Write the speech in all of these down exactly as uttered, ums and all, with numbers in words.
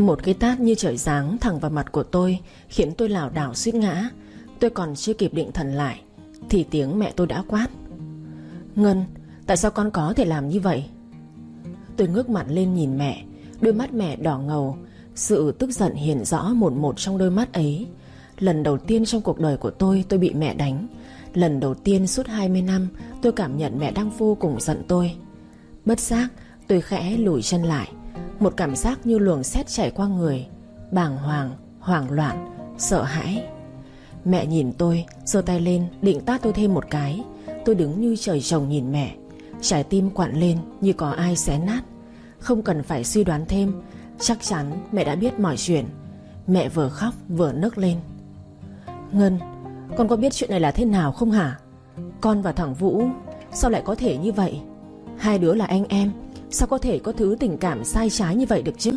Một cái tát như trời giáng thẳng vào mặt của tôi, khiến tôi lảo đảo suýt ngã. Tôi còn chưa kịp định thần lại thì tiếng mẹ tôi đã quát: Ngân, tại sao con có thể làm như vậy? Tôi ngước mặt lên nhìn mẹ. Đôi mắt mẹ đỏ ngầu, sự tức giận hiện rõ một một trong đôi mắt ấy. Lần đầu tiên trong cuộc đời của tôi Tôi bị mẹ đánh. Lần đầu tiên suốt hai mươi năm tôi cảm nhận mẹ đang vô cùng giận tôi. Bất giác tôi khẽ lùi chân lại. Một cảm giác như luồng sét chảy qua người, bàng hoàng, hoảng loạn, sợ hãi. Mẹ nhìn tôi, giơ tay lên định tát tôi thêm một cái. Tôi đứng như trời trồng nhìn mẹ. Trái tim quặn lên như có ai xé nát. Không cần phải suy đoán thêm, chắc chắn mẹ đã biết mọi chuyện. Mẹ vừa khóc vừa nấc lên: Ngân, con có biết chuyện này là thế nào không hả? Con và thằng Vũ sao lại có thể như vậy? Hai đứa là anh em, sao có thể có thứ tình cảm sai trái như vậy được chứ?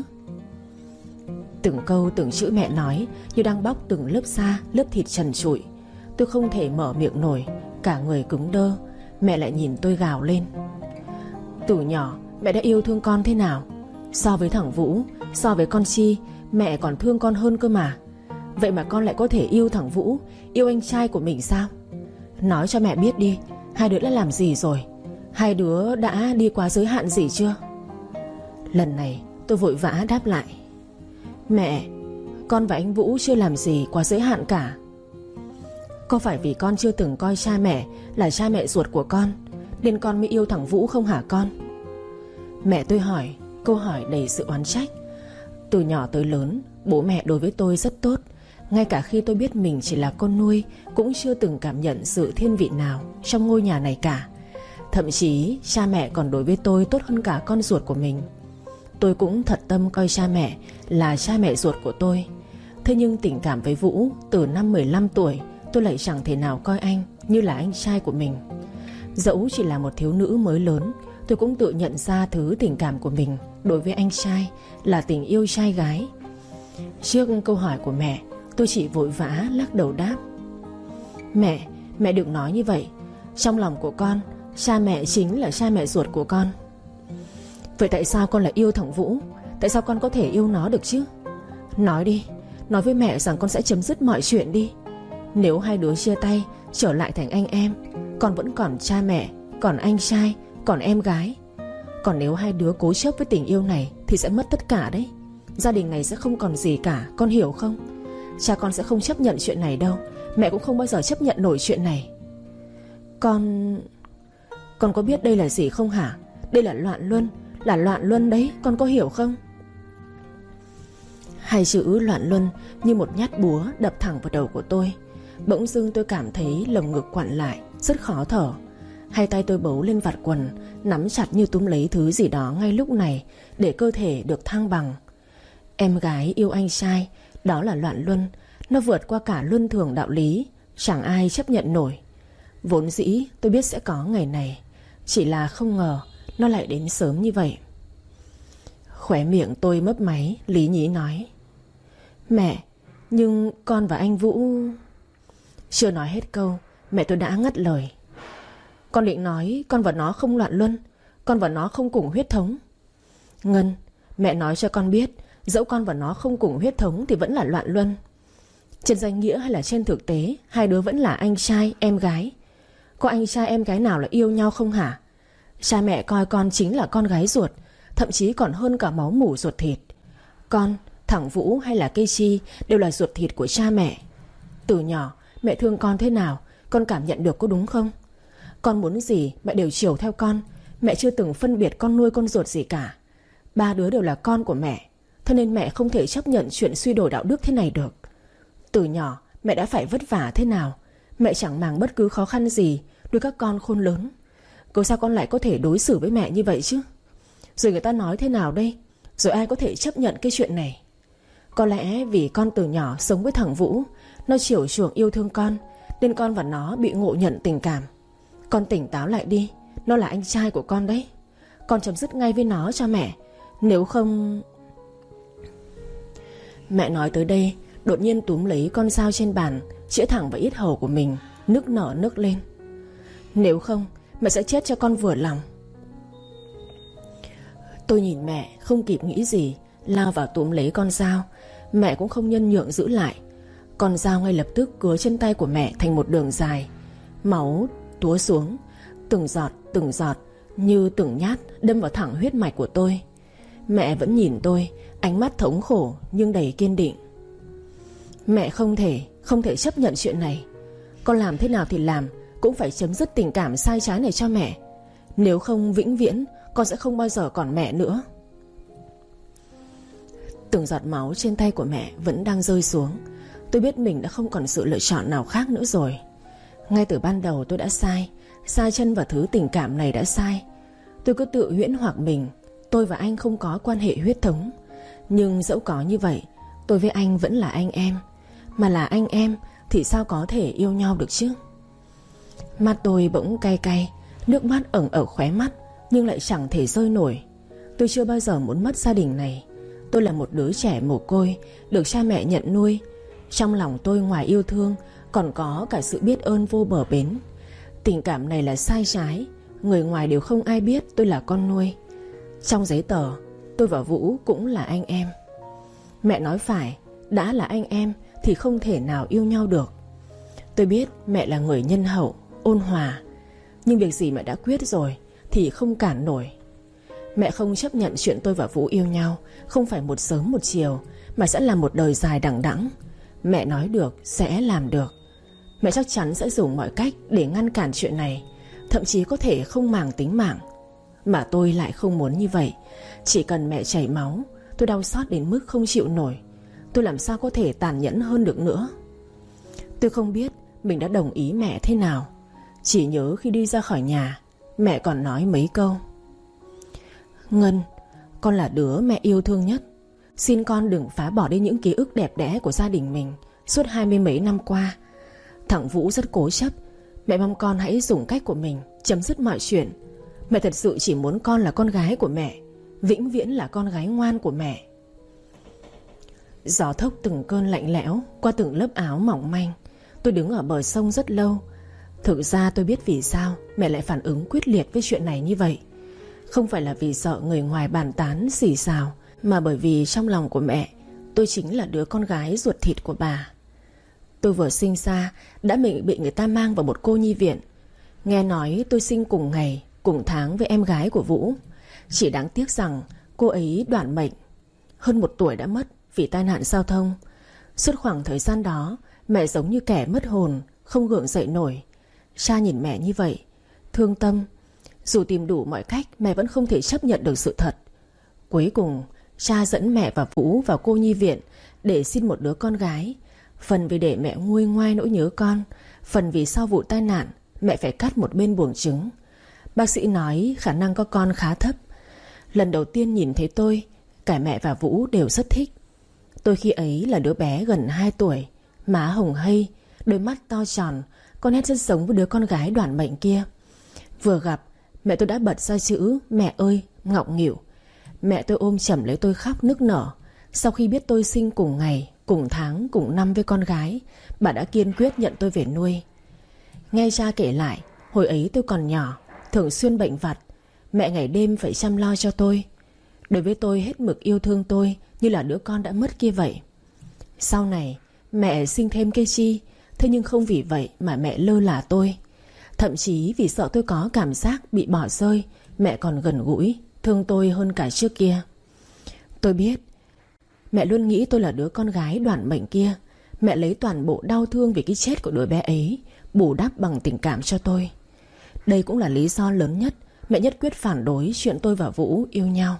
Từng câu từng chữ mẹ nói như đang bóc từng lớp da, lớp thịt trần trụi. Tôi không thể mở miệng nổi, cả người cứng đơ. Mẹ lại nhìn tôi gào lên: Từ nhỏ mẹ đã yêu thương con thế nào? So với thằng Vũ, so với con Chi, mẹ còn thương con hơn cơ mà. Vậy mà con lại có thể yêu thằng Vũ, yêu anh trai của mình sao? Nói cho mẹ biết đi, hai đứa đã làm gì rồi? Hai đứa đã đi quá giới hạn gì chưa? Lần này tôi vội vã đáp lại: Mẹ, con và anh Vũ chưa làm gì quá giới hạn cả. Có phải vì con chưa từng coi cha mẹ là cha mẹ ruột của con nên con mới yêu thằng Vũ không hả con? Mẹ tôi hỏi, câu hỏi đầy sự oán trách. Từ nhỏ tới lớn, bố mẹ đối với tôi rất tốt. Ngay cả khi tôi biết mình chỉ là con nuôi, cũng chưa từng cảm nhận sự thiên vị nào trong ngôi nhà này cả. Thậm chí cha mẹ còn đối với tôi tốt hơn cả con ruột của mình. Tôi cũng thật tâm coi cha mẹ là cha mẹ ruột của tôi. Thế nhưng tình cảm với Vũ, từ năm mười lăm tuổi tôi lại chẳng thể nào coi anh như là anh trai của mình. Dẫu chỉ là một thiếu nữ mới lớn, tôi cũng tự nhận ra thứ tình cảm của mình đối với anh trai là tình yêu trai gái. Trước câu hỏi của mẹ, tôi chỉ vội vã lắc đầu đáp: Mẹ, mẹ đừng nói như vậy. Trong lòng của con, cha mẹ chính là cha mẹ ruột của con. Vậy tại sao con lại yêu thằng Vũ? Tại sao con có thể yêu nó được chứ? Nói đi, nói với mẹ rằng con sẽ chấm dứt mọi chuyện đi. Nếu hai đứa chia tay, trở lại thành anh em, con vẫn còn cha mẹ, còn anh trai, còn em gái. Còn nếu hai đứa cố chấp với tình yêu này thì sẽ mất tất cả đấy. Gia đình này sẽ không còn gì cả, con hiểu không? Cha con sẽ không chấp nhận chuyện này đâu. Mẹ cũng không bao giờ chấp nhận nổi chuyện này. Con... Con có biết đây là gì không hả? Đây là loạn luân. Là loạn luân đấy, con có hiểu không? Hai chữ loạn luân như một nhát búa đập thẳng vào đầu của tôi. Bỗng dưng tôi cảm thấy lồng ngực quặn lại, rất khó thở. Hai tay tôi bấu lên vạt quần, nắm chặt như túm lấy thứ gì đó ngay lúc này để cơ thể được thăng bằng. Em gái yêu anh trai, đó là loạn luân. Nó vượt qua cả luân thường đạo lý, chẳng ai chấp nhận nổi. Vốn dĩ tôi biết sẽ có ngày này, chỉ là không ngờ nó lại đến sớm như vậy. Khóe miệng tôi mấp máy, lý nhí nói: Mẹ, nhưng con và anh Vũ... Chưa nói hết câu, mẹ tôi đã ngắt lời: Con định nói con và nó không loạn luân, con và nó không cùng huyết thống. Ngân, mẹ nói cho con biết, dẫu con và nó không cùng huyết thống thì vẫn là loạn luân. Trên danh nghĩa hay là trên thực tế, hai đứa vẫn là anh trai, em gái. Có anh trai em gái nào là yêu nhau không hả? Cha mẹ coi con chính là con gái ruột, thậm chí còn hơn cả máu mủ ruột thịt. Con, thằng Vũ hay là cây Chi đều là ruột thịt của cha mẹ. Từ nhỏ mẹ thương con thế nào, con cảm nhận được có đúng không? Con muốn gì mẹ đều chiều theo con. Mẹ chưa từng phân biệt con nuôi con ruột gì cả. Ba đứa đều là con của mẹ, thế nên mẹ không thể chấp nhận chuyện suy đồi đạo đức thế này được. Từ nhỏ mẹ đã phải vất vả thế nào, mẹ chẳng màng bất cứ khó khăn gì nuôi các con khôn lớn. Cớ sao con lại có thể đối xử với mẹ như vậy chứ? Rồi người ta nói thế nào đây? Rồi ai có thể chấp nhận cái chuyện này? Có lẽ vì con từ nhỏ sống với thằng Vũ, nó chiều chuộng yêu thương con, nên con và nó bị ngộ nhận tình cảm. Con tỉnh táo lại đi, nó là anh trai của con đấy. Con chấm dứt ngay với nó cho mẹ, nếu không... Mẹ nói tới đây, đột nhiên túm lấy con dao trên bàn, chĩa thẳng vào yết hầu của mình, nức nở nức lên: Nếu không, mẹ sẽ chết cho con vừa lòng. Tôi nhìn mẹ không kịp nghĩ gì, lao vào túm lấy con dao. Mẹ cũng không nhân nhượng giữ lại. Con dao ngay lập tức cứa chân tay của mẹ thành một đường dài. Máu túa xuống, từng giọt từng giọt như từng nhát đâm vào thẳng huyết mạch của tôi. Mẹ vẫn nhìn tôi, ánh mắt thống khổ nhưng đầy kiên định. Mẹ không thể, không thể chấp nhận chuyện này. Con làm thế nào thì làm cũng phải chấm dứt tình cảm sai trái này cho mẹ. Nếu không vĩnh viễn con sẽ không bao giờ còn mẹ nữa. Từng giọt máu trên tay của mẹ vẫn đang rơi xuống. Tôi biết mình đã không còn sự lựa chọn nào khác nữa rồi. Ngay từ ban đầu tôi đã sai. Sai chân vào thứ tình cảm này đã sai. Tôi cứ tự huyễn hoặc mình tôi và anh không có quan hệ huyết thống. Nhưng dẫu có như vậy, tôi với anh vẫn là anh em. Mà là anh em thì sao có thể yêu nhau được chứ? Mắt tôi bỗng cay cay, nước mắt ẩn ở khóe mắt nhưng lại chẳng thể rơi nổi. Tôi chưa bao giờ muốn mất gia đình này. Tôi là một đứa trẻ mồ côi, được cha mẹ nhận nuôi. Trong lòng tôi ngoài yêu thương còn có cả sự biết ơn vô bờ bến. Tình cảm này là sai trái. Người ngoài đều không ai biết tôi là con nuôi. Trong giấy tờ, tôi và Vũ cũng là anh em. Mẹ nói phải, đã là anh em thì không thể nào yêu nhau được. Tôi biết mẹ là người nhân hậu, ôn hòa. Nhưng việc gì mẹ đã quyết rồi thì không cản nổi. Mẹ không chấp nhận chuyện tôi và Vũ yêu nhau không phải một sớm một chiều, mà sẽ là một đời dài đằng đẵng. Mẹ nói được sẽ làm được. Mẹ chắc chắn sẽ dùng mọi cách để ngăn cản chuyện này, thậm chí có thể không màng tính mạng. Mà tôi lại không muốn như vậy. Chỉ cần mẹ chảy máu, tôi đau xót đến mức không chịu nổi. Tôi làm sao có thể tàn nhẫn hơn được nữa. Tôi không biết mình đã đồng ý mẹ thế nào. Chỉ nhớ khi đi ra khỏi nhà, mẹ còn nói mấy câu. Ngân, con là đứa mẹ yêu thương nhất. Xin con đừng phá bỏ đi những ký ức đẹp đẽ của gia đình mình suốt hai mươi mấy năm qua. Thằng Vũ rất cố chấp. Mẹ mong con hãy dùng cách của mình chấm dứt mọi chuyện. Mẹ thật sự chỉ muốn con là con gái của mẹ, vĩnh viễn là con gái ngoan của mẹ. Gió thốc từng cơn lạnh lẽo qua từng lớp áo mỏng manh. Tôi đứng ở bờ sông rất lâu. Thực ra tôi biết vì sao mẹ lại phản ứng quyết liệt với chuyện này như vậy. Không phải là vì sợ người ngoài bàn tán xì xào, mà bởi vì trong lòng của mẹ, tôi chính là đứa con gái ruột thịt của bà. Tôi vừa sinh ra đã bị, bị người ta mang vào một cô nhi viện. Nghe nói tôi sinh cùng ngày, cùng tháng với em gái của Vũ. Chỉ đáng tiếc rằng cô ấy đoạn mệnh. Hơn một tuổi đã mất vì tai nạn giao thông. Suốt khoảng thời gian đó, mẹ giống như kẻ mất hồn, không gượng dậy nổi. Cha nhìn mẹ như vậy, thương tâm. Dù tìm đủ mọi cách, mẹ vẫn không thể chấp nhận được sự thật. Cuối cùng, cha dẫn mẹ và Vũ vào cô nhi viện để xin một đứa con gái. Phần vì để mẹ nguôi ngoai nỗi nhớ con, phần vì sau vụ tai nạn mẹ phải cắt một bên buồng trứng. Bác sĩ nói khả năng có con khá thấp. Lần đầu tiên nhìn thấy tôi, cả mẹ và Vũ đều rất thích. Tôi khi ấy là đứa bé gần hai tuổi, má hồng hây, đôi mắt to tròn, có nét rất giống với đứa con gái đoạn mệnh kia. Vừa gặp, mẹ tôi đã bật ra chữ mẹ ơi ngọng nghịu. Mẹ tôi ôm chầm lấy tôi khóc nức nở. Sau khi biết tôi sinh cùng ngày, cùng tháng, cùng năm với con gái, bà đã kiên quyết nhận tôi về nuôi. Nghe cha kể lại, hồi ấy tôi còn nhỏ, thường xuyên bệnh vặt. Mẹ ngày đêm phải chăm lo cho tôi. Đối với tôi hết mực yêu thương tôi như là đứa con đã mất kia vậy. Sau này mẹ sinh thêm cây chi. Thế nhưng không vì vậy mà mẹ lơ là tôi. Thậm chí vì sợ tôi có cảm giác bị bỏ rơi, mẹ còn gần gũi, thương tôi hơn cả trước kia. Tôi biết mẹ luôn nghĩ tôi là đứa con gái đoạn mệnh kia. Mẹ lấy toàn bộ đau thương vì cái chết của đứa bé ấy bù đắp bằng tình cảm cho tôi. Đây cũng là lý do lớn nhất mẹ nhất quyết phản đối chuyện tôi và Vũ yêu nhau.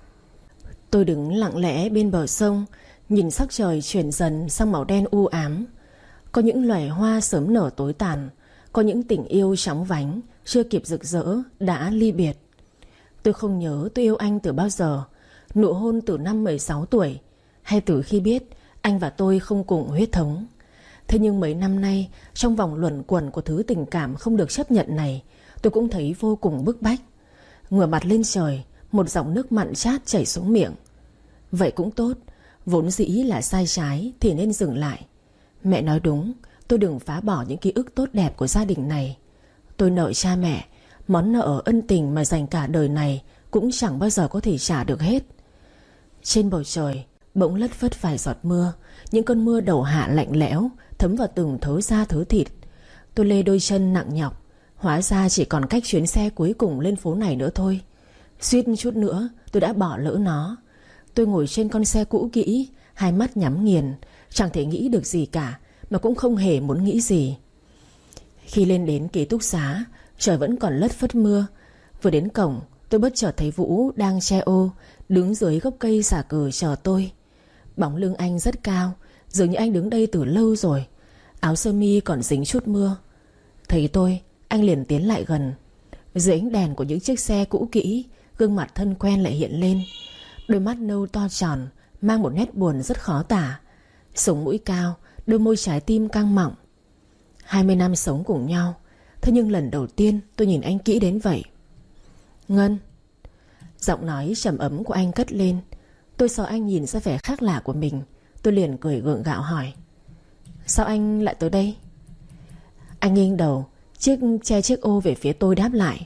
Tôi đứng lặng lẽ bên bờ sông, nhìn sắc trời chuyển dần sang màu đen u ám. Có những loài hoa sớm nở tối tàn, có những tình yêu chóng vánh chưa kịp rực rỡ đã ly biệt. Tôi không nhớ tôi yêu anh từ bao giờ, nụ hôn từ năm mười sáu tuổi, hay từ khi biết anh và tôi không cùng huyết thống. Thế nhưng mấy năm nay, trong vòng luẩn quẩn của thứ tình cảm không được chấp nhận này, tôi cũng thấy vô cùng bức bách. Ngửa mặt lên trời, một dòng nước mặn chát chảy xuống miệng. Vậy cũng tốt, vốn dĩ là sai trái thì nên dừng lại. Mẹ nói đúng, tôi đừng phá bỏ những ký ức tốt đẹp của gia đình này. Tôi nợ cha mẹ, món nợ ân tình mà dành cả đời này cũng chẳng bao giờ có thể trả được hết. Trên bầu trời bỗng lất phất vài giọt mưa. Những cơn mưa đầu hạ lạnh lẽo thấm vào từng thớ da thớ thịt. Tôi lê đôi chân nặng nhọc. Hóa ra chỉ còn cách chuyến xe cuối cùng lên phố này nữa thôi. Suýt chút nữa tôi đã bỏ lỡ nó. Tôi ngồi trên con xe cũ kỹ, hai mắt nhắm nghiền, chẳng thể nghĩ được gì cả, mà cũng không hề muốn nghĩ gì. Khi lên đến ký túc xá, trời vẫn còn lất phất mưa. Vừa đến cổng, tôi bất chợt thấy Vũ đang che ô, đứng dưới gốc cây xả cừ chờ tôi. Bóng lưng anh rất cao, dường như anh đứng đây từ lâu rồi. Áo sơ mi còn dính chút mưa. Thấy tôi, anh liền tiến lại gần. Dưới ánh đèn của những chiếc xe cũ kỹ, gương mặt thân quen lại hiện lên. Đôi mắt nâu to tròn, mang một nét buồn rất khó tả. Sống mũi cao, đôi môi trái tim căng mọng. Hai mươi năm sống cùng nhau, thế nhưng lần đầu tiên tôi nhìn anh kỹ đến vậy. Ngân. Giọng nói trầm ấm của anh cất lên. Tôi sợ anh nhìn ra vẻ khác lạ của mình. Tôi liền cười gượng gạo hỏi: sao anh lại tới đây? Anh nghiêng đầu, chiếc che chiếc ô về phía tôi đáp lại: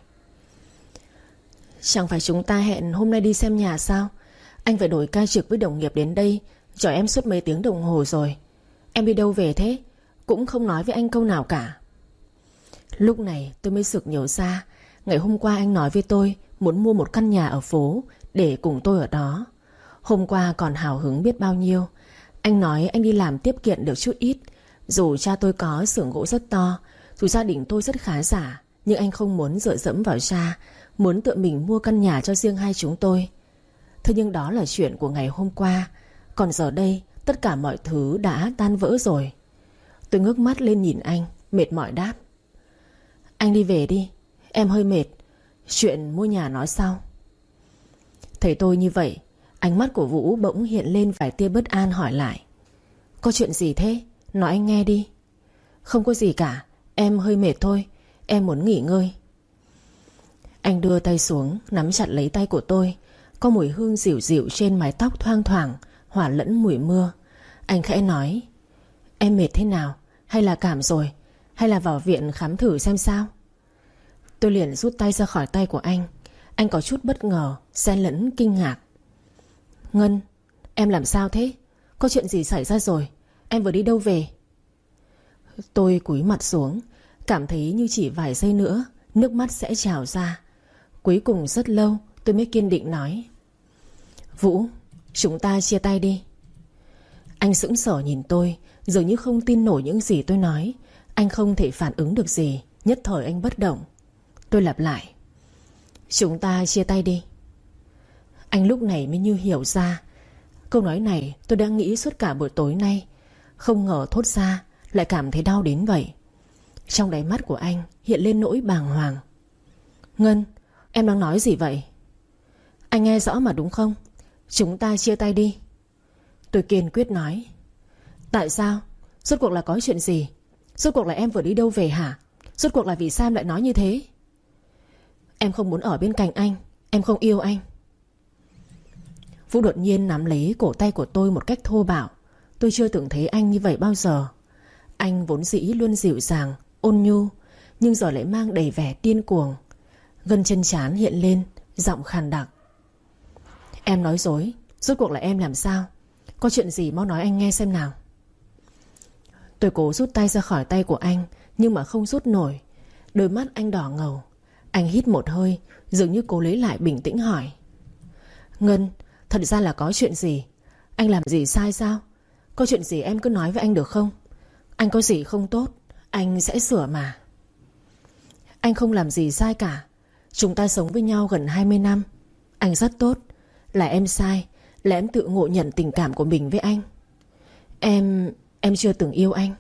chẳng phải chúng ta hẹn hôm nay đi xem nhà sao? Anh phải đổi ca trực với đồng nghiệp đến đây, chờ em suốt mấy tiếng đồng hồ rồi. Em đi đâu về thế? Cũng không nói với anh câu nào cả. Lúc này tôi mới sực nhớ ra, ngày hôm qua anh nói với tôi muốn mua một căn nhà ở phố để cùng tôi ở đó. Hôm qua còn hào hứng biết bao nhiêu. Anh nói anh đi làm tiếp kiện được chút ít. Dù cha tôi có xưởng gỗ rất to, dù gia đình tôi rất khá giả, nhưng anh không muốn dựa dẫm vào cha, muốn tự mình mua căn nhà cho riêng hai chúng tôi. Thế nhưng đó là chuyện của ngày hôm qua. Còn giờ đây tất cả mọi thứ đã tan vỡ rồi. Tôi ngước mắt lên nhìn anh, mệt mỏi đáp: anh đi về đi, em hơi mệt. Chuyện mua nhà nói sau. Thấy tôi như vậy, ánh mắt của Vũ bỗng hiện lên vài tia bất an, hỏi lại: có chuyện gì thế? Nói anh nghe đi. Không có gì cả, em hơi mệt thôi, em muốn nghỉ ngơi. Anh đưa tay xuống, nắm chặt lấy tay của tôi. Có mùi hương dịu dịu trên mái tóc thoang thoảng, hòa lẫn mùi mưa. Anh khẽ nói: em mệt thế nào? Hay là cảm rồi? Hay là vào viện khám thử xem sao? Tôi liền rút tay ra khỏi tay của anh. Anh có chút bất ngờ, xen lẫn kinh ngạc. Ngân, em làm sao thế? Có chuyện gì xảy ra rồi? Em vừa đi đâu về? Tôi cúi mặt xuống, cảm thấy như chỉ vài giây nữa nước mắt sẽ trào ra. Cuối cùng rất lâu tôi mới kiên định nói: Vũ, chúng ta chia tay đi. Anh sững sờ nhìn tôi, dường như không tin nổi những gì tôi nói. Anh không thể phản ứng được gì. Nhất thời anh bất động. Tôi lặp lại: chúng ta chia tay đi. Anh lúc này mới như hiểu ra. Câu nói này tôi đang nghĩ suốt cả buổi tối nay. Không ngờ thốt ra lại cảm thấy đau đến vậy. Trong đáy mắt của anh hiện lên nỗi bàng hoàng. Ngân, em đang nói gì vậy? Anh nghe rõ mà đúng không? Chúng ta chia tay đi. Tôi kiên quyết nói. Tại sao? Rốt cuộc là có chuyện gì? Rốt cuộc là em vừa đi đâu về hả? Rốt cuộc là vì sao em lại nói như thế? Em không muốn ở bên cạnh anh. Em không yêu anh. Vũ đột nhiên nắm lấy cổ tay của tôi một cách thô bạo. Tôi chưa từng thấy anh như vậy bao giờ. Anh vốn dĩ luôn dịu dàng, ôn nhu, nhưng giờ lại mang đầy vẻ điên cuồng. Gân chân trán hiện lên, giọng khàn đặc. Em nói dối. Rốt cuộc là em làm sao? Có chuyện gì mau nói anh nghe xem nào. Tôi cố rút tay ra khỏi tay của anh, nhưng mà không rút nổi. Đôi mắt anh đỏ ngầu. Anh hít một hơi, dường như cố lấy lại bình tĩnh hỏi: Ngân, thật ra là có chuyện gì? Anh làm gì sai sao? Có chuyện gì em cứ nói với anh được không? Anh có gì không tốt, anh sẽ sửa mà. Anh không làm gì sai cả. Chúng ta sống với nhau gần hai mươi năm. Anh rất tốt. Là em sai. Là em tự ngộ nhận tình cảm của mình với anh. Em... em chưa từng yêu anh.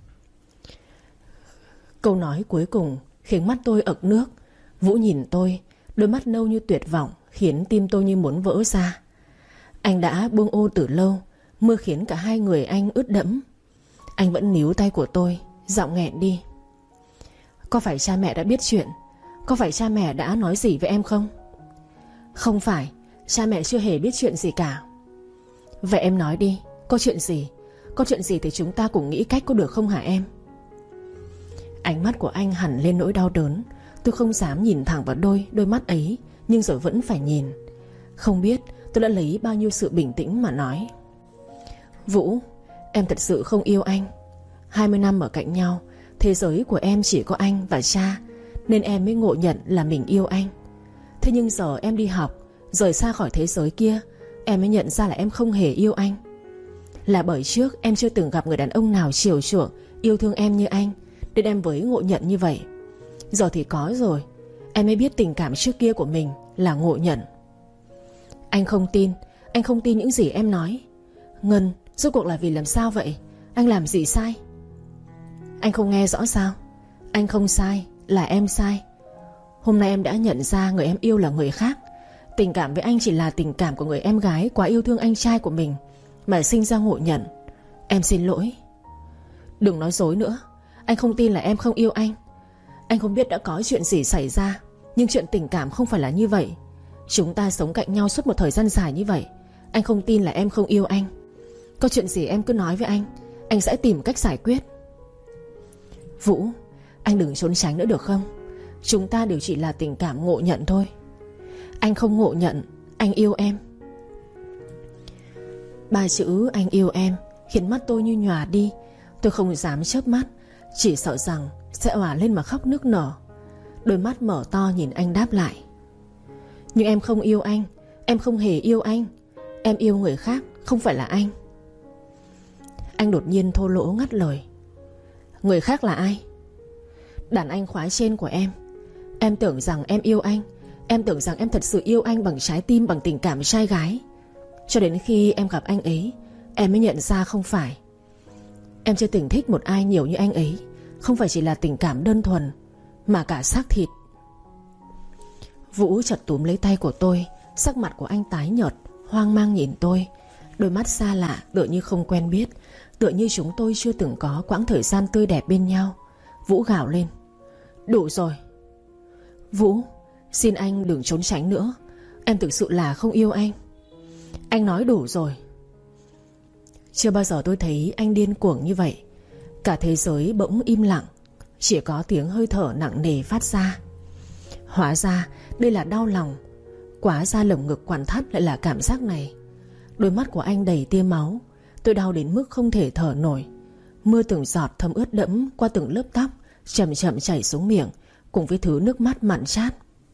Câu nói cuối cùng khiến mắt tôi ực nước. Vũ nhìn tôi, đôi mắt nâu như tuyệt vọng, khiến tim tôi như muốn vỡ ra. Anh đã buông ô từ lâu. Mưa khiến cả hai người anh ướt đẫm. Anh vẫn níu tay của tôi, giọng nghẹn đi. Có phải cha mẹ đã biết chuyện? Có phải cha mẹ đã nói gì với em không? Không phải, cha mẹ chưa hề biết chuyện gì cả. Vậy em nói đi, có chuyện gì? Có chuyện gì thì chúng ta cùng nghĩ cách có được không hả em? Ánh mắt của anh hẳn lên nỗi đau đớn. Tôi không dám nhìn thẳng vào đôi đôi mắt ấy, nhưng rồi vẫn phải nhìn. Không biết tôi đã lấy bao nhiêu sự bình tĩnh mà nói: Vũ, em thật sự không yêu anh. Hai mươi năm ở cạnh nhau, thế giới của em chỉ có anh và cha, nên em mới ngộ nhận là mình yêu anh. Thế nhưng giờ em đi học, rời xa khỏi thế giới kia, em mới nhận ra là em không hề yêu anh. Là bởi trước em chưa từng gặp người đàn ông nào chiều chuộng, yêu thương em như anh, nên em mới ngộ nhận như vậy. Giờ thì có rồi, em mới biết tình cảm trước kia của mình là ngộ nhận. Anh không tin, anh không tin những gì em nói. Ngân, rốt cuộc là vì làm sao vậy? Anh làm gì sai? Anh không nghe rõ sao? Anh không sai, là em sai. Hôm nay em đã nhận ra người em yêu là người khác. Tình cảm với anh chỉ là tình cảm của người em gái quá yêu thương anh trai của mình mà sinh ra ngộ nhận. Em xin lỗi. Đừng nói dối nữa. Anh không tin là em không yêu anh. Anh không biết đã có chuyện gì xảy ra, nhưng chuyện tình cảm không phải là như vậy. Chúng ta sống cạnh nhau suốt một thời gian dài như vậy. Anh không tin là em không yêu anh. Có chuyện gì em cứ nói với anh, anh sẽ tìm cách giải quyết. Vũ, anh đừng trốn tránh nữa được không? Chúng ta đều chỉ là tình cảm ngộ nhận thôi. Anh không ngộ nhận, anh yêu em. Ba chữ anh yêu em khiến mắt tôi như nhòa đi. Tôi không dám chớp mắt, chỉ sợ rằng sẽ òa lên mà khóc nức nở. Đôi mắt mở to nhìn anh đáp lại: Nhưng em không yêu anh. Em không hề yêu anh. Em yêu người khác, không phải là anh. Anh đột nhiên thô lỗ ngắt lời: Người khác là ai? Đàn anh khóa trên của em. Em tưởng rằng em yêu anh. Em tưởng rằng em thật sự yêu anh bằng trái tim, bằng tình cảm trai gái. Cho đến khi em gặp anh ấy, em mới nhận ra không phải. Em chưa từng thích một ai nhiều như anh ấy. Không phải chỉ là tình cảm đơn thuần, mà cả xác thịt. Vũ chợt túm lấy tay của tôi. Sắc mặt của anh tái nhợt, hoang mang nhìn tôi. Đôi mắt xa lạ, tựa như không quen biết, tựa như chúng tôi chưa từng có quãng thời gian tươi đẹp bên nhau. Vũ gào lên: Đủ rồi. Vũ, xin anh đừng trốn tránh nữa. Em thực sự là không yêu anh. Anh nói đủ rồi. Chưa bao giờ tôi thấy anh điên cuồng như vậy. Cả thế giới bỗng im lặng, chỉ có tiếng hơi thở nặng nề phát ra. Hóa ra đây là đau lòng. Quá ra lồng ngực quặn thắt lại là cảm giác này. Đôi mắt của anh đầy tia máu. Tôi đau đến mức không thể thở nổi. Mưa từng giọt thấm ướt đẫm qua từng lớp tóc, chậm chậm chảy xuống miệng, cùng với thứ nước mắt mặn chát.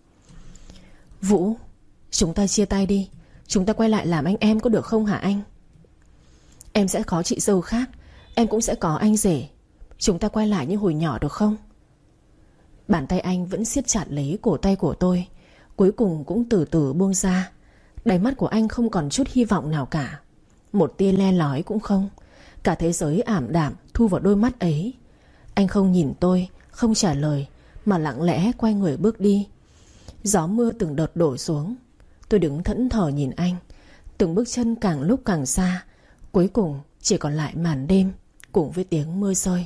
Vũ, chúng ta chia tay đi. Chúng ta quay lại làm anh em có được không hả anh? Em sẽ có chị dâu khác, em cũng sẽ có anh rể. Chúng ta quay lại như hồi nhỏ được không? Bàn tay anh vẫn siết chặt lấy cổ tay của tôi, cuối cùng cũng từ từ buông ra. Đáy mắt của anh không còn chút hy vọng nào cả, một tia le lói cũng không. Cả thế giới ảm đạm thu vào đôi mắt ấy. Anh không nhìn tôi, không trả lời, mà lặng lẽ quay người bước đi. Gió mưa từng đợt đổ xuống. Tôi đứng thẫn thờ nhìn anh. Từng bước chân càng lúc càng xa. Cuối cùng chỉ còn lại màn đêm cùng với tiếng mưa rơi.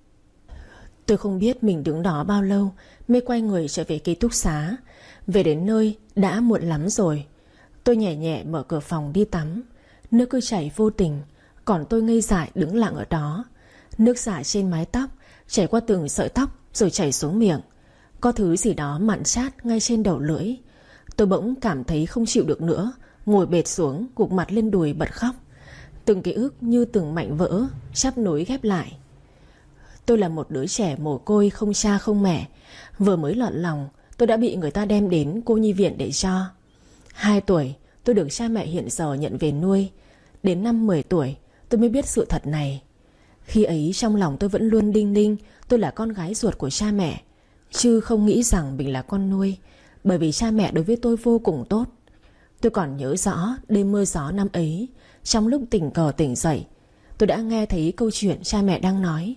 Tôi không biết mình đứng đó bao lâu mới quay người trở về ký túc xá. Về đến nơi đã muộn lắm rồi. Tôi nhẹ nhẹ mở cửa phòng đi tắm. Nước cứ chảy vô tình, còn tôi ngây dại đứng lặng ở đó. Nước xả trên mái tóc, chảy qua từng sợi tóc rồi chảy xuống miệng. Có thứ gì đó mặn chát ngay trên đầu lưỡi. Tôi bỗng cảm thấy không chịu được nữa, ngồi bệt xuống, gục mặt lên đùi bật khóc. Từng ký ức như từng mảnh vỡ chắp nối ghép lại. Tôi là một đứa trẻ mồ côi không cha không mẹ. Vừa mới lọt lòng, tôi đã bị người ta đem đến cô nhi viện để cho. Hai tuổi tôi được cha mẹ hiện giờ nhận về nuôi. Đến năm mười tuổi tôi mới biết sự thật này. Khi ấy trong lòng tôi vẫn luôn đinh ninh tôi là con gái ruột của cha mẹ, chứ không nghĩ rằng mình là con nuôi. Bởi vì cha mẹ đối với tôi vô cùng tốt. Tôi còn nhớ rõ đêm mưa gió năm ấy, trong lúc tình cờ tỉnh dậy, tôi đã nghe thấy câu chuyện cha mẹ đang nói.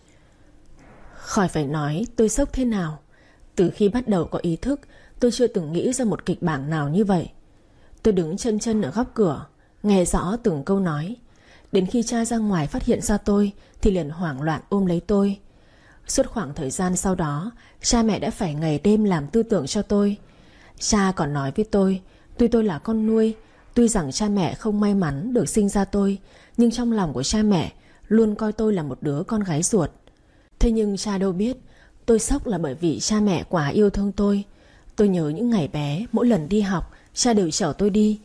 Khỏi phải nói tôi sốc thế nào. Từ khi bắt đầu có ý thức, tôi chưa từng nghĩ ra một kịch bản nào như vậy. Tôi đứng chân chân ở góc cửa, nghe rõ từng câu nói. Đến khi cha ra ngoài phát hiện ra tôi thì liền hoảng loạn ôm lấy tôi. Suốt khoảng thời gian sau đó, cha mẹ đã phải ngày đêm làm tư tưởng cho tôi. Cha còn nói với tôi, tuy tôi là con nuôi, tuy rằng cha mẹ không may mắn được sinh ra tôi, nhưng trong lòng của cha mẹ luôn coi tôi là một đứa con gái ruột. Thế nhưng cha đâu biết, tôi sốc là bởi vì cha mẹ quá yêu thương tôi. Tôi nhớ những ngày bé, mỗi lần đi học, cha đều chở tôi đi.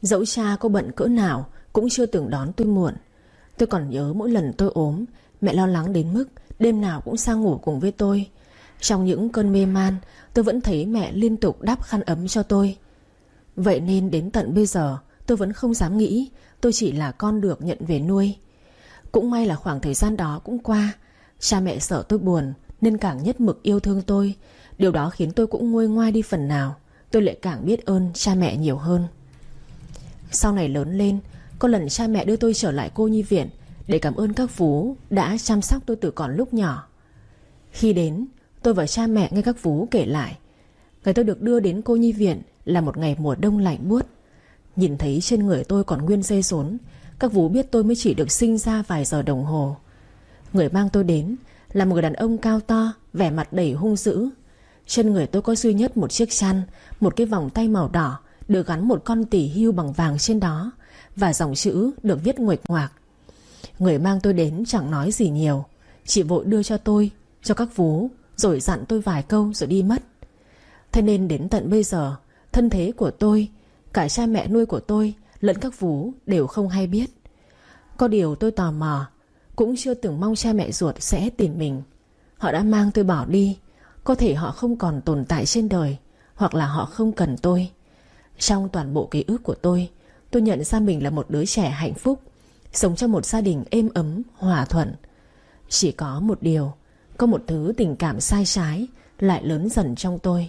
Dẫu cha có bận cỡ nào cũng chưa từng đón tôi muộn. Tôi còn nhớ mỗi lần tôi ốm, mẹ lo lắng đến mức đêm nào cũng sang ngủ cùng với tôi. Trong những cơn mê man, tôi vẫn thấy mẹ liên tục đắp khăn ấm cho tôi. Vậy nên đến tận bây giờ tôi vẫn không dám nghĩ tôi chỉ là con được nhận về nuôi. Cũng may là khoảng thời gian đó cũng qua. Cha mẹ sợ tôi buồn nên càng nhất mực yêu thương tôi. Điều đó khiến tôi cũng nguôi ngoai đi phần nào. Tôi lại càng biết ơn cha mẹ nhiều hơn. Sau này lớn lên, có lần cha mẹ đưa tôi trở lại cô nhi viện để cảm ơn các Vú đã chăm sóc tôi từ còn lúc nhỏ. Khi đến, tôi và cha mẹ nghe các Vú kể lại, ngày tôi được đưa đến cô nhi viện là một ngày mùa đông lạnh buốt. Nhìn thấy trên người tôi còn nguyên dây rốn, các Vú biết tôi mới chỉ được sinh ra vài giờ đồng hồ. Người mang tôi đến là một người đàn ông cao to, vẻ mặt đầy hung dữ. Trên người tôi có duy nhất một chiếc chăn, một cái vòng tay màu đỏ được gắn một con tỉ hưu bằng vàng trên đó, và dòng chữ được viết nguệch ngoạc. Người mang tôi đến chẳng nói gì nhiều, chỉ vội đưa cho tôi, cho các Vú, rồi dặn tôi vài câu rồi đi mất. Thế nên đến tận bây giờ, thân thế của tôi, cả cha mẹ nuôi của tôi lẫn các Vú đều không hay biết. Có điều tôi tò mò, cũng chưa từng mong cha mẹ ruột sẽ tìm mình. Họ đã mang tôi bỏ đi. Có thể họ không còn tồn tại trên đời, hoặc là họ không cần tôi. Trong toàn bộ ký ức của tôi, tôi nhận ra mình là một đứa trẻ hạnh phúc, sống trong một gia đình êm ấm, hòa thuận. Chỉ có một điều, có một thứ tình cảm sai trái lại lớn dần trong tôi.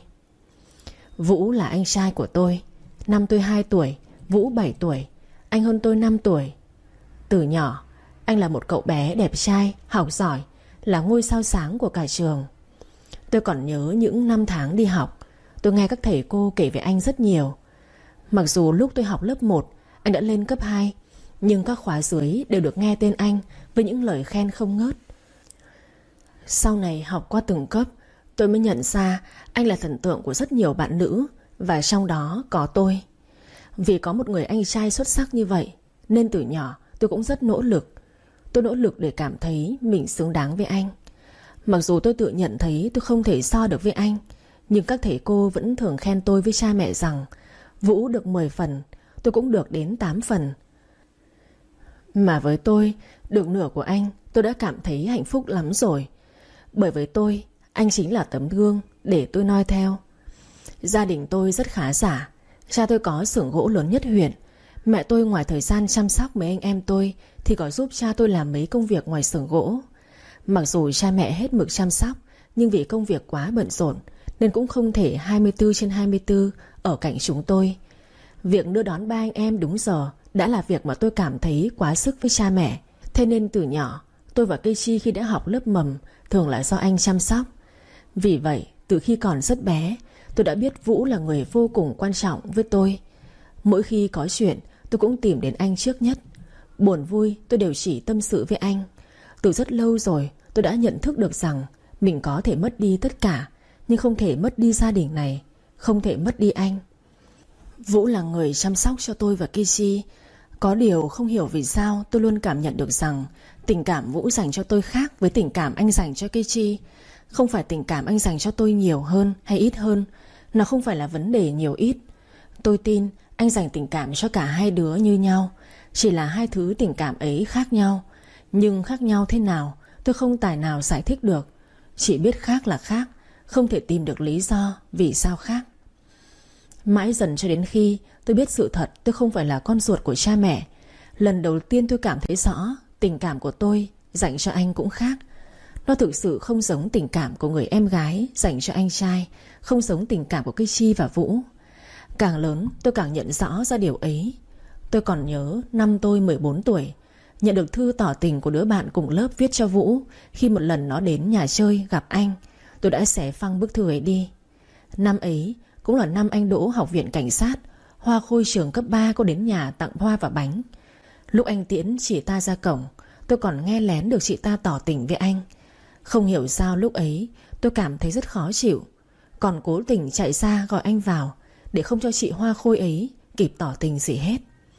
Vũ là anh trai của tôi. Năm tôi hai tuổi, Vũ bảy tuổi. Anh hơn tôi năm tuổi. Từ nhỏ, anh là một cậu bé đẹp trai, học giỏi, là ngôi sao sáng của cả trường. Tôi còn nhớ những năm tháng đi học, tôi nghe các thầy cô kể về anh rất nhiều. Mặc dù lúc tôi học lớp một, anh đã lên cấp hai, nhưng các khóa dưới đều được nghe tên anh với những lời khen không ngớt. Sau này học qua từng cấp, tôi mới nhận ra anh là thần tượng của rất nhiều bạn nữ, và trong đó có tôi. Vì có một người anh trai xuất sắc như vậy, nên từ nhỏ tôi cũng rất nỗ lực. Tôi nỗ lực để cảm thấy mình xứng đáng với anh. Mặc dù tôi tự nhận thấy tôi không thể so được với anh, nhưng các thầy cô vẫn thường khen tôi với cha mẹ rằng Vũ được mười phần, tôi cũng được đến tám phần. Mà với tôi, được nửa của anh, tôi đã cảm thấy hạnh phúc lắm rồi. Bởi với tôi, anh chính là tấm gương để tôi noi theo. Gia đình tôi rất khá giả. Cha tôi có xưởng gỗ lớn nhất huyện. Mẹ tôi ngoài thời gian chăm sóc mấy anh em tôi thì có giúp cha tôi làm mấy công việc ngoài xưởng gỗ. Mặc dù cha mẹ hết mực chăm sóc, nhưng vì công việc quá bận rộn nên cũng không thể hai mươi bốn trên hai mươi bốn ở cạnh chúng tôi. Việc đưa đón ba anh em đúng giờ đã là việc mà tôi cảm thấy quá sức với cha mẹ. Thế nên từ nhỏ, tôi và Cây Chi khi đã học lớp mầm thường là do anh chăm sóc. Vì vậy, từ khi còn rất bé, tôi đã biết Vũ là người vô cùng quan trọng với tôi. Mỗi khi có chuyện, tôi cũng tìm đến anh trước nhất. Buồn vui, tôi đều chỉ tâm sự với anh. Từ rất lâu rồi, tôi đã nhận thức được rằng mình có thể mất đi tất cả, nhưng không thể mất đi gia đình này, không thể mất đi anh. Vũ là người chăm sóc cho tôi và Kichi. Có điều không hiểu vì sao tôi luôn cảm nhận được rằng tình cảm Vũ dành cho tôi khác với tình cảm anh dành cho Kichi. Không phải tình cảm anh dành cho tôi nhiều hơn hay ít hơn, nó không phải là vấn đề nhiều ít. Tôi tin anh dành tình cảm cho cả hai đứa như nhau, chỉ là hai thứ tình cảm ấy khác nhau. Nhưng khác nhau thế nào tôi không tài nào giải thích được. Chỉ biết khác là khác, không thể tìm được lý do vì sao khác. Mãi dần cho đến khi tôi biết sự thật tôi không phải là con ruột của cha mẹ, lần đầu tiên tôi cảm thấy rõ tình cảm của tôi dành cho anh cũng khác. Nó thực sự không giống tình cảm của người em gái dành cho anh trai, không giống tình cảm của Kichi và Vũ. Càng lớn tôi càng nhận rõ ra điều ấy. Tôi còn nhớ năm tôi mười bốn tuổi, nhận được thư tỏ tình của đứa bạn cùng lớp viết cho Vũ. Khi một lần nó đến nhà chơi gặp anh, tôi đã xé phăng bức thư ấy đi. Năm ấy cũng là năm anh đỗ học viện cảnh sát. Hoa Khôi trường cấp ba có đến nhà tặng hoa và bánh. Lúc anh tiễn chị ta ra cổng, tôi còn nghe lén được chị ta tỏ tình với anh. Không hiểu sao lúc ấy tôi cảm thấy rất khó chịu, còn cố tình chạy ra gọi anh vào để không cho chị Hoa Khôi ấy kịp tỏ tình gì hết.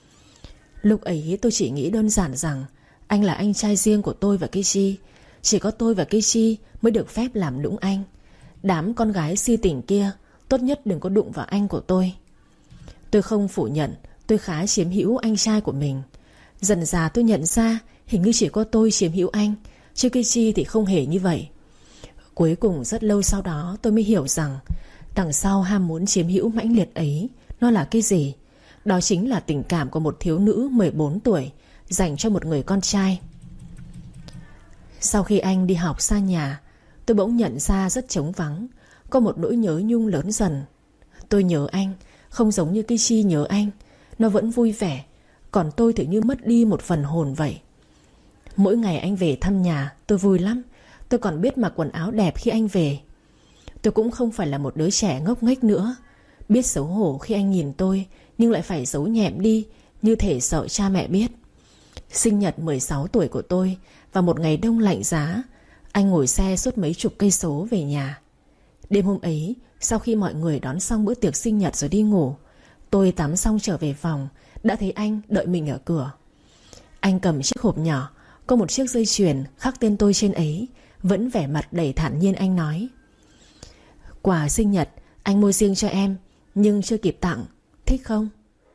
Lúc ấy tôi chỉ nghĩ đơn giản rằng anh là anh trai riêng của tôi và Kichi. Chỉ có tôi và Kichi mới được phép làm nũng anh. Đám con gái si tình kia tốt nhất đừng có đụng vào anh của tôi. Tôi không phủ nhận Tôi khá chiếm hữu anh trai của mình. Dần dà tôi nhận ra hình như chỉ có tôi chiếm hữu anh, chứ Kichi thì không hề như vậy. Cuối cùng rất lâu sau đó tôi mới hiểu rằng đằng sau ham muốn chiếm hữu mãnh liệt ấy, nó là cái gì? Đó chính là tình cảm của một thiếu nữ mười bốn tuổi dành cho một người con trai. Sau khi anh đi học xa nhà, tôi bỗng nhận ra rất trống vắng, có một nỗi nhớ nhung lớn dần. Tôi nhớ anh, không giống như Kichi nhớ anh. Nó vẫn vui vẻ, còn tôi thì như mất đi một phần hồn vậy. Mỗi ngày anh về thăm nhà, tôi vui lắm. Tôi còn biết mặc quần áo đẹp khi anh về. Tôi cũng không phải là một đứa trẻ ngốc nghếch nữa, biết xấu hổ khi anh nhìn tôi, nhưng lại phải giấu nhẹm đi, như thể sợ cha mẹ biết. Sinh nhật mười sáu tuổi của tôi, và một ngày đông lạnh giá, anh ngồi xe suốt mấy chục cây số về nhà. Đêm hôm ấy, sau khi mọi người đón xong bữa tiệc sinh nhật rồi đi ngủ, tôi tắm xong trở về phòng, đã thấy anh đợi mình ở cửa. Anh cầm chiếc hộp nhỏ, có một chiếc dây chuyền khắc tên tôi trên ấy. Vẫn vẻ mặt đầy thản nhiên anh nói: "Quà sinh nhật anh mua riêng cho em, nhưng chưa kịp tặng, thích không?"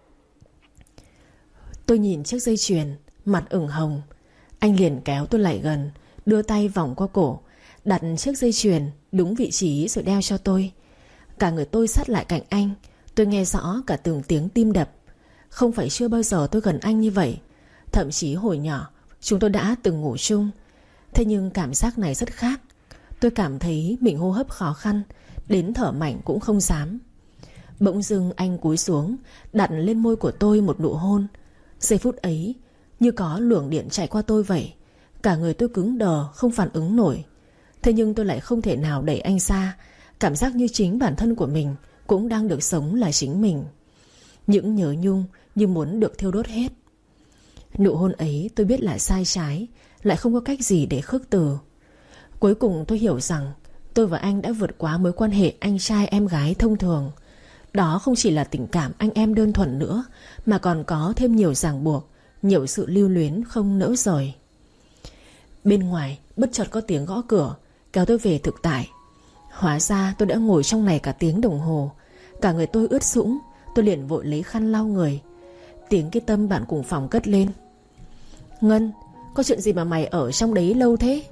Tôi nhìn chiếc dây chuyền, mặt ửng hồng. Anh liền kéo tôi lại gần, đưa tay vòng qua cổ, đặt chiếc dây chuyền đúng vị trí rồi đeo cho tôi. Cả người tôi sát lại cạnh anh. Tôi nghe rõ cả từng tiếng tim đập. Không phải chưa bao giờ tôi gần anh như vậy. Thậm chí hồi nhỏ chúng tôi đã từng ngủ chung. Thế nhưng cảm giác này rất khác. Tôi cảm thấy mình hô hấp khó khăn, đến thở mạnh cũng không dám. Bỗng dưng anh cúi xuống, đặt lên môi của tôi một nụ hôn. Giây phút ấy như có luồng điện chạy qua tôi vậy. Cả người tôi cứng đờ, không phản ứng nổi. Thế nhưng tôi lại không thể nào đẩy anh ra. Cảm giác như chính bản thân của mình cũng đang được sống là chính mình. Những nhớ nhung như muốn được thiêu đốt hết. Nụ hôn ấy tôi biết là sai trái, lại không có cách gì để khước từ. Cuối cùng tôi hiểu rằng tôi và anh đã vượt quá mối quan hệ anh trai em gái thông thường. Đó không chỉ là tình cảm anh em đơn thuần nữa, mà còn có thêm nhiều ràng buộc, nhiều sự lưu luyến không nỡ rời. Bên ngoài bất chợt có tiếng gõ cửa, kéo tôi về thực tại. Hóa ra tôi đã ngồi trong này cả tiếng đồng hồ. Cả người tôi ướt sũng. Tôi liền vội lấy khăn lau người. Tiếng cái Tâm bạn cùng phòng cất lên: "Ngân, có chuyện gì mà mày ở trong đấy lâu thế?"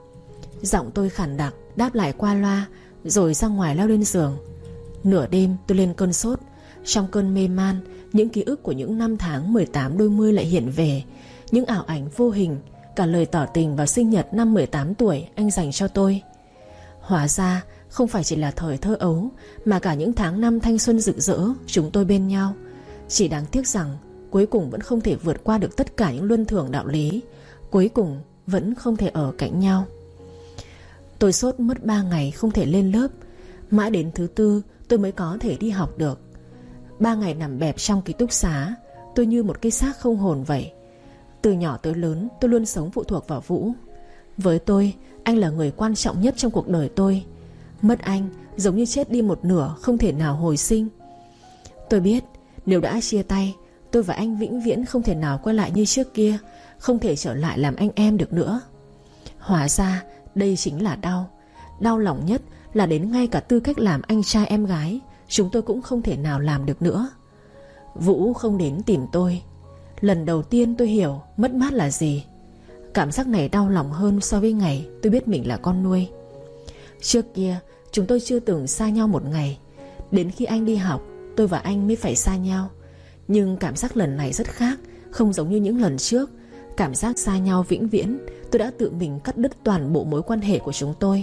Giọng tôi khản đặc đáp lại qua loa, rồi ra ngoài leo lên giường. Nửa đêm tôi lên cơn sốt. Trong cơn mê man, những ký ức của những năm tháng mười tám đôi mươi lại hiện về. Những ảo ảnh vô hình, cả lời tỏ tình vào sinh nhật năm mười tám tuổi anh dành cho tôi. Hóa ra không phải chỉ là thời thơ ấu, mà cả những tháng năm thanh xuân rực rỡ chúng tôi bên nhau. Chỉ đáng tiếc rằng cuối cùng vẫn không thể vượt qua được tất cả những luân thường đạo lý. Cuối cùng vẫn không thể ở cạnh nhau. Tôi sốt mất ba ngày không thể lên lớp. Mãi đến thứ tư tôi mới có thể đi học được. Ba ngày nằm bẹp trong ký túc xá, tôi như một cái xác không hồn vậy. Từ nhỏ tới lớn tôi luôn sống phụ thuộc vào Vũ. Với tôi, anh là người quan trọng nhất trong cuộc đời tôi. Mất anh giống như chết đi một nửa, không thể nào hồi sinh. Tôi biết nếu đã chia tay, tôi và anh vĩnh viễn không thể nào quay lại như trước kia, không thể trở lại làm anh em được nữa. Hóa ra đây chính là đau. Đau lòng nhất là đến ngay cả tư cách làm anh trai em gái chúng tôi cũng không thể nào làm được nữa. Vũ không đến tìm tôi. Lần đầu tiên tôi hiểu mất mát là gì. Cảm giác này đau lòng hơn so với ngày tôi biết mình là con nuôi. Trước kia chúng tôi chưa từng xa nhau một ngày. Đến khi anh đi học, tôi và anh mới phải xa nhau. Nhưng cảm giác lần này rất khác, không giống như những lần trước. Cảm giác xa nhau vĩnh viễn. Tôi đã tự mình cắt đứt toàn bộ mối quan hệ của chúng tôi.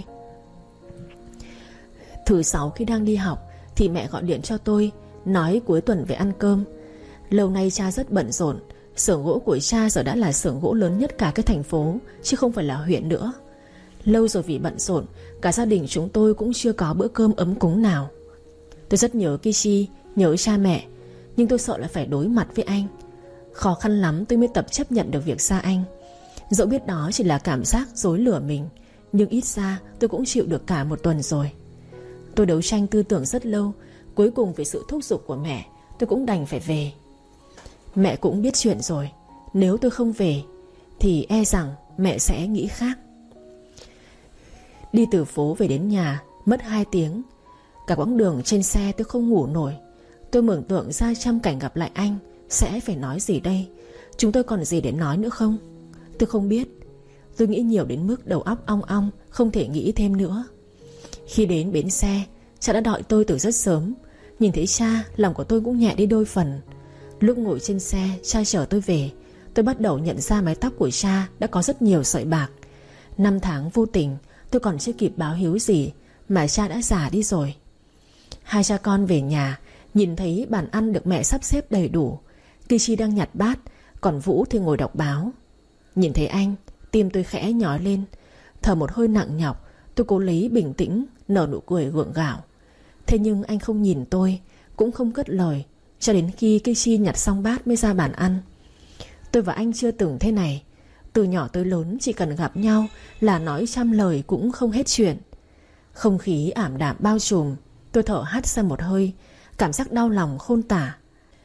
Thứ sáu khi đang đi học thì mẹ gọi điện cho tôi, nói cuối tuần về ăn cơm. Lâu nay cha rất bận rộn. Xưởng gỗ của cha giờ đã là xưởng gỗ lớn nhất cả cái thành phố, chứ không phải là huyện nữa. Lâu rồi vì bận rộn, cả gia đình chúng tôi cũng chưa có bữa cơm ấm cúng nào. Tôi rất nhớ Kichi, nhớ cha mẹ, nhưng tôi sợ là phải đối mặt với anh. Khó khăn lắm tôi mới tập chấp nhận được việc xa anh. Dẫu biết đó chỉ là cảm giác dối lừa mình, nhưng ít ra tôi cũng chịu được cả một tuần rồi. Tôi đấu tranh tư tưởng rất lâu. Cuối cùng vì sự thúc giục của mẹ, tôi cũng đành phải về. Mẹ cũng biết chuyện rồi. Nếu tôi không về thì e rằng mẹ sẽ nghĩ khác. Đi từ phố về đến nhà mất hai tiếng. Cả quãng đường trên xe tôi không ngủ nổi. Tôi mường tượng ra trăm cảnh gặp lại anh, Sẽ phải nói gì đây? Chúng tôi còn gì để nói nữa không? Tôi không biết. Tôi nghĩ nhiều đến mức đầu óc ong ong, không thể nghĩ thêm nữa. Khi đến bến xe, cha đã đợi tôi từ rất sớm. Nhìn thấy cha, lòng của tôi cũng nhẹ đi đôi phần. Lúc ngồi trên xe, cha chở tôi về, tôi bắt đầu nhận ra mái tóc của cha đã có rất nhiều sợi bạc. Năm tháng vô tình, tôi còn chưa kịp báo hiếu gì mà cha đã già đi rồi. Hai cha con về nhà, nhìn thấy bàn ăn được mẹ sắp xếp đầy đủ. Kichi đang nhặt bát, còn Vũ thì ngồi đọc báo. Nhìn thấy anh, tim tôi khẽ nhói lên. Thở một hơi nặng nhọc, tôi cố lấy bình tĩnh, nở nụ cười gượng gạo. Thế nhưng anh không nhìn tôi, cũng không cất lời, cho đến khi Kichi nhặt xong bát mới ra bàn ăn. Tôi và anh chưa từng thế này. Từ nhỏ tới lớn chỉ cần gặp nhau là nói trăm lời cũng không hết chuyện. Không khí ảm đạm bao trùm. Tôi thở hắt ra một hơi, cảm giác đau lòng khôn tả.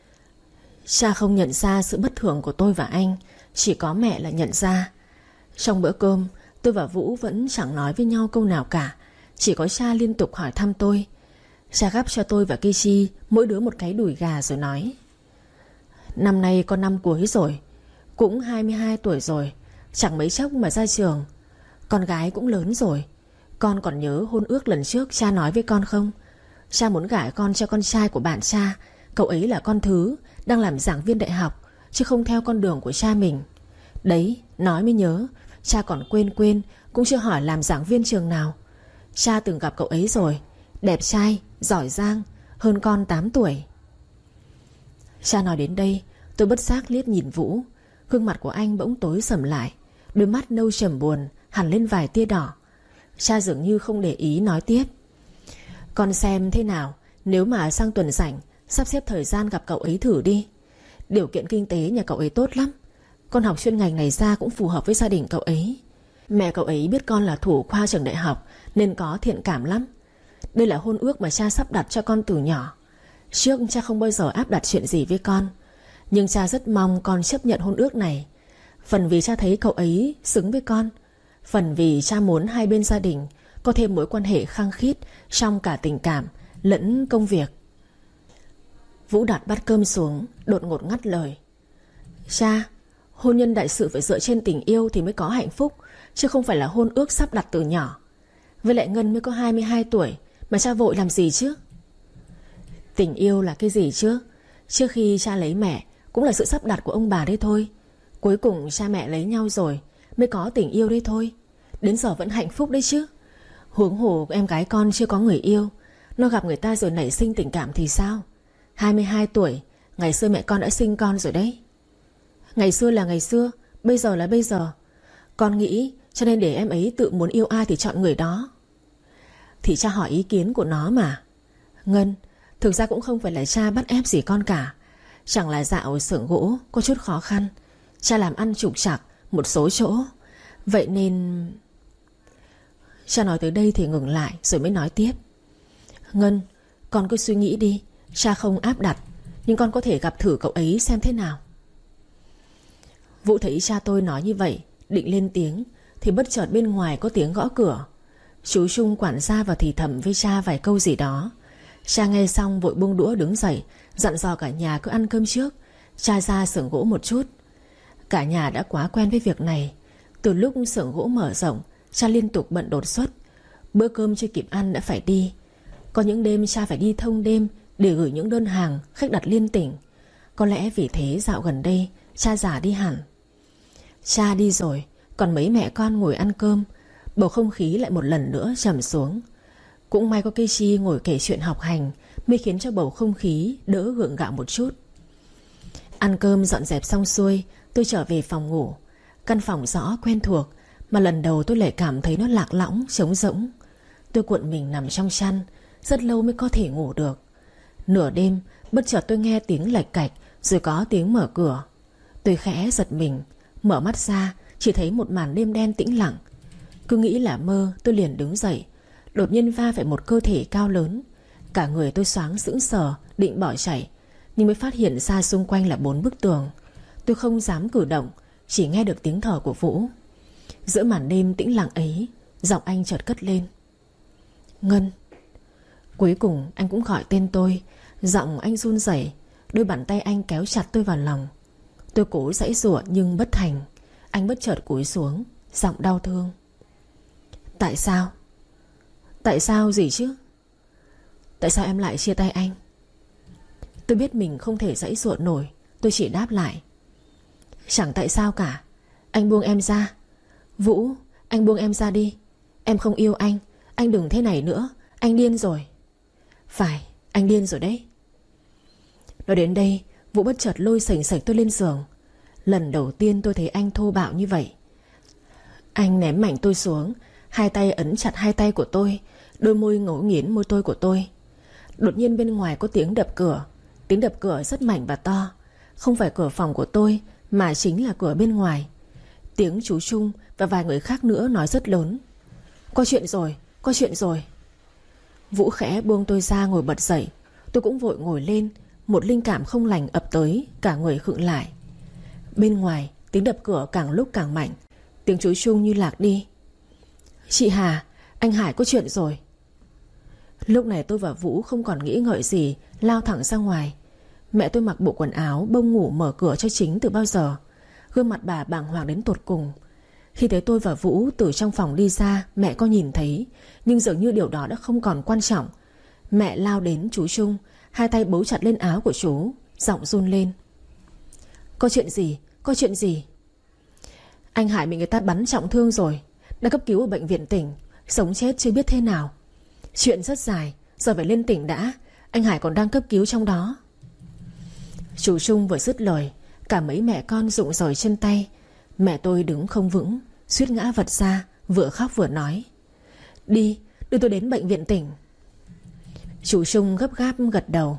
Cha không nhận ra sự bất thường của tôi và anh, chỉ có mẹ là nhận ra. Trong bữa cơm, tôi và Vũ vẫn chẳng nói với nhau câu nào cả. Chỉ có cha liên tục hỏi thăm tôi. Cha gắp cho tôi và Kichi mỗi đứa một cái đùi gà rồi nói: Năm nay con năm cuối rồi, cũng hai mươi hai tuổi rồi, chẳng mấy chốc mà ra trường. Con gái cũng lớn rồi. Con còn nhớ hôn ước lần trước cha nói với con không? Cha muốn gả con cho con trai của bạn cha. Cậu ấy là con thứ, đang làm giảng viên đại học, chứ không theo con đường của cha mình. Đấy, nói mới nhớ, cha còn quên quên, cũng chưa hỏi làm giảng viên trường nào. Cha từng gặp cậu ấy rồi, đẹp trai, giỏi giang, hơn con tám tuổi. Cha nói đến đây, tôi bất giác liếc nhìn Vũ. Gương mặt của anh bỗng tối sầm lại, đôi mắt nâu trầm buồn hẳn lên vài tia đỏ. Cha dường như không để ý nói tiếp: Con xem thế nào, nếu mà sang tuần rảnh sắp xếp thời gian gặp cậu ấy thử đi. Điều kiện kinh tế nhà cậu ấy tốt lắm. Con học chuyên ngành này ra cũng phù hợp với gia đình cậu ấy. Mẹ cậu ấy biết con là thủ khoa trường đại học nên có thiện cảm lắm. Đây là hôn ước mà cha sắp đặt cho con từ nhỏ. Trước cha không bao giờ áp đặt chuyện gì với con, nhưng cha rất mong con chấp nhận hôn ước này. Phần vì cha thấy cậu ấy xứng với con, phần vì cha muốn hai bên gia đình có thêm mối quan hệ khăng khít trong cả tình cảm lẫn công việc. Vũ đặt bát cơm xuống, đột ngột ngắt lời: Cha, hôn nhân đại sự phải dựa trên tình yêu thì mới có hạnh phúc, chứ không phải là hôn ước sắp đặt từ nhỏ. Với lại Ngân mới có hai mươi hai tuổi mà cha vội làm gì chứ? Tình yêu là cái gì chứ? Trước khi cha lấy mẹ cũng là sự sắp đặt của ông bà đấy thôi. Cuối cùng cha mẹ lấy nhau rồi mới có tình yêu đấy thôi. Đến giờ vẫn hạnh phúc đấy chứ. Huống hồ em gái con chưa có người yêu, nó gặp người ta rồi nảy sinh tình cảm thì sao? Hai mươi hai tuổi, ngày xưa mẹ con đã sinh con rồi đấy. Ngày xưa là ngày xưa, bây giờ là bây giờ. Con nghĩ cho nên để em ấy tự muốn yêu ai thì chọn người đó. Thì cha hỏi ý kiến của nó mà. Ngân, thực ra cũng không phải là cha bắt ép gì con cả. Chẳng là dạo xưởng gỗ có chút khó khăn, cha làm ăn trục trặc một số chỗ, vậy nên... Cha nói tới đây thì ngừng lại rồi mới nói tiếp: Ngân, con cứ suy nghĩ đi. Cha không áp đặt, nhưng con có thể gặp thử cậu ấy xem thế nào. Vũ thấy cha tôi nói như vậy, định lên tiếng thì bất chợt bên ngoài có tiếng gõ cửa. Chú Trung quản gia vào thì thầm với cha vài câu gì đó. Cha nghe xong vội buông đũa đứng dậy, dặn dò cả nhà cứ ăn cơm trước, cha ra xưởng gỗ một chút. Cả nhà đã quá quen với việc này. Từ lúc xưởng gỗ mở rộng, cha liên tục bận đột xuất. Bữa cơm chưa kịp ăn đã phải đi. Có những đêm cha phải đi thông đêm để gửi những đơn hàng khách đặt liên tỉnh. Có lẽ vì thế dạo gần đây cha già đi hẳn. Cha đi rồi, còn mấy mẹ con ngồi ăn cơm. Bầu không khí lại một lần nữa trầm xuống. Cũng may có Kichi ngồi kể chuyện học hành mới khiến cho bầu không khí đỡ gượng gạo một chút. Ăn cơm dọn dẹp xong xuôi, tôi trở về phòng ngủ. Căn phòng rõ quen thuộc, mà lần đầu tôi lại cảm thấy nó lạc lõng, trống rỗng. Tôi cuộn mình nằm trong chăn, rất lâu mới có thể ngủ được. Nửa đêm, bất chợt tôi nghe tiếng lạch cạch, rồi có tiếng mở cửa. Tôi khẽ giật mình, mở mắt ra, chỉ thấy một màn đêm đen tĩnh lặng. Cứ nghĩ là mơ, tôi liền đứng dậy. Đột nhiên va phải một cơ thể cao lớn. Cả người tôi xoáng sững sờ, định bỏ chạy, nhưng mới phát hiện ra xung quanh là bốn bức tường. Tôi không dám cử động, chỉ nghe được tiếng thở của Vũ. Giữa màn đêm tĩnh lặng ấy, giọng anh chợt cất lên: Ngân. Cuối cùng anh cũng gọi tên tôi. Giọng anh run rẩy, Đôi bàn tay anh kéo chặt tôi vào lòng. Tôi cố giãy giụa nhưng bất thành. Anh bất chợt cúi xuống, giọng đau thương. Tại sao? Tại sao gì chứ? Tại sao em lại chia tay anh? Tôi biết mình không thể giãy giụa nổi. Tôi chỉ đáp lại. Chẳng tại sao cả. Anh buông em ra. Vũ, anh buông em ra đi. Em không yêu anh. Anh đừng thế này nữa. Anh điên rồi. Phải, anh điên rồi đấy. Nói đến đây, Vũ bất chợt lôi sành sạch tôi lên giường. Lần đầu tiên tôi thấy anh thô bạo như vậy. Anh ném mạnh tôi xuống, hai tay ấn chặt hai tay của tôi, đôi môi ngấu nghiến môi tôi của tôi. Đột nhiên bên ngoài có tiếng đập cửa. Tiếng đập cửa rất mạnh và to. Không phải cửa phòng của tôi, mà chính là cửa bên ngoài. Tiếng chú Trung và vài người khác nữa nói rất lớn. Có chuyện rồi, có chuyện rồi. Vũ khẽ buông tôi ra ngồi bật dậy. Tôi cũng vội ngồi lên. Một linh cảm không lành ập tới, cả người khựng lại. Bên ngoài tiếng đập cửa càng lúc càng mạnh. Tiếng chú Trung như lạc đi. Chị Hà, anh Hải có chuyện rồi. Lúc này tôi và Vũ không còn nghĩ ngợi gì, lao thẳng ra ngoài. Mẹ tôi mặc bộ quần áo bông ngủ mở cửa cho chính từ bao giờ. Gương mặt bà bàng hoàng đến tột cùng. Khi thấy tôi và Vũ từ trong phòng đi ra, mẹ có nhìn thấy, nhưng dường như điều đó đã không còn quan trọng. Mẹ lao đến chú Trung, hai tay bấu chặt lên áo của chú, giọng run lên. Có chuyện gì? Có chuyện gì? Anh Hải bị người ta bắn trọng thương rồi, đã cấp cứu ở bệnh viện tỉnh. Sống chết chưa biết thế nào. Chuyện rất dài, giờ phải lên tỉnh đã. Anh Hải còn đang cấp cứu trong đó. Chú Trung vừa dứt lời, cả mấy mẹ con rụng rời chân tay. Mẹ tôi đứng không vững, suýt ngã vật ra, vừa khóc vừa nói. Đi, đưa tôi đến bệnh viện tỉnh. Chú Trung gấp gáp gật đầu.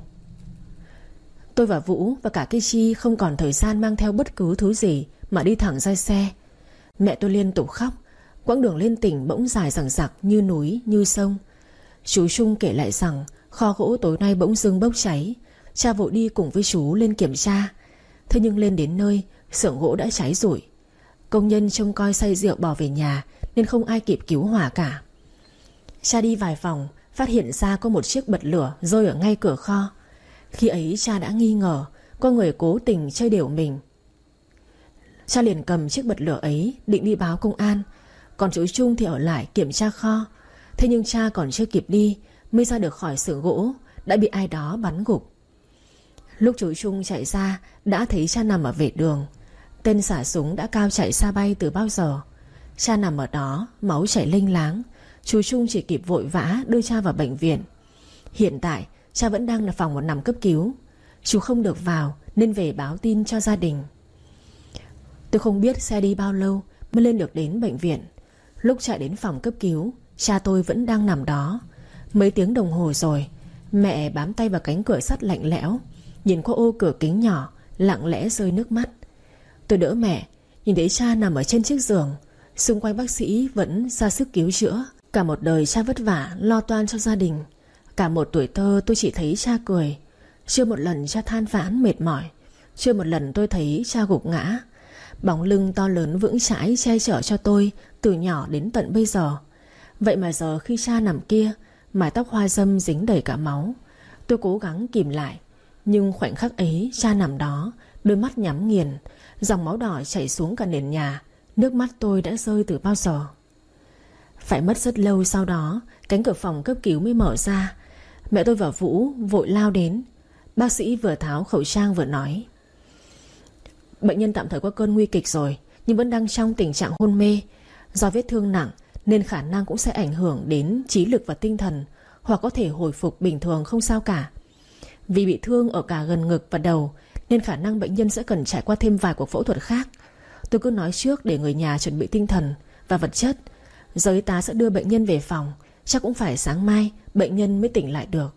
Tôi và Vũ và cả Cây Chi không còn thời gian mang theo bất cứ thứ gì mà đi thẳng ra xe. Mẹ tôi liên tục khóc. Quãng đường lên tỉnh bỗng dài dằng dặc như núi, như sông. Chú Trung kể lại rằng kho gỗ tối nay bỗng dưng bốc cháy. Cha vội đi cùng với chú lên kiểm tra. Thế nhưng lên đến nơi, xưởng gỗ đã cháy rụi. Công nhân trông coi say rượu bỏ về nhà, nên không ai kịp cứu hỏa cả. Cha đi vài vòng, phát hiện ra có một chiếc bật lửa rơi ở ngay cửa kho. Khi ấy cha đã nghi ngờ có người cố tình chơi đểu mình. Cha liền cầm chiếc bật lửa ấy định đi báo công an. Còn chú Trung thì ở lại kiểm tra kho. Thế nhưng cha còn chưa kịp đi, mới ra được khỏi xưởng gỗ, đã bị ai đó bắn gục. Lúc chú Trung chạy ra, đã thấy cha nằm ở vệ đường. Tên xả súng đã cao chạy xa bay từ bao giờ. Cha nằm ở đó, máu chảy lênh láng. Chú Trung chỉ kịp vội vã đưa cha vào bệnh viện. Hiện tại cha vẫn đang ở phòng một nằm cấp cứu. Chú không được vào nên về báo tin cho gia đình. Tôi không biết xe đi bao lâu mới lên được đến bệnh viện. Lúc chạy đến phòng cấp cứu, cha tôi vẫn đang nằm đó. Mấy tiếng đồng hồ rồi, mẹ bám tay vào cánh cửa sắt lạnh lẽo, nhìn qua ô cửa kính nhỏ, lặng lẽ rơi nước mắt. Tôi đỡ mẹ, nhìn thấy cha nằm ở trên chiếc giường. Xung quanh bác sĩ vẫn ra sức cứu chữa. Cả một đời cha vất vả lo toan cho gia đình. Cả một tuổi thơ tôi chỉ thấy cha cười. Chưa một lần cha than vãn mệt mỏi. Chưa một lần tôi thấy cha gục ngã. Bóng lưng to lớn vững chãi che chở cho tôi từ nhỏ đến tận bây giờ. Vậy mà giờ khi cha nằm kia, mái tóc hoa râm dính đầy cả máu. Tôi cố gắng kìm lại. Nhưng khoảnh khắc ấy cha nằm đó, đôi mắt nhắm nghiền, dòng máu đỏ chảy xuống cả nền nhà. Nước mắt tôi đã rơi từ bao giờ. Phải mất rất lâu sau đó, cánh cửa phòng cấp cứu mới mở ra. Mẹ tôi và Vũ vội lao đến. Bác sĩ vừa tháo khẩu trang vừa nói. Bệnh nhân tạm thời có cơn nguy kịch rồi, nhưng vẫn đang trong tình trạng hôn mê. Do vết thương nặng nên khả năng cũng sẽ ảnh hưởng đến trí lực và tinh thần, hoặc có thể hồi phục bình thường không sao cả. Vì bị thương ở cả gần ngực và đầu nên khả năng bệnh nhân sẽ cần trải qua thêm vài cuộc phẫu thuật khác. Tôi cứ nói trước để người nhà chuẩn bị tinh thần và vật chất. Giờ y tá sẽ đưa bệnh nhân về phòng. Chắc cũng phải sáng mai bệnh nhân mới tỉnh lại được.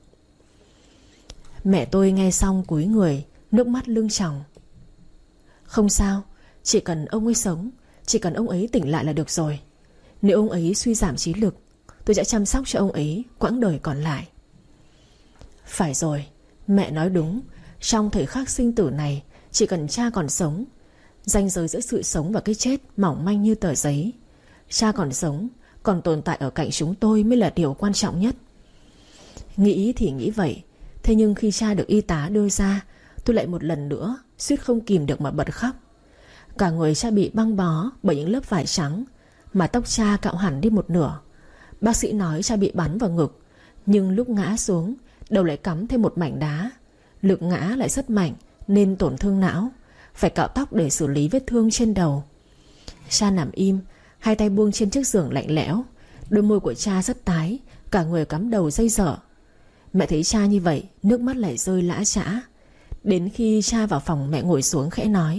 Mẹ tôi nghe xong cúi người, nước mắt lưng tròng. Không sao, chỉ cần ông ấy sống, chỉ cần ông ấy tỉnh lại là được rồi. Nếu ông ấy suy giảm trí lực, tôi sẽ chăm sóc cho ông ấy quãng đời còn lại. Phải rồi, mẹ nói đúng. Trong thời khắc sinh tử này, chỉ cần cha còn sống, ranh giới giữa sự sống và cái chết mỏng manh như tờ giấy. Cha còn sống, còn tồn tại ở cạnh chúng tôi mới là điều quan trọng nhất. Nghĩ thì nghĩ vậy. Thế nhưng khi cha được y tá đưa ra, Tôi lại một lần nữa suýt không kìm được mà bật khóc. Cả người cha bị băng bó bởi những lớp vải trắng, mà tóc cha cạo hẳn đi một nửa. Bác sĩ nói cha bị bắn vào ngực, nhưng lúc ngã xuống, đầu lại cắm thêm một mảnh đá. Lực ngã lại rất mạnh nên tổn thương não, phải cạo tóc để xử lý vết thương trên đầu. Cha nằm im, hai tay buông trên chiếc giường lạnh lẽo. Đôi môi của cha rất tái, cả người cắm đầu dây dở. Mẹ thấy cha như vậy, nước mắt lại rơi lã chã. Đến khi cha vào phòng, mẹ ngồi xuống khẽ nói: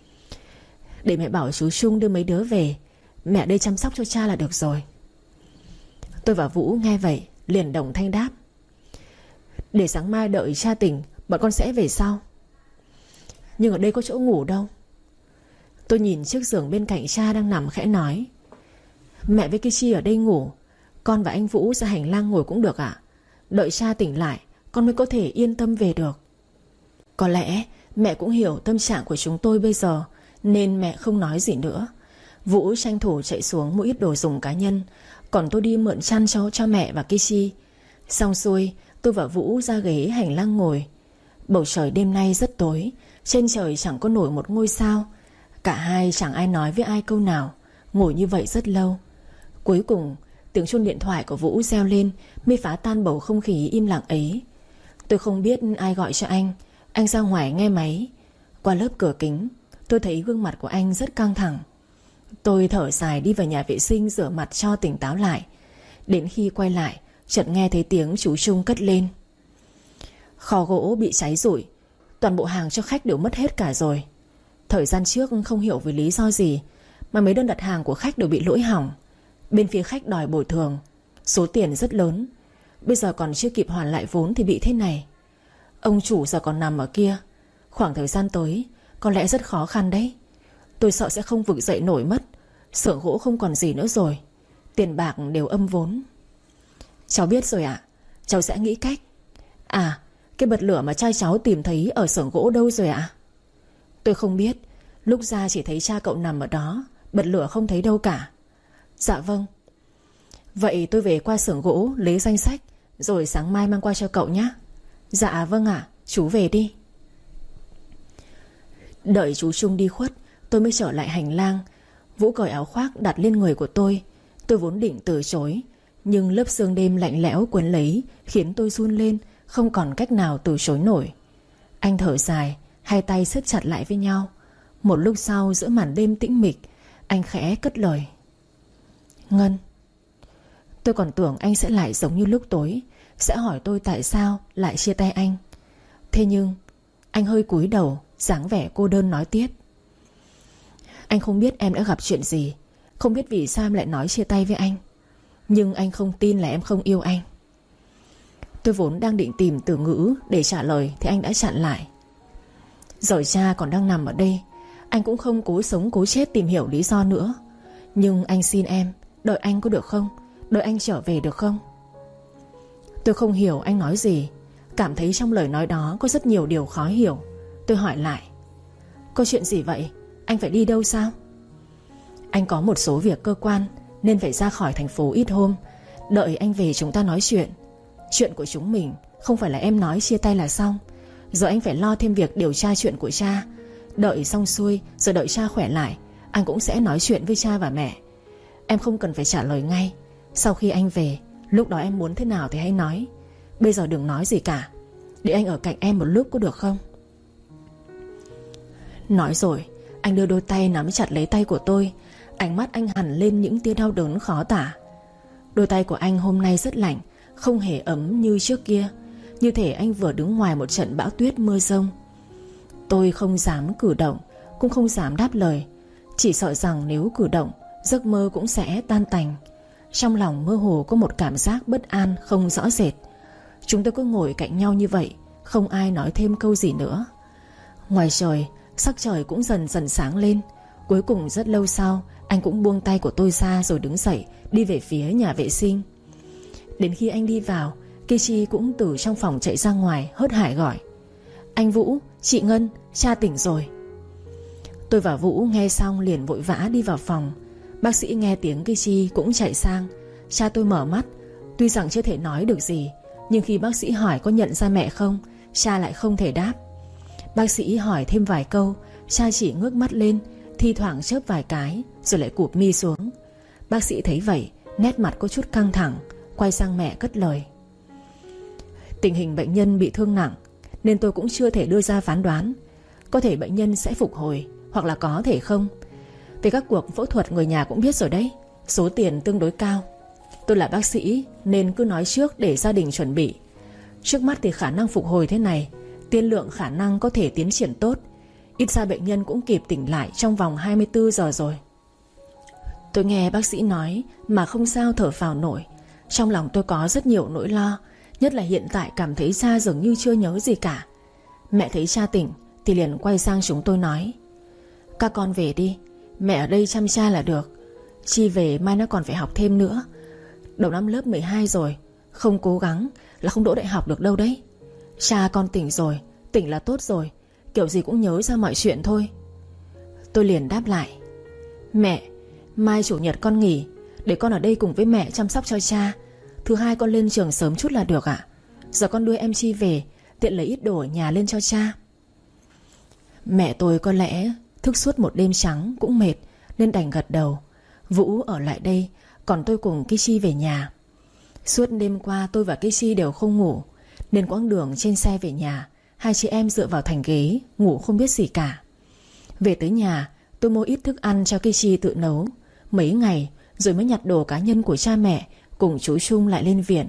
"Để mẹ bảo chú Trung đưa mấy đứa về, mẹ đây chăm sóc cho cha là được rồi." Tôi và Vũ nghe vậy liền đồng thanh đáp: "Để sáng mai đợi cha tỉnh, bọn con sẽ về sau." "Nhưng ở đây có chỗ ngủ đâu." Tôi nhìn chiếc giường bên cạnh cha đang nằm khẽ nói: "Mẹ với Kichi ở đây ngủ, con và anh Vũ ra hành lang ngồi cũng được ạ. Đợi cha tỉnh lại con mới có thể yên tâm về được." Có lẽ mẹ cũng hiểu tâm trạng của chúng tôi bây giờ, nên mẹ không nói gì nữa. Vũ tranh thủ chạy xuống mua ít đồ dùng cá nhân, còn tôi đi mượn chăn cho, cho mẹ và Kichi. Xong xuôi, tôi và Vũ ra ghế hành lang ngồi. Bầu trời đêm nay rất tối, trên trời chẳng có nổi một ngôi sao. Cả hai chẳng ai nói với ai câu nào, ngồi như vậy rất lâu. Cuối cùng tiếng chuông điện thoại của Vũ reo lên, mới phá tan bầu không khí im lặng ấy. Tôi không biết ai gọi cho anh. Anh ra ngoài nghe máy. Qua lớp cửa kính, tôi thấy gương mặt của anh rất căng thẳng. Tôi thở dài đi vào nhà vệ sinh rửa mặt cho tỉnh táo lại. Đến khi quay lại, chợt nghe thấy tiếng chú Trung cất lên: "Kho gỗ bị cháy rụi, toàn bộ hàng cho khách đều mất hết cả rồi. Thời gian trước không hiểu vì lý do gì mà mấy đơn đặt hàng của khách đều bị lỗi hỏng. Bên phía khách đòi bồi thường, số tiền rất lớn. Bây giờ còn chưa kịp hoàn lại vốn thì bị thế này. Ông chủ giờ còn nằm ở kia. Khoảng thời gian tới có lẽ rất khó khăn đấy. Tôi sợ sẽ không vực dậy nổi mất. Xưởng gỗ không còn gì nữa rồi, tiền bạc đều âm vốn." "Cháu biết rồi ạ, cháu sẽ nghĩ cách. À, cái bật lửa mà trai cháu tìm thấy ở xưởng gỗ đâu rồi ạ?" "Tôi không biết, lúc ra chỉ thấy cha cậu nằm ở đó, bật lửa không thấy đâu cả." "Dạ vâng. Vậy tôi về qua xưởng gỗ lấy danh sách, rồi sáng mai mang qua cho cậu nhé." "Dạ vâng ạ, chú về đi." Đợi chú Trung đi khuất, tôi mới trở lại hành lang. Vũ cởi áo khoác đặt lên người của tôi. Tôi vốn định từ chối, nhưng lớp sương đêm lạnh lẽo quấn lấy khiến tôi run lên, không còn cách nào từ chối nổi. Anh thở dài, hai tay siết chặt lại với nhau. Một lúc sau, giữa màn đêm tĩnh mịch, anh khẽ cất lời: "Ngân." Tôi còn tưởng anh sẽ lại giống như lúc tối, sẽ hỏi tôi tại sao lại chia tay anh. Thế nhưng anh hơi cúi đầu, dáng vẻ cô đơn nói tiếp: "Anh không biết em đã gặp chuyện gì, không biết vì sao em lại nói chia tay với anh. Nhưng anh không tin là em không yêu anh." Tôi vốn đang định tìm từ ngữ để trả lời thì anh đã chặn lại: "Rồi cha còn đang nằm ở đây, anh cũng không cố sống cố chết tìm hiểu lý do nữa. Nhưng anh xin em, đợi anh có được không? Đợi anh trở về được không?" Tôi không hiểu anh nói gì, cảm thấy trong lời nói đó có rất nhiều điều khó hiểu. Tôi hỏi lại: "Có chuyện gì vậy? Anh phải đi đâu sao?" "Anh có một số việc cơ quan nên phải ra khỏi thành phố ít hôm. Đợi anh về chúng ta nói chuyện. Chuyện của chúng mình không phải là em nói chia tay là xong. Giờ anh phải lo thêm việc điều tra chuyện của cha. Đợi xong xuôi, rồi đợi cha khỏe lại, anh cũng sẽ nói chuyện với cha và mẹ. Em không cần phải trả lời ngay. Sau khi anh về, lúc đó em muốn thế nào thì hãy nói. Bây giờ đừng nói gì cả. Để anh ở cạnh em một lúc có được không?" Nói rồi, anh đưa đôi tay nắm chặt lấy tay của tôi. Ánh mắt anh hằn lên những tia đau đớn khó tả. Đôi tay của anh hôm nay rất lạnh, không hề ấm như trước kia, như thể anh vừa đứng ngoài một trận bão tuyết mưa rông. Tôi không dám cử động, cũng không dám đáp lời, chỉ sợ rằng nếu cử động, giấc mơ cũng sẽ tan tành. Trong lòng mơ hồ có một cảm giác bất an không rõ rệt. Chúng tôi cứ ngồi cạnh nhau như vậy, không ai nói thêm câu gì nữa. Ngoài trời, sắc trời cũng dần dần sáng lên. Cuối cùng rất lâu sau, anh cũng buông tay của tôi ra rồi đứng dậy, đi về phía nhà vệ sinh. Đến khi anh đi vào, Kichi cũng từ trong phòng chạy ra ngoài, hớt hải gọi: "Anh Vũ, chị Ngân, cha tỉnh rồi." Tôi và Vũ nghe xong liền vội vã đi vào phòng. Bác sĩ nghe tiếng Kichi cũng chạy sang. Cha tôi mở mắt, tuy rằng chưa thể nói được gì, nhưng khi bác sĩ hỏi có nhận ra mẹ không, cha lại không thể đáp. Bác sĩ hỏi thêm vài câu, cha chỉ ngước mắt lên, thi thoảng chớp vài cái rồi lại cụp mi xuống. Bác sĩ thấy vậy, nét mặt có chút căng thẳng, quay sang mẹ cất lời: Tình hình bệnh nhân bị thương nặng nên tôi cũng chưa thể đưa ra phán đoán. Có thể bệnh nhân sẽ phục hồi, hoặc là có thể không. Về các cuộc phẫu thuật người nhà cũng biết rồi đấy, số tiền tương đối cao. Tôi là bác sĩ nên cứ nói trước để gia đình chuẩn bị. Trước mắt thì khả năng phục hồi thế này, tiên lượng khả năng có thể tiến triển tốt. Ít ra bệnh nhân cũng kịp tỉnh lại trong vòng hai mươi tư giờ rồi. Tôi nghe bác sĩ nói mà không sao thở phào nổi. Trong lòng tôi có rất nhiều nỗi lo, nhất là hiện tại cảm thấy cha dường như chưa nhớ gì cả. Mẹ thấy cha tỉnh thì liền quay sang chúng tôi nói: Các con về đi, mẹ ở đây chăm cha là được. Chi về mai nó còn phải học thêm nữa. Đầu năm lớp mười hai rồi, không cố gắng là không đỗ đại học được đâu đấy. Cha con tỉnh rồi, tỉnh là tốt rồi, kiểu gì cũng nhớ ra mọi chuyện thôi. Tôi liền đáp lại: Mẹ, mai chủ nhật con nghỉ, để con ở đây cùng với mẹ chăm sóc cho cha. Thứ hai con lên trường sớm chút là được ạ. Giờ con đưa em Chi về, tiện lấy ít đồ ở nhà lên cho cha. Mẹ tôi có lẽ thức suốt một đêm trắng cũng mệt nên đành gật đầu. Vũ ở lại đây, còn tôi cùng Kishi về nhà. Suốt đêm qua tôi và Kishi đều không ngủ, nên quãng đường trên xe về nhà, hai chị em dựa vào thành ghế ngủ không biết gì cả. Về tới nhà, tôi mua ít thức ăn cho Kishi tự nấu. Mấy ngày rồi mới nhặt đồ cá nhân của cha mẹ cùng chú Trung lại lên viện.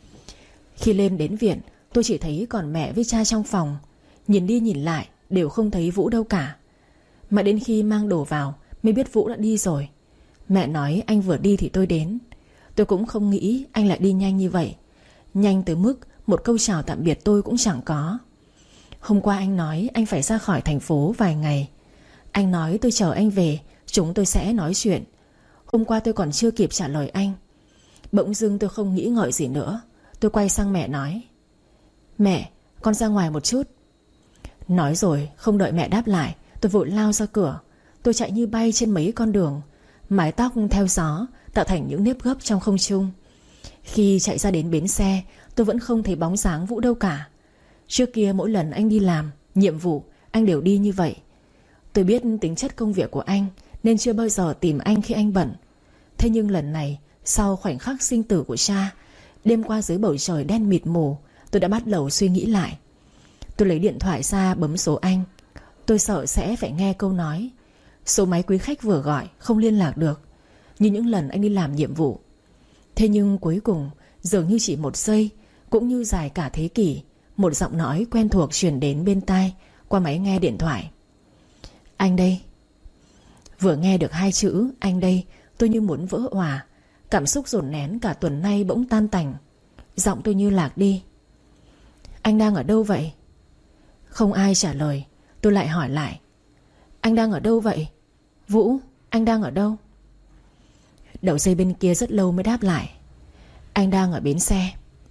Khi lên đến viện, tôi chỉ thấy còn mẹ với cha trong phòng. Nhìn đi nhìn lại đều không thấy Vũ đâu cả. Mà đến khi mang đồ vào mới biết Vũ đã đi rồi. Mẹ nói anh vừa đi thì tôi đến. Tôi cũng không nghĩ anh lại đi nhanh như vậy. Nhanh tới mức một câu chào tạm biệt tôi cũng chẳng có. Hôm qua anh nói anh phải ra khỏi thành phố vài ngày. Anh nói tôi chờ anh về, chúng tôi sẽ nói chuyện. Hôm qua tôi còn chưa kịp trả lời anh. Bỗng dưng tôi không nghĩ ngợi gì nữa. Tôi quay sang mẹ nói: Mẹ, con ra ngoài một chút. Nói rồi không đợi mẹ đáp lại, tôi vội lao ra cửa. Tôi chạy như bay trên mấy con đường, mái tóc theo gió tạo thành những nếp gấp trong không trung. Khi chạy ra đến bến xe, tôi vẫn không thấy bóng dáng Vũ đâu cả. Trước kia mỗi lần anh đi làm nhiệm vụ, anh đều đi như vậy. Tôi biết tính chất công việc của anh nên chưa bao giờ tìm anh khi anh bận. Thế nhưng lần này, sau khoảnh khắc sinh tử của cha, đêm qua dưới bầu trời đen mịt mù, tôi đã bắt đầu suy nghĩ lại. Tôi lấy điện thoại ra bấm số anh. Tôi sợ sẽ phải nghe câu nói: Số máy quý khách vừa gọi không liên lạc được, như những lần anh đi làm nhiệm vụ. Thế nhưng cuối cùng, dường như chỉ một giây, cũng như dài cả thế kỷ, một giọng nói quen thuộc truyền đến bên tai qua máy nghe điện thoại: Anh đây. Vừa nghe được hai chữ anh đây, tôi như muốn vỡ òa. Cảm xúc dồn nén cả tuần nay bỗng tan tành. Giọng tôi như lạc đi. Anh đang ở đâu vậy? Không ai trả lời. Tôi lại hỏi lại: Anh đang ở đâu vậy? Vũ, anh đang ở đâu? Đầu dây bên kia rất lâu mới đáp lại: Anh đang ở bến xe.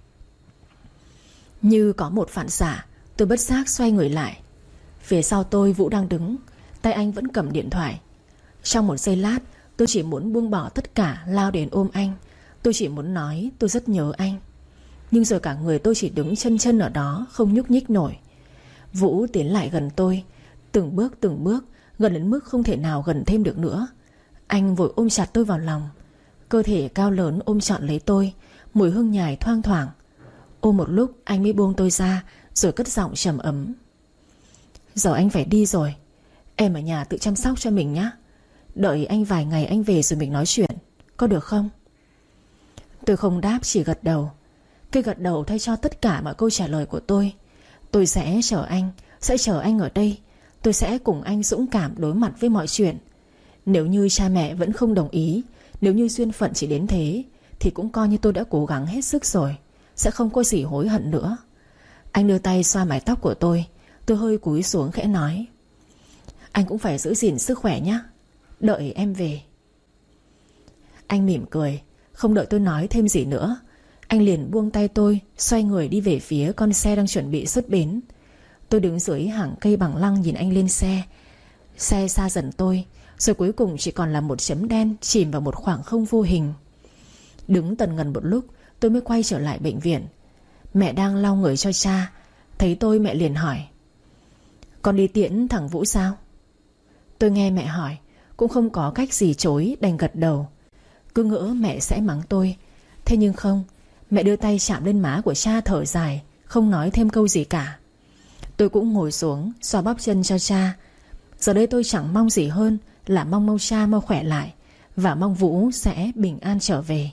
Như có một phản xạ, tôi bất giác xoay người lại. Phía sau tôi Vũ đang đứng, tay anh vẫn cầm điện thoại. Trong một giây lát, tôi chỉ muốn buông bỏ tất cả, lao đến ôm anh. Tôi chỉ muốn nói tôi rất nhớ anh. Nhưng rồi cả người tôi chỉ đứng chân chân ở đó, không nhúc nhích nổi. Vũ tiến lại gần tôi, từng bước từng bước, gần đến mức không thể nào gần thêm được nữa. Anh vội ôm chặt tôi vào lòng. Cơ thể cao lớn ôm trọn lấy tôi, mùi hương nhài thoang thoảng. Ôm một lúc anh mới buông tôi ra, rồi cất giọng trầm ấm: Giờ anh phải đi rồi, em ở nhà tự chăm sóc cho mình nhé. Đợi anh vài ngày anh về rồi mình nói chuyện, có được không? Tôi không đáp, chỉ gật đầu. Cái gật đầu thay cho tất cả mọi câu trả lời của tôi. Tôi sẽ chờ anh, sẽ chờ anh ở đây. Tôi sẽ cùng anh dũng cảm đối mặt với mọi chuyện. Nếu như cha mẹ vẫn không đồng ý, nếu như duyên phận chỉ đến thế, thì cũng coi như tôi đã cố gắng hết sức rồi, sẽ không có gì hối hận nữa. Anh đưa tay xoa mái tóc của tôi. Tôi hơi cúi xuống khẽ nói: Anh cũng phải giữ gìn sức khỏe nhé. Đợi em về. Anh mỉm cười. Không đợi tôi nói thêm gì nữa, anh liền buông tay tôi, xoay người đi về phía con xe đang chuẩn bị xuất bến. Tôi đứng dưới hàng cây bằng lăng nhìn anh lên xe. Xe xa dần tôi, rồi cuối cùng chỉ còn là một chấm đen chìm vào một khoảng không vô hình. Đứng tần ngần một lúc, tôi mới quay trở lại bệnh viện. Mẹ đang lau người cho cha. Thấy tôi mẹ liền hỏi: Con đi tiễn thằng Vũ sao? Tôi nghe mẹ hỏi, cũng không có cách gì chối, đành gật đầu. Cứ ngỡ mẹ sẽ mắng tôi. Thế nhưng không. Mẹ đưa tay chạm lên má của cha, thở dài, không nói thêm câu gì cả. Tôi cũng ngồi xuống xoa bóp chân cho cha. Giờ đây tôi chẳng mong gì hơn là mong mong cha mau khỏe lại, và mong Vũ sẽ bình an trở về.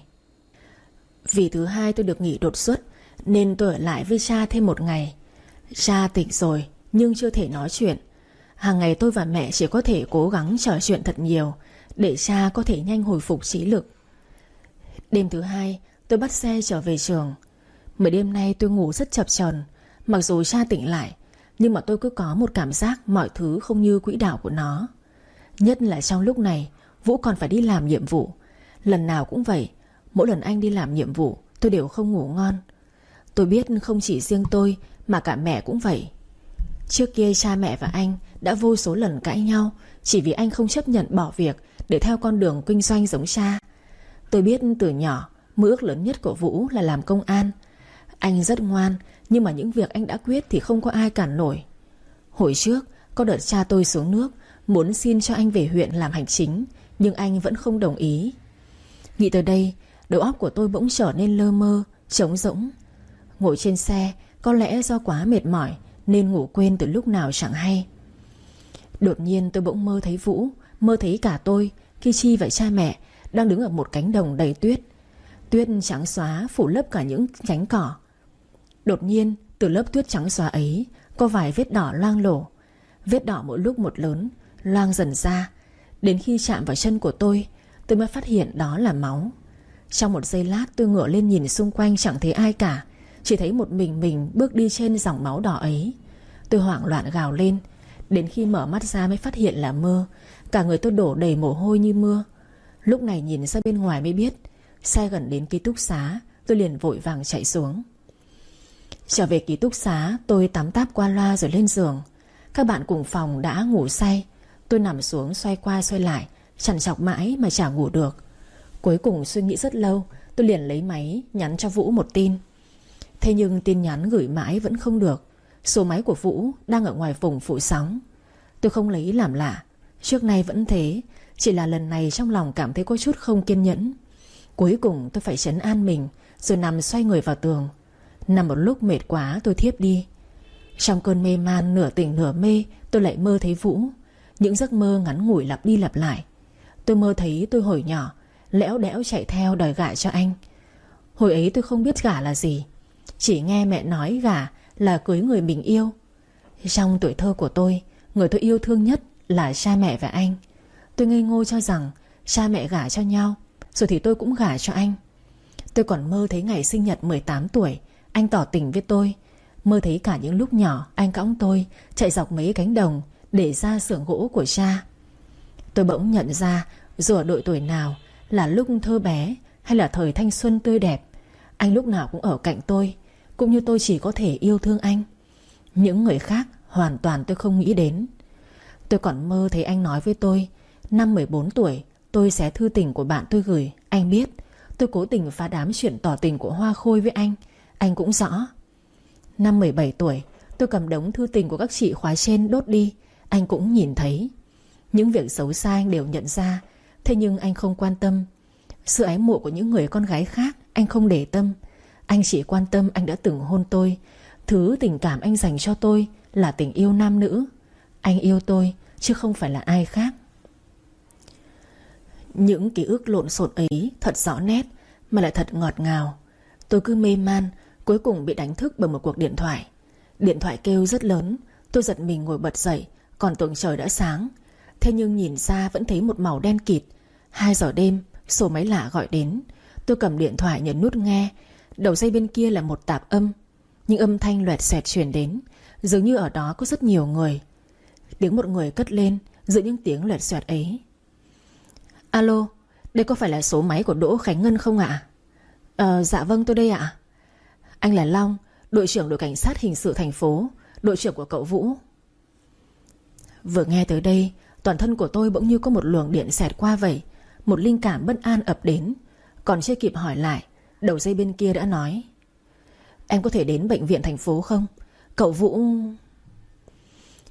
Vì thứ hai tôi được nghỉ đột xuất, nên tôi ở lại với cha thêm một ngày. Cha tỉnh rồi nhưng chưa thể nói chuyện. Hàng ngày tôi và mẹ chỉ có thể cố gắng trò chuyện thật nhiều, để cha có thể nhanh hồi phục trí lực. Đêm thứ hai tôi bắt xe trở về trường. Mấy đêm nay tôi ngủ rất chập chờn. Mặc dù cha tỉnh lại, nhưng mà tôi cứ có một cảm giác mọi thứ không như quỹ đạo của nó. Nhất là trong lúc này Vũ còn phải đi làm nhiệm vụ. Lần nào cũng vậy. Mỗi lần anh đi làm nhiệm vụ, tôi đều không ngủ ngon. Tôi biết không chỉ riêng tôi mà cả mẹ cũng vậy. Trước kia cha mẹ và anh đã vô số lần cãi nhau, chỉ vì anh không chấp nhận bỏ việc để theo con đường kinh doanh giống cha. Tôi biết từ nhỏ mơ ước lớn nhất của Vũ là làm công an. Anh rất ngoan, nhưng mà những việc anh đã quyết thì không có ai cản nổi. Hồi trước có đợt cha tôi xuống nước, muốn xin cho anh về huyện làm hành chính, nhưng anh vẫn không đồng ý. Nghĩ tới đây, đầu óc của tôi bỗng trở nên lơ mơ, trống rỗng. Ngồi trên xe, có lẽ do quá mệt mỏi nên ngủ quên từ lúc nào chẳng hay. Đột nhiên tôi bỗng mơ thấy Vũ, mơ thấy cả tôi, Ki Chi và cha mẹ đang đứng ở một cánh đồng đầy tuyết. Tuyết trắng xóa phủ lấp cả những nhánh cỏ. Đột nhiên từ lớp tuyết trắng xóa ấy có vài vết đỏ loang lổ. Vết đỏ mỗi lúc một lớn, loang dần ra. Đến khi chạm vào chân của tôi, tôi mới phát hiện đó là máu. Trong một giây lát tôi ngửa lên nhìn xung quanh, chẳng thấy ai cả, chỉ thấy một mình mình bước đi trên dòng máu đỏ ấy. Tôi hoảng loạn gào lên. Đến khi mở mắt ra mới phát hiện là mơ. Cả người tôi đổ đầy mồ hôi như mưa. Lúc này nhìn ra bên ngoài mới biết, xe gần đến ký túc xá, tôi liền vội vàng chạy xuống. Trở về ký túc xá, tôi tắm táp qua loa rồi lên giường. Các bạn cùng phòng đã ngủ say. Tôi nằm xuống xoay qua xoay lại, trằn trọc mãi mà chả ngủ được. Cuối cùng suy nghĩ rất lâu, tôi liền lấy máy nhắn cho Vũ một tin. Thế nhưng tin nhắn gửi mãi vẫn không được. Số máy của Vũ đang ở ngoài vùng phủ sóng. Tôi không lấy làm lạ, trước nay vẫn thế, chỉ là lần này trong lòng cảm thấy có chút không kiên nhẫn. Cuối cùng tôi phải trấn an mình, rồi nằm xoay người vào tường. Nằm một lúc mệt quá tôi thiếp đi. Trong cơn mê man nửa tỉnh nửa mê, tôi lại mơ thấy Vũ. Những giấc mơ ngắn ngủi lặp đi lặp lại. Tôi mơ thấy tôi hồi nhỏ lẽo đẽo chạy theo đòi gả cho anh. Hồi ấy tôi không biết gả là gì, chỉ nghe mẹ nói gả là cưới người mình yêu. Trong tuổi thơ của tôi, người tôi yêu thương nhất là cha mẹ và anh. Tôi ngây ngô cho rằng cha mẹ gả cho nhau, rồi thì tôi cũng gả cho anh. Tôi còn mơ thấy ngày sinh nhật mười tám tuổi, anh tỏ tình với tôi. Mơ thấy cả những lúc nhỏ anh cõng tôi chạy dọc mấy cánh đồng để ra xưởng gỗ của cha. Tôi bỗng nhận ra dù ở độ tuổi nào, là lúc thơ bé hay là thời thanh xuân tươi đẹp, anh lúc nào cũng ở cạnh tôi, cũng như tôi chỉ có thể yêu thương anh. Những người khác hoàn toàn tôi không nghĩ đến. Tôi còn mơ thấy anh nói với tôi, năm mười bốn tuổi tôi xé thư tình của bạn tôi gửi. Anh biết. Tôi cố tình phá đám chuyện tỏ tình của Hoa Khôi với anh, anh cũng rõ. Năm mười bảy tuổi tôi cầm đống thư tình của các chị khóa trên đốt đi, anh cũng nhìn thấy. Những việc xấu xa anh đều nhận ra, thế nhưng anh không quan tâm. Sự ái mộ của những người con gái khác anh không để tâm. Anh chỉ quan tâm anh đã từng hôn tôi. Thứ tình cảm anh dành cho tôi là tình yêu nam nữ. Anh yêu tôi chứ không phải là ai khác. Những ký ức lộn xộn ấy thật rõ nét mà lại thật ngọt ngào. Tôi cứ mê man, cuối cùng bị đánh thức bởi một cuộc điện thoại. Điện thoại kêu rất lớn. Tôi giật mình ngồi bật dậy, còn tưởng trời đã sáng. Thế nhưng nhìn ra vẫn thấy một màu đen kịt. Hai giờ đêm, số máy lạ gọi đến. Tôi cầm điện thoại nhấn nút nghe. Đầu dây bên kia là một tạp âm. Những âm thanh loẹt xoẹt truyền đến, dường như ở đó có rất nhiều người. Tiếng một người cất lên giữa những tiếng loẹt xoẹt ấy. Alo, đây có phải là số máy của Đỗ Khánh Ngân không ạ? Ờ, dạ vâng tôi đây ạ. Anh là Long, đội trưởng đội cảnh sát hình sự thành phố, đội trưởng của cậu Vũ. Vừa nghe tới đây, toàn thân của tôi bỗng như có một luồng điện xẹt qua vậy. Một linh cảm bất an ập đến. Còn chưa kịp hỏi lại, đầu dây bên kia đã nói: Em có thể đến bệnh viện thành phố không? Cậu Vũ...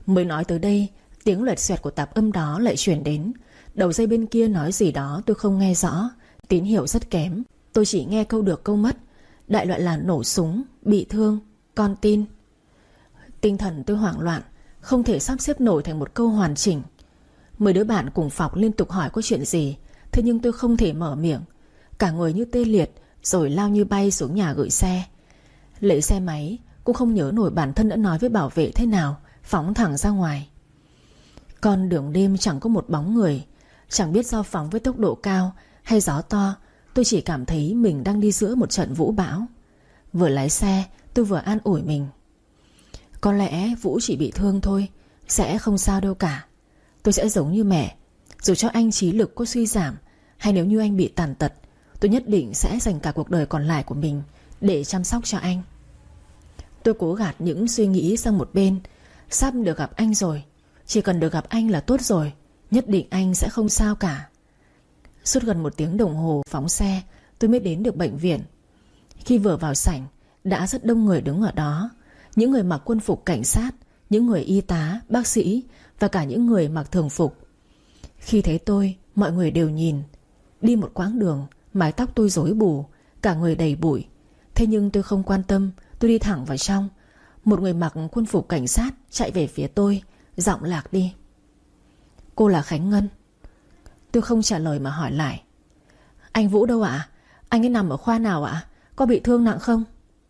Mới nói tới đây, tiếng loẹt xoẹt của tạp âm đó lại chuyển đến. Đầu dây bên kia nói gì đó tôi không nghe rõ, tín hiệu rất kém. Tôi chỉ nghe câu được câu mất. Đại loại là nổ súng, bị thương, con tin. Tinh thần tôi hoảng loạn, không thể sắp xếp nổi thành một câu hoàn chỉnh. Mấy đứa bạn cùng phòng liên tục hỏi có chuyện gì, thế nhưng tôi không thể mở miệng. Cả người như tê liệt, rồi lao như bay xuống nhà gửi xe. Lấy xe máy, cũng không nhớ nổi bản thân đã nói với bảo vệ thế nào, phóng thẳng ra ngoài. Con đường đêm chẳng có một bóng người. Chẳng biết do phóng với tốc độ cao hay gió to, tôi chỉ cảm thấy mình đang đi giữa một trận vũ bão. Vừa lái xe, tôi vừa an ủi mình. Có lẽ Vũ chỉ bị thương thôi, sẽ không sao đâu cả. Tôi sẽ giống như mẹ. Dù cho anh trí lực có suy giảm, hay nếu như anh bị tàn tật, tôi nhất định sẽ dành cả cuộc đời còn lại của mình để chăm sóc cho anh. Tôi cố gạt những suy nghĩ sang một bên. Sắp được gặp anh rồi, chỉ cần được gặp anh là tốt rồi. Nhất định anh sẽ không sao cả. Suốt gần một tiếng đồng hồ phóng xe, tôi mới đến được bệnh viện. Khi vừa vào sảnh, đã rất đông người đứng ở đó. Những người mặc quân phục cảnh sát, những người y tá, bác sĩ, và cả những người mặc thường phục. Khi thấy tôi, mọi người đều nhìn. Đi một quãng đường, mái tóc tôi rối bù, cả người đầy bụi. Thế nhưng tôi không quan tâm, tôi đi thẳng vào trong. Một người mặc quân phục cảnh sát chạy về phía tôi, giọng lạc đi. Cô là Khánh Ngân. Tôi không trả lời mà hỏi lại. Anh Vũ đâu ạ? Anh ấy nằm ở khoa nào ạ? Có bị thương nặng không?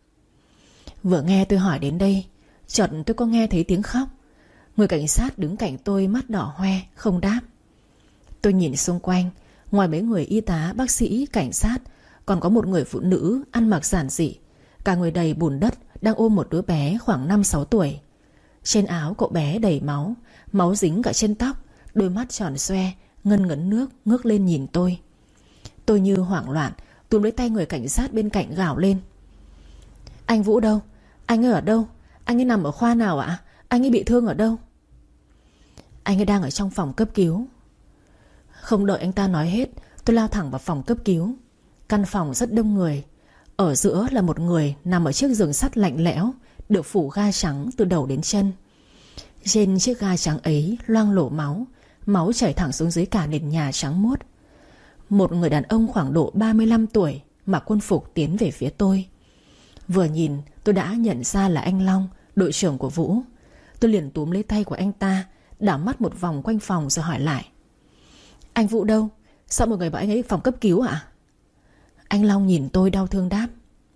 Vừa nghe tôi hỏi đến đây, chợt tôi có nghe thấy tiếng khóc. Người cảnh sát đứng cạnh tôi mắt đỏ hoe, không đáp. Tôi nhìn xung quanh. Ngoài mấy người y tá, bác sĩ, cảnh sát, còn có một người phụ nữ ăn mặc giản dị. Cả người đầy bùn đất, đang ôm một đứa bé khoảng năm sáu tuổi. Trên áo cậu bé đầy máu, máu dính cả trên tóc. Đôi mắt tròn xoe, ngân ngấn nước, ngước lên nhìn tôi. Tôi như hoảng loạn, túm lấy tay người cảnh sát bên cạnh gào lên. Anh Vũ đâu? Anh ấy ở đâu? Anh ấy nằm ở khoa nào ạ? Anh ấy bị thương ở đâu? Anh ấy đang ở trong phòng cấp cứu. Không đợi anh ta nói hết, tôi lao thẳng vào phòng cấp cứu. Căn phòng rất đông người. Ở giữa là một người nằm ở chiếc giường sắt lạnh lẽo, được phủ ga trắng từ đầu đến chân. Trên chiếc ga trắng ấy loang lổ máu. Máu chảy thẳng xuống dưới cả nền nhà trắng muốt. Một người đàn ông khoảng độ ba mươi lăm tuổi, mặc quân phục tiến về phía tôi. Vừa nhìn tôi đã nhận ra là anh Long, đội trưởng của Vũ. Tôi liền túm lấy tay của anh ta, đảo mắt một vòng quanh phòng rồi hỏi lại. Anh Vũ đâu? Sao mọi người bảo anh ấy phòng cấp cứu ạ? Anh Long nhìn tôi đau thương đáp.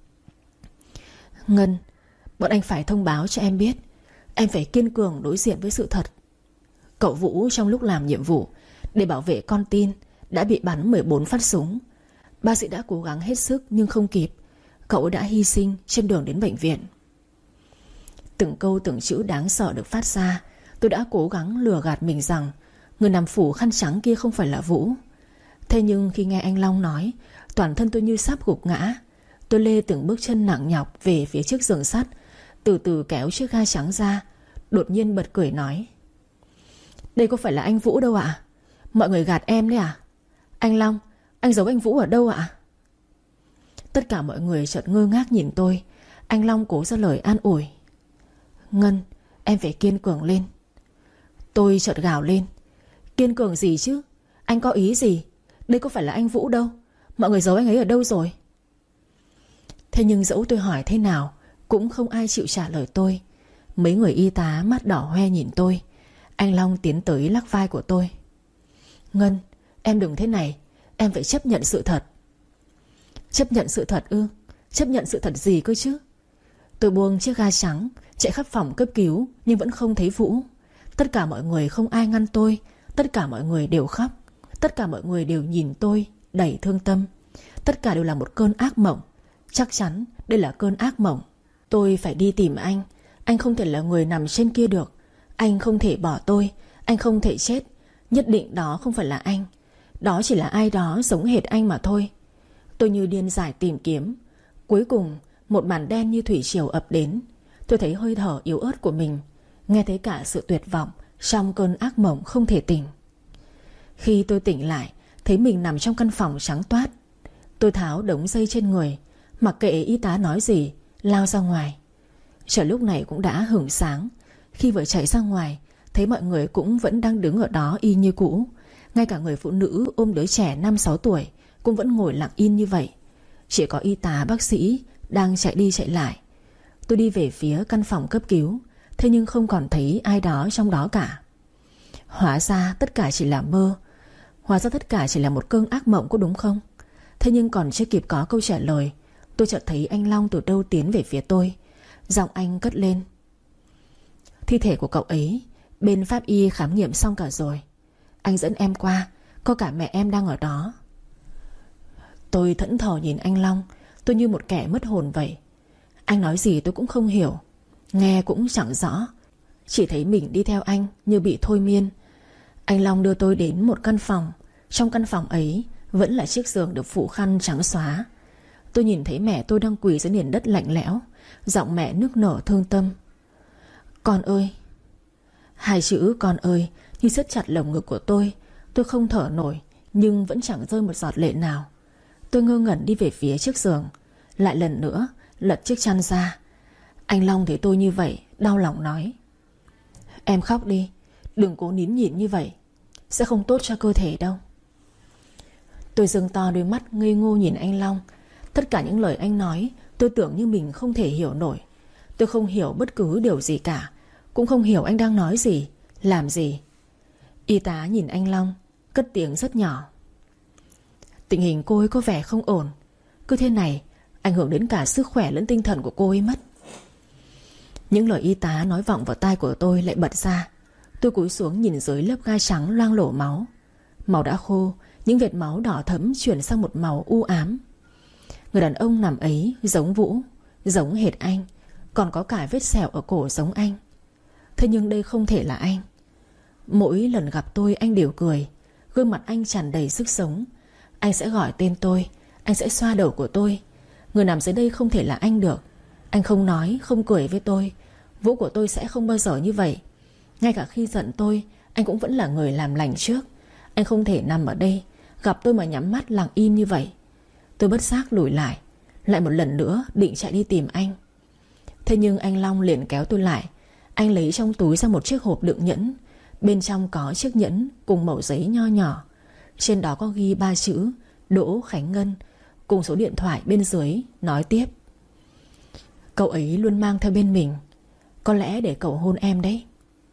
Ngân, bọn anh phải thông báo cho em biết. Em phải kiên cường đối diện với sự thật. Cậu Vũ trong lúc làm nhiệm vụ để bảo vệ con tin đã bị bắn mười bốn phát súng. Bác sĩ đã cố gắng hết sức nhưng không kịp. Cậu đã hy sinh trên đường đến bệnh viện. Từng câu từng chữ đáng sợ được phát ra. Tôi đã cố gắng lừa gạt mình rằng người nằm phủ khăn trắng kia không phải là Vũ. Thế nhưng khi nghe anh Long nói, toàn thân tôi như sắp gục ngã. Tôi lê từng bước chân nặng nhọc về phía chiếc giường sắt, từ từ kéo chiếc ga trắng ra. Đột nhiên bật cười nói. Đây có phải là anh Vũ đâu ạ? Mọi người gạt em đấy à? Anh Long, anh giấu anh Vũ ở đâu ạ? Tất cả mọi người chợt ngơ ngác nhìn tôi. Anh Long cố ra lời an ủi. Ngân, em phải kiên cường lên. Tôi chợt gào lên. Kiên cường gì chứ? Anh có ý gì? Đây có phải là anh Vũ đâu. Mọi người giấu anh ấy ở đâu rồi? Thế nhưng dẫu tôi hỏi thế nào cũng không ai chịu trả lời tôi. Mấy người y tá mắt đỏ hoe nhìn tôi. Anh Long tiến tới lắc vai của tôi. Ngân, em đừng thế này. Em phải chấp nhận sự thật. Chấp nhận sự thật ư? Chấp nhận sự thật gì cơ chứ? Tôi buông chiếc ga trắng, chạy khắp phòng cấp cứu, nhưng vẫn không thấy Vũ. Tất cả mọi người không ai ngăn tôi. Tất cả mọi người đều khóc. Tất cả mọi người đều nhìn tôi đầy thương tâm. Tất cả đều là một cơn ác mộng. Chắc chắn đây là cơn ác mộng. Tôi phải đi tìm anh. Anh không thể là người nằm trên kia được. Anh không thể bỏ tôi. Anh không thể chết. Nhất định đó không phải là anh. Đó chỉ là ai đó giống hệt anh mà thôi. Tôi như điên dại tìm kiếm. Cuối cùng một màn đen như thủy triều ập đến. Tôi thấy hơi thở yếu ớt của mình, nghe thấy cả sự tuyệt vọng trong cơn ác mộng không thể tỉnh. Khi tôi tỉnh lại, thấy mình nằm trong căn phòng trắng toát. Tôi tháo đống dây trên người, mặc kệ y tá nói gì, lao ra ngoài. Trời lúc này cũng đã hửng sáng. Khi vừa chạy ra ngoài, Thấy mọi người cũng vẫn đang đứng ở đó y như cũ. Ngay cả người phụ nữ ôm đứa trẻ năm sáu tuổi cũng vẫn ngồi lặng yên như vậy. Chỉ có y tá bác sĩ đang chạy đi chạy lại. Tôi đi về phía căn phòng cấp cứu, thế nhưng không còn thấy ai đó trong đó cả. Hóa ra tất cả chỉ là mơ. Hóa ra tất cả chỉ là một cơn ác mộng, có đúng không? Thế nhưng còn chưa kịp có câu trả lời, tôi chợt thấy anh Long từ đâu tiến về phía tôi. Giọng anh cất lên: "Thi thể của cậu ấy bên pháp y khám nghiệm xong cả rồi. Anh dẫn em qua, có cả mẹ em đang ở đó." Tôi thẫn thờ nhìn anh Long. Tôi như một kẻ mất hồn vậy. Anh nói gì tôi cũng không hiểu, nghe cũng chẳng rõ. Chỉ thấy mình đi theo anh như bị thôi miên. Anh Long đưa tôi đến một căn phòng. Trong căn phòng ấy vẫn là chiếc giường được phủ khăn trắng xóa. Tôi nhìn thấy mẹ tôi đang quỳ dưới nền đất lạnh lẽo. Giọng mẹ nức nở thương tâm: "Con ơi." Hai chữ "con ơi" như siết chặt lồng ngực của tôi. Tôi không thở nổi, nhưng vẫn chẳng rơi một giọt lệ nào. Tôi ngơ ngẩn đi về phía chiếc giường, lại lần nữa lật chiếc chăn ra. Anh Long thấy tôi như vậy, đau lòng nói: "Em khóc đi, đừng cố nín nhịn như vậy, sẽ không tốt cho cơ thể đâu." Tôi giương to đôi mắt ngây ngô nhìn anh Long. Tất cả những lời anh nói tôi tưởng như mình không thể hiểu nổi. Tôi không hiểu bất cứ điều gì cả, cũng không hiểu anh đang nói gì, làm gì. Y tá nhìn anh Long, cất tiếng rất nhỏ: "Tình hình cô ấy có vẻ không ổn. Cứ thế này ảnh hưởng đến cả sức khỏe lẫn tinh thần của cô ấy mất." Những lời y tá nói vọng vào tai của tôi lại bật ra. Tôi cúi xuống nhìn dưới lớp gai trắng loang lổ máu. Máu đã khô, những vệt máu đỏ thẫm chuyển sang một màu u ám. Người đàn ông nằm ấy giống Vũ, giống hệt anh. Còn có cả vết sẹo ở cổ giống anh. Thế nhưng đây không thể là anh. Mỗi lần gặp tôi anh đều cười. Gương mặt anh tràn đầy sức sống. Anh sẽ gọi tên tôi, anh sẽ xoa đầu của tôi. Người nằm dưới đây không thể là anh được. Anh không nói, không cười với tôi. Vũ của tôi sẽ không bao giờ như vậy. Ngay cả khi giận tôi, anh cũng vẫn là người làm lành trước. Anh không thể nằm ở đây, gặp tôi mà nhắm mắt lặng im như vậy. Tôi bất giác lùi lại, lại một lần nữa định chạy đi tìm anh. Thế nhưng anh Long liền kéo tôi lại. Anh lấy trong túi ra một chiếc hộp đựng nhẫn. Bên trong có chiếc nhẫn cùng mẩu giấy nho nhỏ. Trên đó có ghi ba chữ Đỗ Khánh Ngân, cùng số điện thoại bên dưới. Nói tiếp: "Cậu ấy luôn mang theo bên mình, có lẽ để cậu hôn em đấy."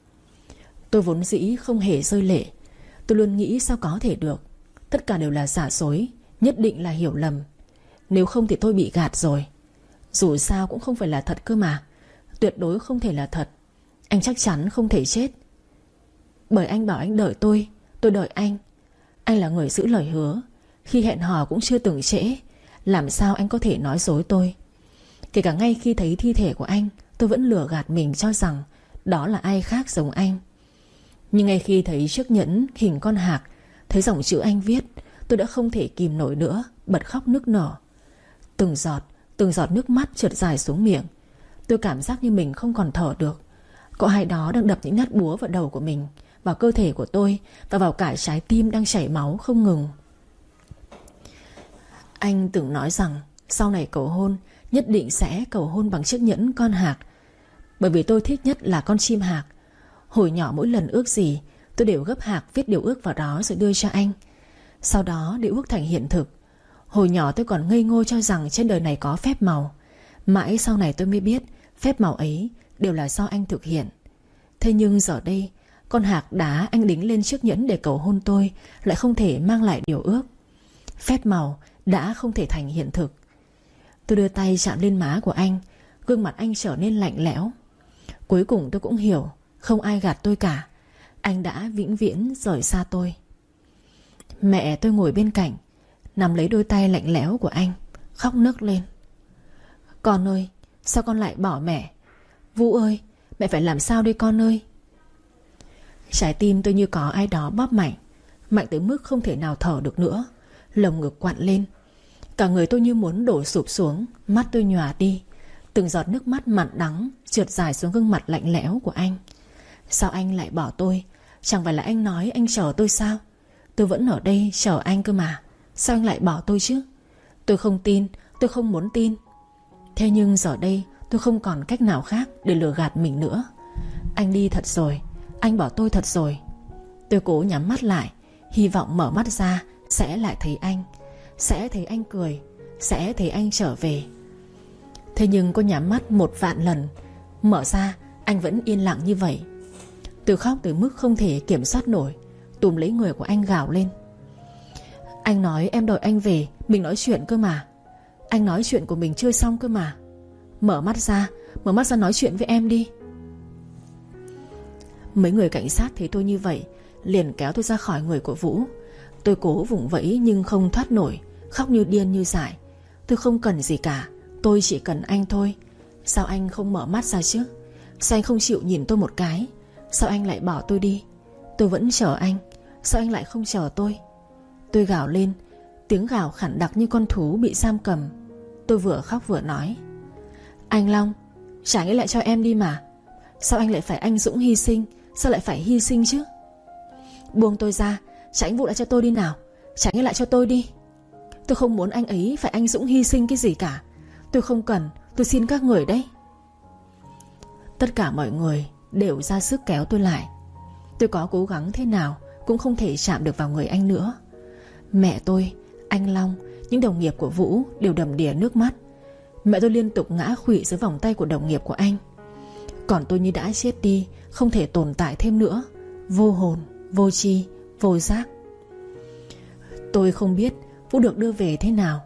Tôi vốn dĩ không hề rơi lệ. Tôi luôn nghĩ sao có thể được. Tất cả đều là giả dối, nhất định là hiểu lầm. Nếu không thì tôi bị gạt rồi. Dù sao cũng không phải là thật cơ mà. Tuyệt đối không thể là thật. Anh chắc chắn không thể chết. Bởi anh bảo anh đợi tôi, tôi đợi anh. Anh là người giữ lời hứa. Khi hẹn hò cũng chưa từng trễ. Làm sao anh có thể nói dối tôi? Kể cả ngay khi thấy thi thể của anh, tôi vẫn lừa gạt mình cho rằng đó là ai khác giống anh. Nhưng ngay khi thấy chiếc nhẫn hình con hạc, thấy dòng chữ anh viết, tôi đã không thể kìm nổi nữa, bật khóc nức nở. Từng giọt, từng giọt nước mắt trượt dài xuống miệng. Tôi cảm giác như mình không còn thở được. Có ai đó đang đập những nhát búa vào đầu của mình, vào cơ thể của tôi, và vào cả trái tim đang chảy máu không ngừng. Anh từng nói rằng sau này cầu hôn nhất định sẽ cầu hôn bằng chiếc nhẫn con hạc. Bởi vì tôi thích nhất là con chim hạc. Hồi nhỏ mỗi lần ước gì, tôi đều gấp hạc viết điều ước vào đó rồi đưa cho anh. Sau đó điều ước thành hiện thực. Hồi nhỏ tôi còn ngây ngô cho rằng trên đời này có phép màu. Mãi sau này tôi mới biết phép màu ấy đều là do anh thực hiện. Thế nhưng giờ đây, con hạc đá anh đính lên chiếc nhẫn để cầu hôn tôi lại không thể mang lại điều ước. Phép màu đã không thể thành hiện thực. Tôi đưa tay chạm lên má của anh. Gương mặt anh trở nên lạnh lẽo. Cuối cùng tôi cũng hiểu, không ai gạt tôi cả. Anh đã vĩnh viễn rời xa tôi. Mẹ tôi ngồi bên cạnh, nắm lấy đôi tay lạnh lẽo của anh, khóc nấc lên: "Con ơi, sao con lại bỏ mẹ? Vũ ơi, mẹ phải làm sao đây con ơi?" Trái tim tôi như có ai đó bóp mạnh, mạnh tới mức không thể nào thở được nữa. Lồng ngực quặn lên. Cả người tôi như muốn đổ sụp xuống. Mắt tôi nhòa đi. Từng giọt nước mắt mặn đắng trượt dài xuống gương mặt lạnh lẽo của anh. Sao anh lại bỏ tôi? Chẳng phải là anh nói anh chờ tôi sao? Tôi vẫn ở đây chờ anh cơ mà. Sao anh lại bỏ tôi chứ? Tôi không tin, tôi không muốn tin. Thế nhưng giờ đây tôi không còn cách nào khác để lừa gạt mình nữa. Anh đi thật rồi. Anh bỏ tôi thật rồi. Tôi cố nhắm mắt lại, hy vọng mở mắt ra sẽ lại thấy anh, sẽ thấy anh cười, sẽ thấy anh trở về. Thế nhưng có nhắm mắt một vạn lần, mở ra anh vẫn yên lặng như vậy. Tôi khóc tới mức không thể kiểm soát nổi, túm lấy người của anh gào lên: Anh nói em đợi anh về, mình nói chuyện cơ mà. Anh nói chuyện của mình chưa xong cơ mà. Mở mắt ra, mở mắt ra nói chuyện với em đi. Mấy người cảnh sát thấy tôi như vậy liền kéo tôi ra khỏi người của Vũ. Tôi cố vùng vẫy nhưng không thoát nổi, khóc như điên như dại. Tôi không cần gì cả, tôi chỉ cần anh thôi. Sao anh không mở mắt ra chứ? Sao anh không chịu nhìn tôi một cái? Sao anh lại bỏ tôi đi? Tôi vẫn chờ anh, sao anh lại không chờ tôi? Tôi gào lên, tiếng gào khản đặc như con thú bị giam cầm. Tôi vừa khóc vừa nói: Anh Long, trả nghĩa lại cho em đi mà. Sao anh lại phải anh dũng hy sinh? Sao lại phải hy sinh chứ? Buông tôi ra, trả anh Vũ lại cho tôi đi nào. Trả nghĩa lại cho tôi đi. Tôi không muốn anh ấy phải anh dũng hy sinh cái gì cả. Tôi không cần, tôi xin các người đấy. Tất cả mọi người đều ra sức kéo tôi lại. Tôi có cố gắng thế nào cũng không thể chạm được vào người anh nữa. Mẹ tôi, anh Long, những đồng nghiệp của Vũ đều đầm đìa nước mắt. Mẹ tôi liên tục ngã khuỵu dưới vòng tay của đồng nghiệp của anh. Còn tôi như đã chết đi, không thể tồn tại thêm nữa, vô hồn, vô tri, vô giác. Tôi không biết Vũ được đưa về thế nào.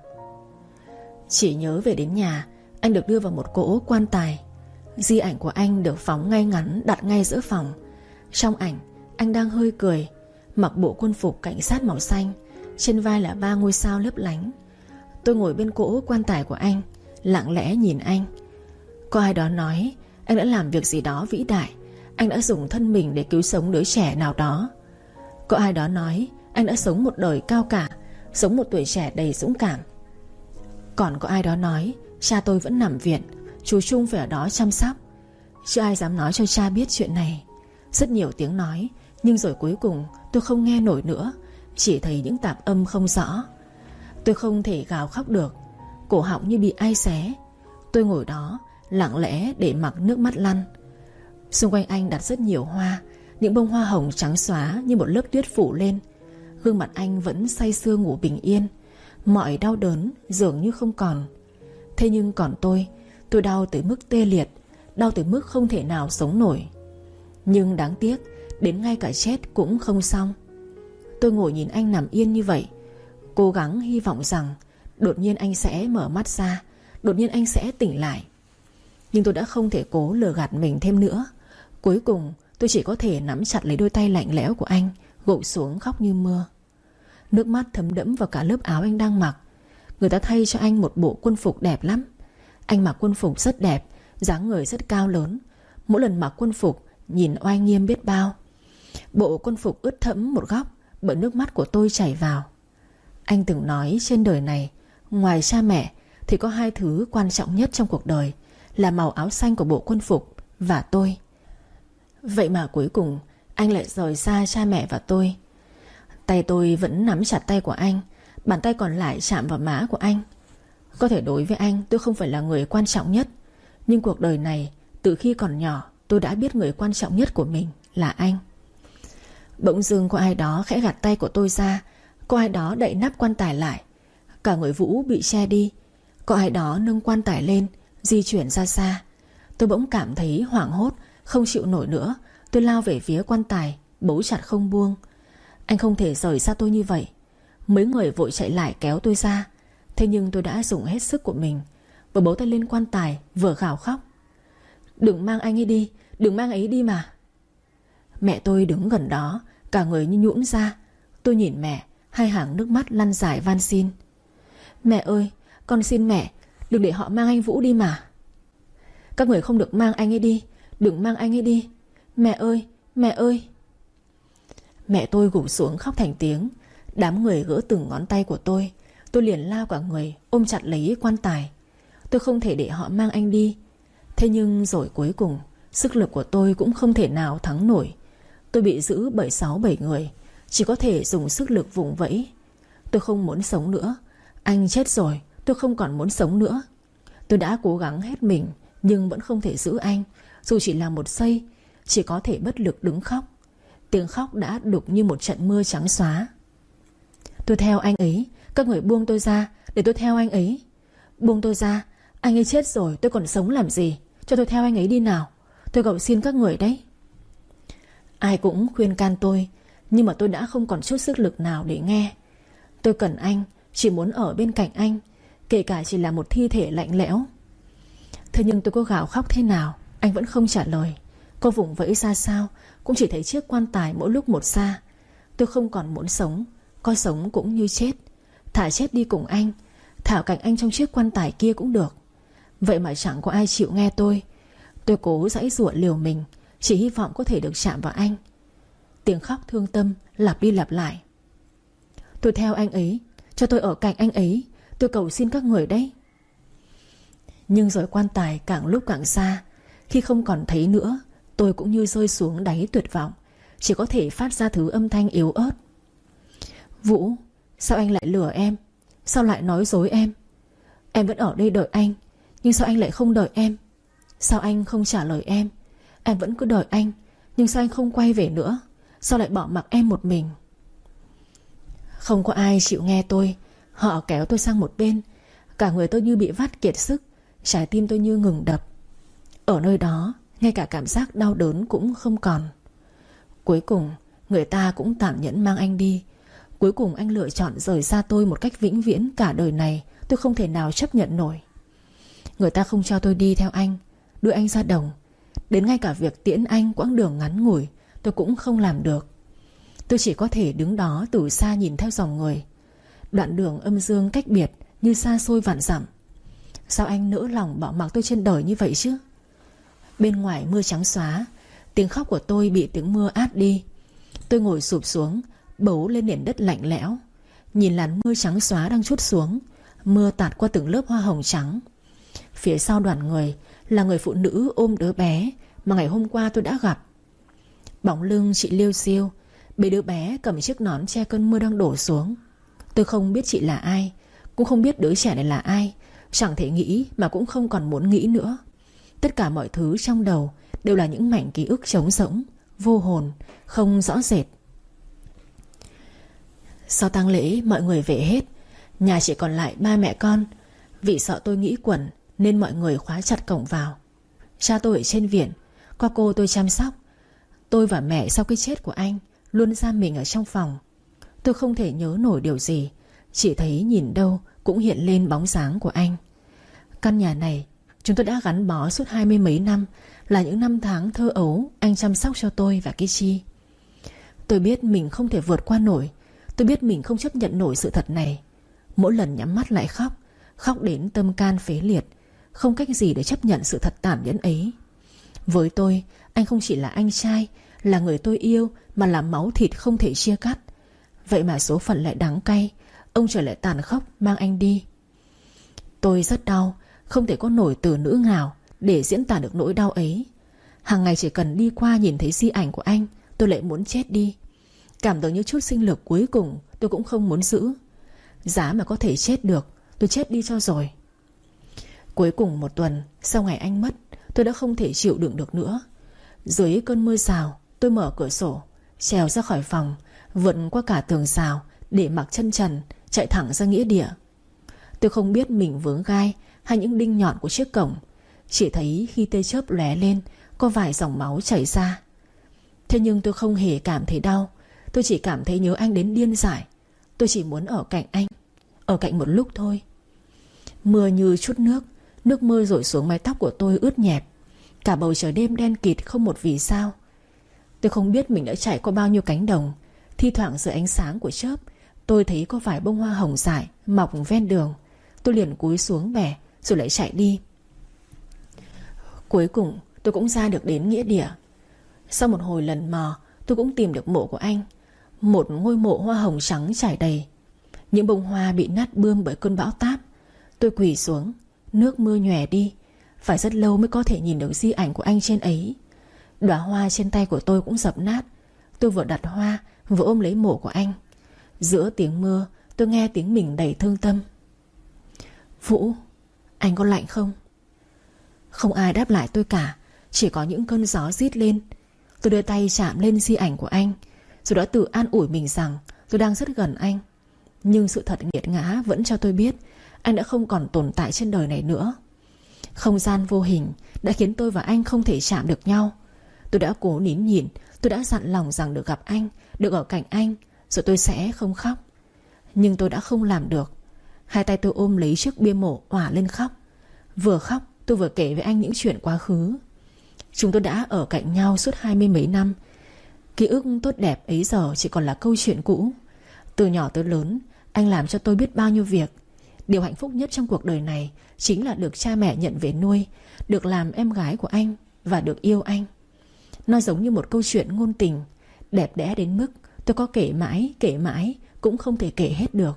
Chỉ nhớ về đến nhà, anh được đưa vào một cỗ quan tài. Di ảnh của anh được phóng ngay ngắn, đặt ngay giữa phòng. Trong ảnh, anh đang hơi cười, mặc bộ quân phục cảnh sát màu xanh, trên vai là ba ngôi sao lấp lánh. Tôi ngồi bên cỗ quan tài của anh, lặng lẽ nhìn anh. Có ai đó nói anh đã làm việc gì đó vĩ đại, anh đã dùng thân mình để cứu sống đứa trẻ nào đó. Có ai đó nói anh đã sống một đời cao cả, sống một tuổi trẻ đầy dũng cảm. Còn có ai đó nói cha tôi vẫn nằm viện, chú Trung phải ở đó chăm sóc. Chưa ai dám nói cho cha biết chuyện này. Rất nhiều tiếng nói, nhưng rồi cuối cùng tôi không nghe nổi nữa, chỉ thấy những tạp âm không rõ. Tôi không thể gào khóc được, cổ họng như bị ai xé. Tôi ngồi đó lặng lẽ để mặc nước mắt lăn. Xung quanh anh đặt rất nhiều hoa, những bông hoa hồng trắng xóa như một lớp tuyết phủ lên. Gương mặt anh vẫn say sưa ngủ bình yên, mọi đau đớn dường như không còn. Thế nhưng còn tôi, tôi đau tới mức tê liệt, đau tới mức không thể nào sống nổi. Nhưng đáng tiếc, đến ngay cả chết cũng không xong. Tôi ngồi nhìn anh nằm yên như vậy, cố gắng hy vọng rằng đột nhiên anh sẽ mở mắt ra, đột nhiên anh sẽ tỉnh lại. Nhưng tôi đã không thể cố lừa gạt mình thêm nữa. Cuối cùng tôi chỉ có thể nắm chặt lấy đôi tay lạnh lẽo của anh, gục xuống khóc như mưa. Nước mắt thấm đẫm vào cả lớp áo anh đang mặc. Người ta thay cho anh một bộ quân phục đẹp lắm. Anh mặc quân phục rất đẹp, dáng người rất cao lớn. Mỗi lần mặc quân phục nhìn oai nghiêm biết bao. Bộ quân phục ướt thẫm một góc bởi nước mắt của tôi chảy vào. Anh từng nói trên đời này, ngoài cha mẹ thì có hai thứ quan trọng nhất trong cuộc đời, là màu áo xanh của bộ quân phục và tôi. Vậy mà cuối cùng anh lại rời xa cha mẹ và tôi. Tay tôi vẫn nắm chặt tay của anh, bàn tay còn lại chạm vào má của anh. Có thể đối với anh tôi không phải là người quan trọng nhất, nhưng cuộc đời này, từ khi còn nhỏ tôi đã biết người quan trọng nhất của mình là anh. Bỗng dưng có ai đó khẽ gạt tay của tôi ra, có ai đó đậy nắp quan tài lại. Cả người Vũ bị che đi. Có ai đó nâng quan tài lên, di chuyển ra xa. Tôi bỗng cảm thấy hoảng hốt, không chịu nổi nữa. Tôi lao về phía quan tài, bấu chặt không buông. Anh không thể rời xa tôi như vậy. Mấy người vội chạy lại kéo tôi ra. Thế nhưng tôi đã dùng hết sức của mình, vừa bấu tay lên quan tài vừa gào khóc: Đừng mang anh ấy đi, đừng mang ấy đi mà. Mẹ tôi đứng gần đó, cả người như nhũn ra. Tôi nhìn mẹ, hai hàng nước mắt lăn dài van xin: Mẹ ơi, con xin mẹ, đừng để họ mang anh Vũ đi mà. Các người không được mang anh ấy đi, đừng mang anh ấy đi. Mẹ ơi, mẹ ơi. Mẹ tôi gục xuống khóc thành tiếng. Đám người gỡ từng ngón tay của tôi. Tôi liền lao cả người ôm chặt lấy quan tài. Tôi không thể để họ mang anh đi. Thế nhưng rồi cuối cùng sức lực của tôi cũng không thể nào thắng nổi. Tôi bị giữ bởi sáu bảy người, chỉ có thể dùng sức lực vùng vẫy. Tôi không muốn sống nữa. Anh chết rồi, tôi không còn muốn sống nữa. Tôi đã cố gắng hết mình, nhưng vẫn không thể giữ anh, dù chỉ là một giây. chỉ có thể bất lực đứng khóc. Tiếng khóc đã đục như một trận mưa trắng xóa. Tôi theo anh ấy. Các người buông tôi ra để tôi theo anh ấy. Buông tôi ra. Anh ấy chết rồi, tôi còn sống làm gì? Cho tôi theo anh ấy đi nào. Tôi cầu xin các người đấy. Ai cũng khuyên can tôi, nhưng mà tôi đã không còn chút sức lực nào để nghe. Tôi cần anh, chỉ muốn ở bên cạnh anh, kể cả chỉ là một thi thể lạnh lẽo. Thế nhưng tôi có gào khóc thế nào, anh vẫn không trả lời. Cô vùng vẫy ra sao, cũng chỉ thấy chiếc quan tài mỗi lúc một xa. Tôi không còn muốn sống. Có sống cũng như chết. Thả chết đi cùng anh, thả cạnh anh trong chiếc quan tài kia cũng được. Vậy mà chẳng có ai chịu nghe tôi. Tôi cố giãy giụa liều mình, chỉ hy vọng có thể được chạm vào anh. Tiếng khóc thương tâm lặp đi lặp lại. Tôi theo anh ấy, cho tôi ở cạnh anh ấy, tôi cầu xin các người đấy. Nhưng rồi quan tài càng lúc càng xa. Khi không còn thấy nữa, tôi cũng như rơi xuống đáy tuyệt vọng, chỉ có thể phát ra thứ âm thanh yếu ớt. Vũ, sao anh lại lừa em? Sao lại nói dối em? Em vẫn ở đây đợi anh, nhưng sao anh lại không đợi em? Sao anh không trả lời em? Em vẫn cứ đợi anh, nhưng sao anh không quay về nữa? Sao lại bỏ mặc em một mình? Không có ai chịu nghe tôi. Họ kéo tôi sang một bên. Cả người tôi như bị vắt kiệt sức, trái tim tôi như ngừng đập. Ở nơi đó, ngay cả cảm giác đau đớn cũng không còn. Cuối cùng, người ta cũng tàn nhẫn mang anh đi. Cuối cùng anh lựa chọn rời xa tôi một cách vĩnh viễn. Cả đời này tôi không thể nào chấp nhận nổi. Người ta không cho tôi đi theo anh, đưa anh ra đồng. Đến ngay cả việc tiễn anh quãng đường ngắn ngủi tôi cũng không làm được. Tôi chỉ có thể đứng đó từ xa nhìn theo dòng người. Đoạn đường âm dương cách biệt như xa xôi vạn dặm. Sao anh nỡ lòng bỏ mặc tôi trên đời như vậy chứ? Bên ngoài mưa trắng xóa, tiếng khóc của tôi bị tiếng mưa át đi. Tôi ngồi sụp xuống, bấu lên nền đất lạnh lẽo, nhìn làn mưa trắng xóa đang trút xuống. Mưa tạt qua từng lớp hoa hồng trắng. Phía sau đoàn người là người phụ nữ ôm đứa bé mà ngày hôm qua tôi đã gặp. Bóng lưng chị liêu xiêu bế đứa bé cầm chiếc nón che cơn mưa đang đổ xuống. Tôi không biết chị là ai, cũng không biết đứa trẻ này là ai. Chẳng thể nghĩ mà cũng không còn muốn nghĩ nữa. Tất cả mọi thứ trong đầu đều là những mảnh ký ức trống rỗng, vô hồn, không rõ rệt. Sau tang lễ mọi người về hết. Nhà chỉ còn lại ba mẹ con. Vì sợ tôi nghĩ quẩn nên mọi người khóa chặt cổng vào. Cha tôi ở trên viện, có cô tôi chăm sóc. Tôi và mẹ sau cái chết của anh luôn giam mình ở trong phòng. Tôi không thể nhớ nổi điều gì, chỉ thấy nhìn đâu cũng hiện lên bóng dáng của anh. Căn nhà này chúng tôi đã gắn bó suốt hai mươi mấy năm, là những năm tháng thơ ấu anh chăm sóc cho tôi và cái Chi. Tôi biết mình không thể vượt qua nổi. Tôi biết mình không chấp nhận nổi sự thật này. Mỗi lần nhắm mắt lại khóc, khóc đến tâm can phế liệt, không cách gì để chấp nhận sự thật tàn nhẫn ấy. Với tôi, anh không chỉ là anh trai, là người tôi yêu, mà là máu thịt không thể chia cắt. Vậy mà số phận lại đắng cay, ông trời lại tàn khốc mang anh đi. Tôi rất đau, không thể có nổi từ ngữ nào để diễn tả được nỗi đau ấy. Hàng ngày chỉ cần đi qua nhìn thấy di ảnh của anh, tôi lại muốn chết đi. Cảm tưởng như chút sinh lực cuối cùng tôi cũng không muốn giữ. Giá mà có thể chết được, tôi chết đi cho rồi. Cuối cùng một tuần sau ngày anh mất, tôi đã không thể chịu đựng được nữa. Dưới cơn mưa rào, tôi mở cửa sổ, trèo ra khỏi phòng, vượt qua cả tường rào để mặc chân trần chạy thẳng ra nghĩa địa. Tôi không biết mình vướng gai hay những đinh nhọn của chiếc cổng, chỉ thấy khi tia chớp lóe lên có vài dòng máu chảy ra. Thế nhưng tôi không hề cảm thấy đau. Tôi chỉ cảm thấy nhớ anh đến điên dại. Tôi chỉ muốn ở cạnh anh, ở cạnh một lúc thôi. Mưa như chút nước, nước mưa rội xuống mái tóc của tôi ướt nhẹp. Cả bầu trời đêm đen kịt không một vì sao. Tôi không biết mình đã chạy qua bao nhiêu cánh đồng. Thi thoảng dưới ánh sáng của chớp, tôi thấy có vài bông hoa hồng dại mọc ven đường. Tôi liền cúi xuống bẻ rồi lại chạy đi. Cuối cùng tôi cũng ra được đến nghĩa địa. Sau một hồi lần mò, tôi cũng tìm được mộ của anh. Một ngôi mộ hoa hồng trắng trải đầy. Những bông hoa bị nát bươm bởi cơn bão táp. Tôi quỳ xuống, nước mưa nhòe đi. Phải rất lâu mới có thể nhìn được di ảnh của anh trên ấy. Đóa hoa trên tay của tôi cũng dập nát. Tôi vừa đặt hoa vừa ôm lấy mộ của anh. Giữa tiếng mưa tôi nghe tiếng mình đầy thương tâm. Vũ, anh có lạnh không? Không ai đáp lại tôi cả. Chỉ có những cơn gió rít lên. Tôi đưa tay chạm lên di ảnh của anh, rồi đã tự an ủi mình rằng tôi đang rất gần anh. Nhưng sự thật nghiệt ngã vẫn cho tôi biết anh đã không còn tồn tại trên đời này nữa. Không gian vô hình đã khiến tôi và anh không thể chạm được nhau. Tôi đã cố nín nhịn, tôi đã dặn lòng rằng được gặp anh, được ở cạnh anh, rồi tôi sẽ không khóc. Nhưng tôi đã không làm được. Hai tay tôi ôm lấy chiếc bia mộ òa lên khóc. Vừa khóc tôi vừa kể với anh những chuyện quá khứ. Chúng tôi đã ở cạnh nhau suốt hai mươi mấy năm. Ký ức tốt đẹp ấy giờ chỉ còn là câu chuyện cũ. Từ nhỏ tới lớn, anh làm cho tôi biết bao nhiêu việc. Điều hạnh phúc nhất trong cuộc đời này chính là được cha mẹ nhận về nuôi, được làm em gái của anh và được yêu anh. Nó giống như một câu chuyện ngôn tình, đẹp đẽ đến mức tôi có kể mãi, kể mãi cũng không thể kể hết được.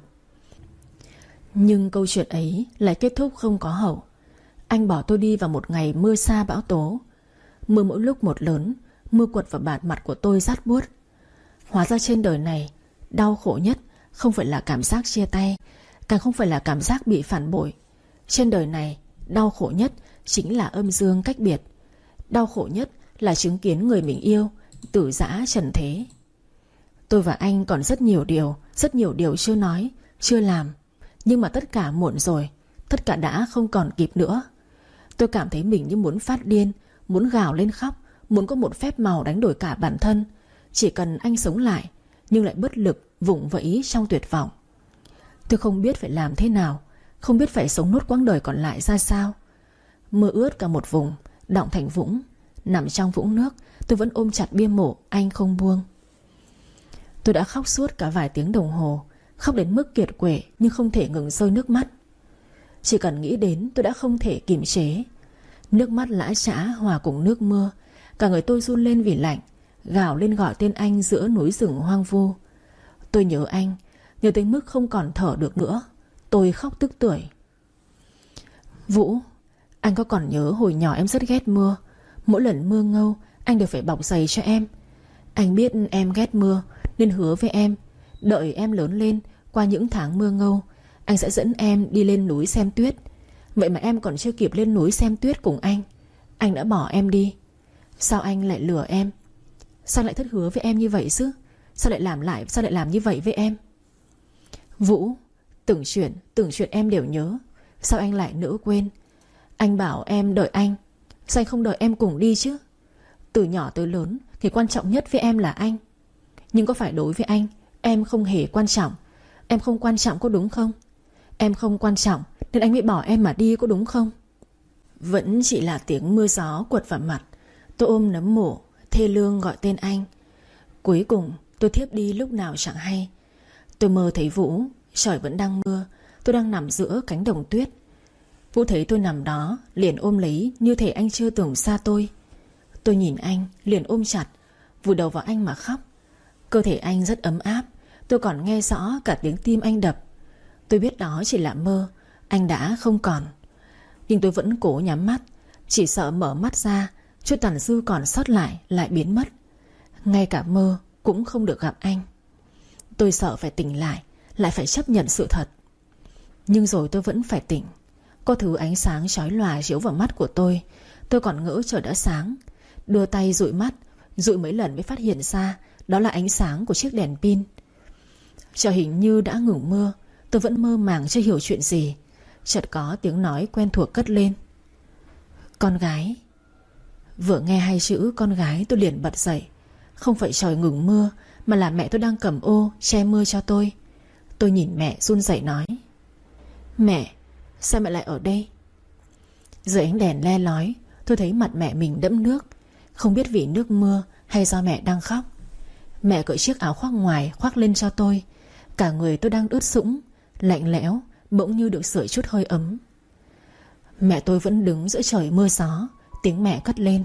Nhưng câu chuyện ấy lại kết thúc không có hậu. Anh bỏ tôi đi vào một ngày mưa sa bão tố. Mưa mỗi lúc một lớn, mưa quật vào bạt mặt của tôi rát buốt. Hóa ra trên đời này, đau khổ nhất không phải là cảm giác chia tay, càng không phải là cảm giác bị phản bội. Trên đời này, đau khổ nhất chính là âm dương cách biệt. Đau khổ nhất là chứng kiến người mình yêu tử giã trần thế. Tôi và anh còn rất nhiều điều, rất nhiều điều chưa nói, chưa làm. Nhưng mà tất cả muộn rồi, tất cả đã không còn kịp nữa. Tôi cảm thấy mình như muốn phát điên, muốn gào lên khóc, muốn có một phép màu đánh đổi cả bản thân. Chỉ cần anh sống lại, nhưng lại bất lực, vùng vẫy trong tuyệt vọng. Tôi không biết phải làm thế nào, không biết phải sống nốt quãng đời còn lại ra sao. Mưa ướt cả một vùng, đọng thành vũng. Nằm trong vũng nước, tôi vẫn ôm chặt bia mộ anh không buông. Tôi đã khóc suốt cả vài tiếng đồng hồ, khóc đến mức kiệt quệ nhưng không thể ngừng rơi nước mắt. Chỉ cần nghĩ đến tôi đã không thể kiềm chế. Nước mắt lã chã hòa cùng nước mưa. Cả người tôi run lên vì lạnh, gào lên gọi tên anh giữa núi rừng hoang vu. Tôi nhớ anh, nhớ tới mức không còn thở được nữa. Tôi khóc tức tưởi. Vũ, anh có còn nhớ hồi nhỏ em rất ghét mưa. Mỗi lần mưa ngâu anh đều phải bọc giày cho em. Anh biết em ghét mưa nên hứa với em, đợi em lớn lên, qua những tháng mưa ngâu, anh sẽ dẫn em đi lên núi xem tuyết. Vậy mà em còn chưa kịp lên núi xem tuyết cùng anh, anh đã bỏ em đi. Sao anh lại lừa em? Sao lại thất hứa với em như vậy chứ? Sao lại làm lại, sao lại làm như vậy với em? Vũ, từng chuyện, từng chuyện em đều nhớ. Sao anh lại nỡ quên? Anh bảo em đợi anh, sao anh không đợi em cùng đi chứ? Từ nhỏ tới lớn thì quan trọng nhất với em là anh. Nhưng có phải đối với anh em không hề quan trọng? Em không quan trọng có đúng không? Em không quan trọng nên anh mới bỏ em mà đi có đúng không? Vẫn chỉ là tiếng mưa gió quật vào mặt. Tôi ôm nấm mộ, thê lương gọi tên anh. Cuối cùng tôi thiếp đi lúc nào chẳng hay. Tôi mơ thấy Vũ, trời vẫn đang mưa. Tôi đang nằm giữa cánh đồng tuyết. Vũ thấy tôi nằm đó, liền ôm lấy như thể anh chưa tưởng xa tôi. Tôi nhìn anh, liền ôm chặt, vùi đầu vào anh mà khóc. Cơ thể anh rất ấm áp. Tôi còn nghe rõ cả tiếng tim anh đập. Tôi biết đó chỉ là mơ, anh đã không còn. Nhưng tôi vẫn cố nhắm mắt, chỉ sợ mở mắt ra, chút tàn dư còn sót lại lại biến mất. Ngay cả mơ cũng không được gặp anh. Tôi sợ phải tỉnh lại, lại phải chấp nhận sự thật. Nhưng rồi tôi vẫn phải tỉnh. Có thứ ánh sáng chói lòa chiếu vào mắt của tôi. Tôi còn ngỡ trời đã sáng. Đưa tay dụi mắt, dụi mấy lần mới phát hiện ra đó là ánh sáng của chiếc đèn pin. Trời hình như đã ngừng mưa. Tôi vẫn mơ màng chưa hiểu chuyện gì. Chợt có tiếng nói quen thuộc cất lên. Con gái. Vừa nghe hai chữ con gái tôi liền bật dậy. Không phải trời ngừng mưa, mà là mẹ tôi đang cầm ô che mưa cho tôi. Tôi nhìn mẹ run rẩy nói: Mẹ, sao mẹ lại ở đây? Dưới ánh đèn le lói, tôi thấy mặt mẹ mình đẫm nước. Không biết vì nước mưa hay do mẹ đang khóc. Mẹ cởi chiếc áo khoác ngoài khoác lên cho tôi. Cả người tôi đang ướt sũng, lạnh lẽo, bỗng như được sưởi chút hơi ấm. Mẹ tôi vẫn đứng giữa trời mưa gió. Tiếng mẹ cất lên: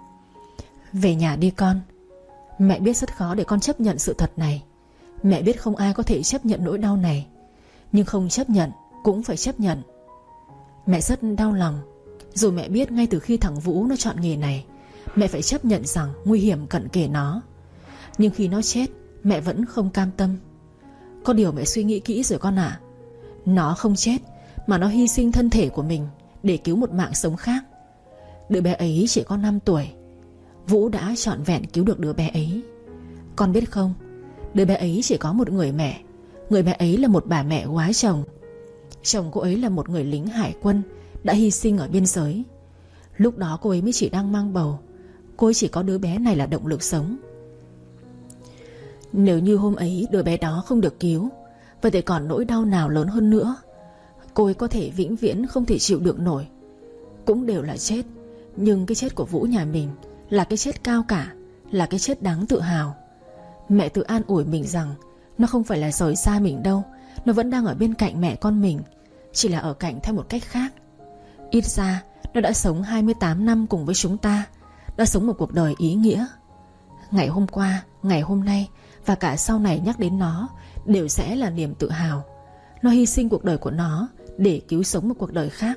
Về nhà đi con. Mẹ biết rất khó để con chấp nhận sự thật này. Mẹ biết không ai có thể chấp nhận nỗi đau này. Nhưng không chấp nhận cũng phải chấp nhận. Mẹ rất đau lòng. Dù mẹ biết ngay từ khi thằng Vũ nó chọn nghề này, mẹ phải chấp nhận rằng nguy hiểm cận kề nó. Nhưng khi nó chết, mẹ vẫn không cam tâm. Có điều mẹ suy nghĩ kỹ rồi con ạ. Nó không chết, mà nó hy sinh thân thể của mình để cứu một mạng sống khác. Đứa bé ấy chỉ có năm tuổi. Vũ đã trọn vẹn cứu được đứa bé ấy. Con biết không, đứa bé ấy chỉ có một người mẹ. Người mẹ ấy là một bà mẹ quá chồng. Chồng cô ấy là một người lính hải quân, đã hy sinh ở biên giới. Lúc đó cô ấy mới chỉ đang mang bầu. Cô ấy chỉ có đứa bé này là động lực sống. Nếu như hôm ấy đứa bé đó không được cứu, vậy thì còn nỗi đau nào lớn hơn nữa. Cô ấy có thể vĩnh viễn không thể chịu đựng nổi. Cũng đều là chết, nhưng cái chết của Vũ nhà mình là cái chết cao cả, là cái chết đáng tự hào. Mẹ tự an ủi mình rằng nó không phải là rời xa mình đâu, nó vẫn đang ở bên cạnh mẹ con mình, chỉ là ở cạnh theo một cách khác. Ít ra nó đã sống hai mươi tám năm cùng với chúng ta, đã sống một cuộc đời ý nghĩa. Ngày hôm qua, ngày hôm nay và cả sau này nhắc đến nó đều sẽ là niềm tự hào. Nó hy sinh cuộc đời của nó để cứu sống một cuộc đời khác.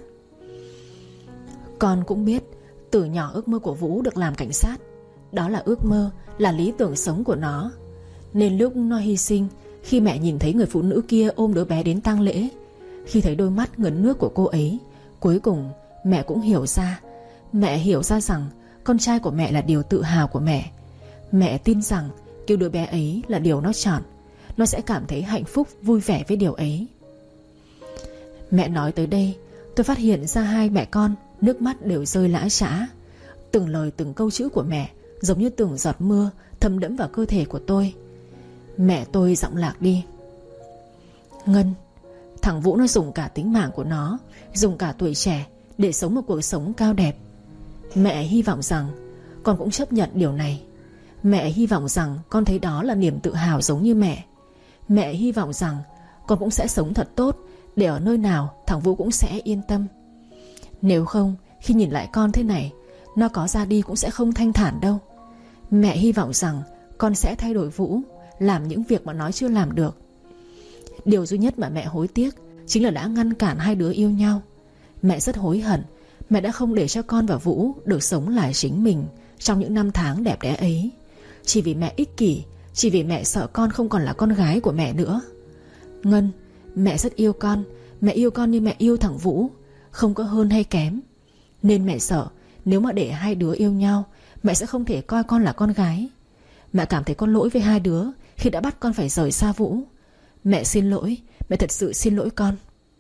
Con cũng biết từ nhỏ ước mơ của Vũ được làm cảnh sát. Đó là ước mơ, là lý tưởng sống của nó. Nên lúc nó hy sinh, khi mẹ nhìn thấy người phụ nữ kia ôm đứa bé đến tang lễ, khi thấy đôi mắt ngấn nước của cô ấy, cuối cùng mẹ cũng hiểu ra. Mẹ hiểu ra rằng con trai của mẹ là điều tự hào của mẹ. Mẹ tin rằng cứu đứa bé ấy là điều nó chọn. Nó sẽ cảm thấy hạnh phúc, vui vẻ với điều ấy. Mẹ nói tới đây, tôi phát hiện ra hai mẹ con nước mắt đều rơi lã chã. Từng lời từng câu chữ của mẹ giống như từng giọt mưa thấm đẫm vào cơ thể của tôi. Mẹ tôi giọng lạc đi. Ngân, thằng Vũ nó dùng cả tính mạng của nó, dùng cả tuổi trẻ để sống một cuộc sống cao đẹp. Mẹ hy vọng rằng con cũng chấp nhận điều này. Mẹ hy vọng rằng con thấy đó là niềm tự hào giống như mẹ. Mẹ hy vọng rằng con cũng sẽ sống thật tốt, để ở nơi nào thằng Vũ cũng sẽ yên tâm. Nếu không, khi nhìn lại con thế này, nó có ra đi cũng sẽ không thanh thản đâu. Mẹ hy vọng rằng con sẽ thay đổi Vũ, làm những việc mà nó chưa làm được. Điều duy nhất mà mẹ hối tiếc chính là đã ngăn cản hai đứa yêu nhau. Mẹ rất hối hận. Mẹ đã không để cho con và Vũ được sống lại chính mình trong những năm tháng đẹp đẽ ấy. Chỉ vì mẹ ích kỷ, chỉ vì mẹ sợ con không còn là con gái của mẹ nữa. Ngân, mẹ rất yêu con. Mẹ yêu con như mẹ yêu thằng Vũ, không có hơn hay kém. Nên mẹ sợ nếu mà để hai đứa yêu nhau, mẹ sẽ không thể coi con là con gái. Mẹ cảm thấy con lỗi với hai đứa khi đã bắt con phải rời xa Vũ. Mẹ xin lỗi, mẹ thật sự xin lỗi con.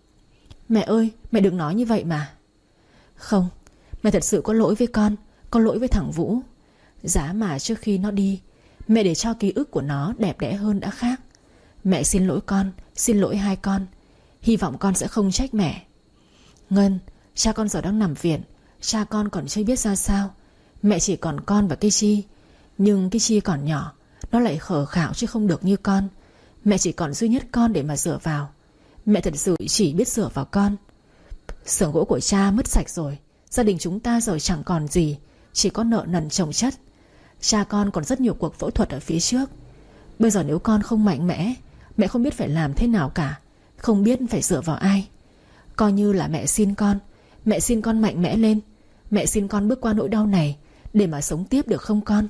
Mẹ ơi, mẹ đừng nói như vậy mà. Không, mẹ thật sự có lỗi với con, có lỗi với thằng Vũ. Giá mà trước khi nó đi, mẹ để cho ký ức của nó đẹp đẽ hơn đã khác. Mẹ xin lỗi con, xin lỗi hai con. Hy vọng con sẽ không trách mẹ. Ngân, cha con giờ đang nằm viện, cha con còn chưa biết ra sao. Mẹ chỉ còn con và cái Chi. Nhưng cái Chi còn nhỏ, nó lại khờ khạo chứ không được như con. Mẹ chỉ còn duy nhất con để mà dựa vào. Mẹ thật sự chỉ biết dựa vào con. Xưởng gỗ của cha mất sạch rồi, gia đình chúng ta giờ chẳng còn gì, chỉ có nợ nần chồng chất. Cha con còn rất nhiều cuộc phẫu thuật ở phía trước. Bây giờ nếu con không mạnh mẽ, mẹ không biết phải làm thế nào cả, không biết phải dựa vào ai. Coi như là mẹ xin con. Mẹ xin con mạnh mẽ lên. Mẹ xin con bước qua nỗi đau này để mà sống tiếp được không con?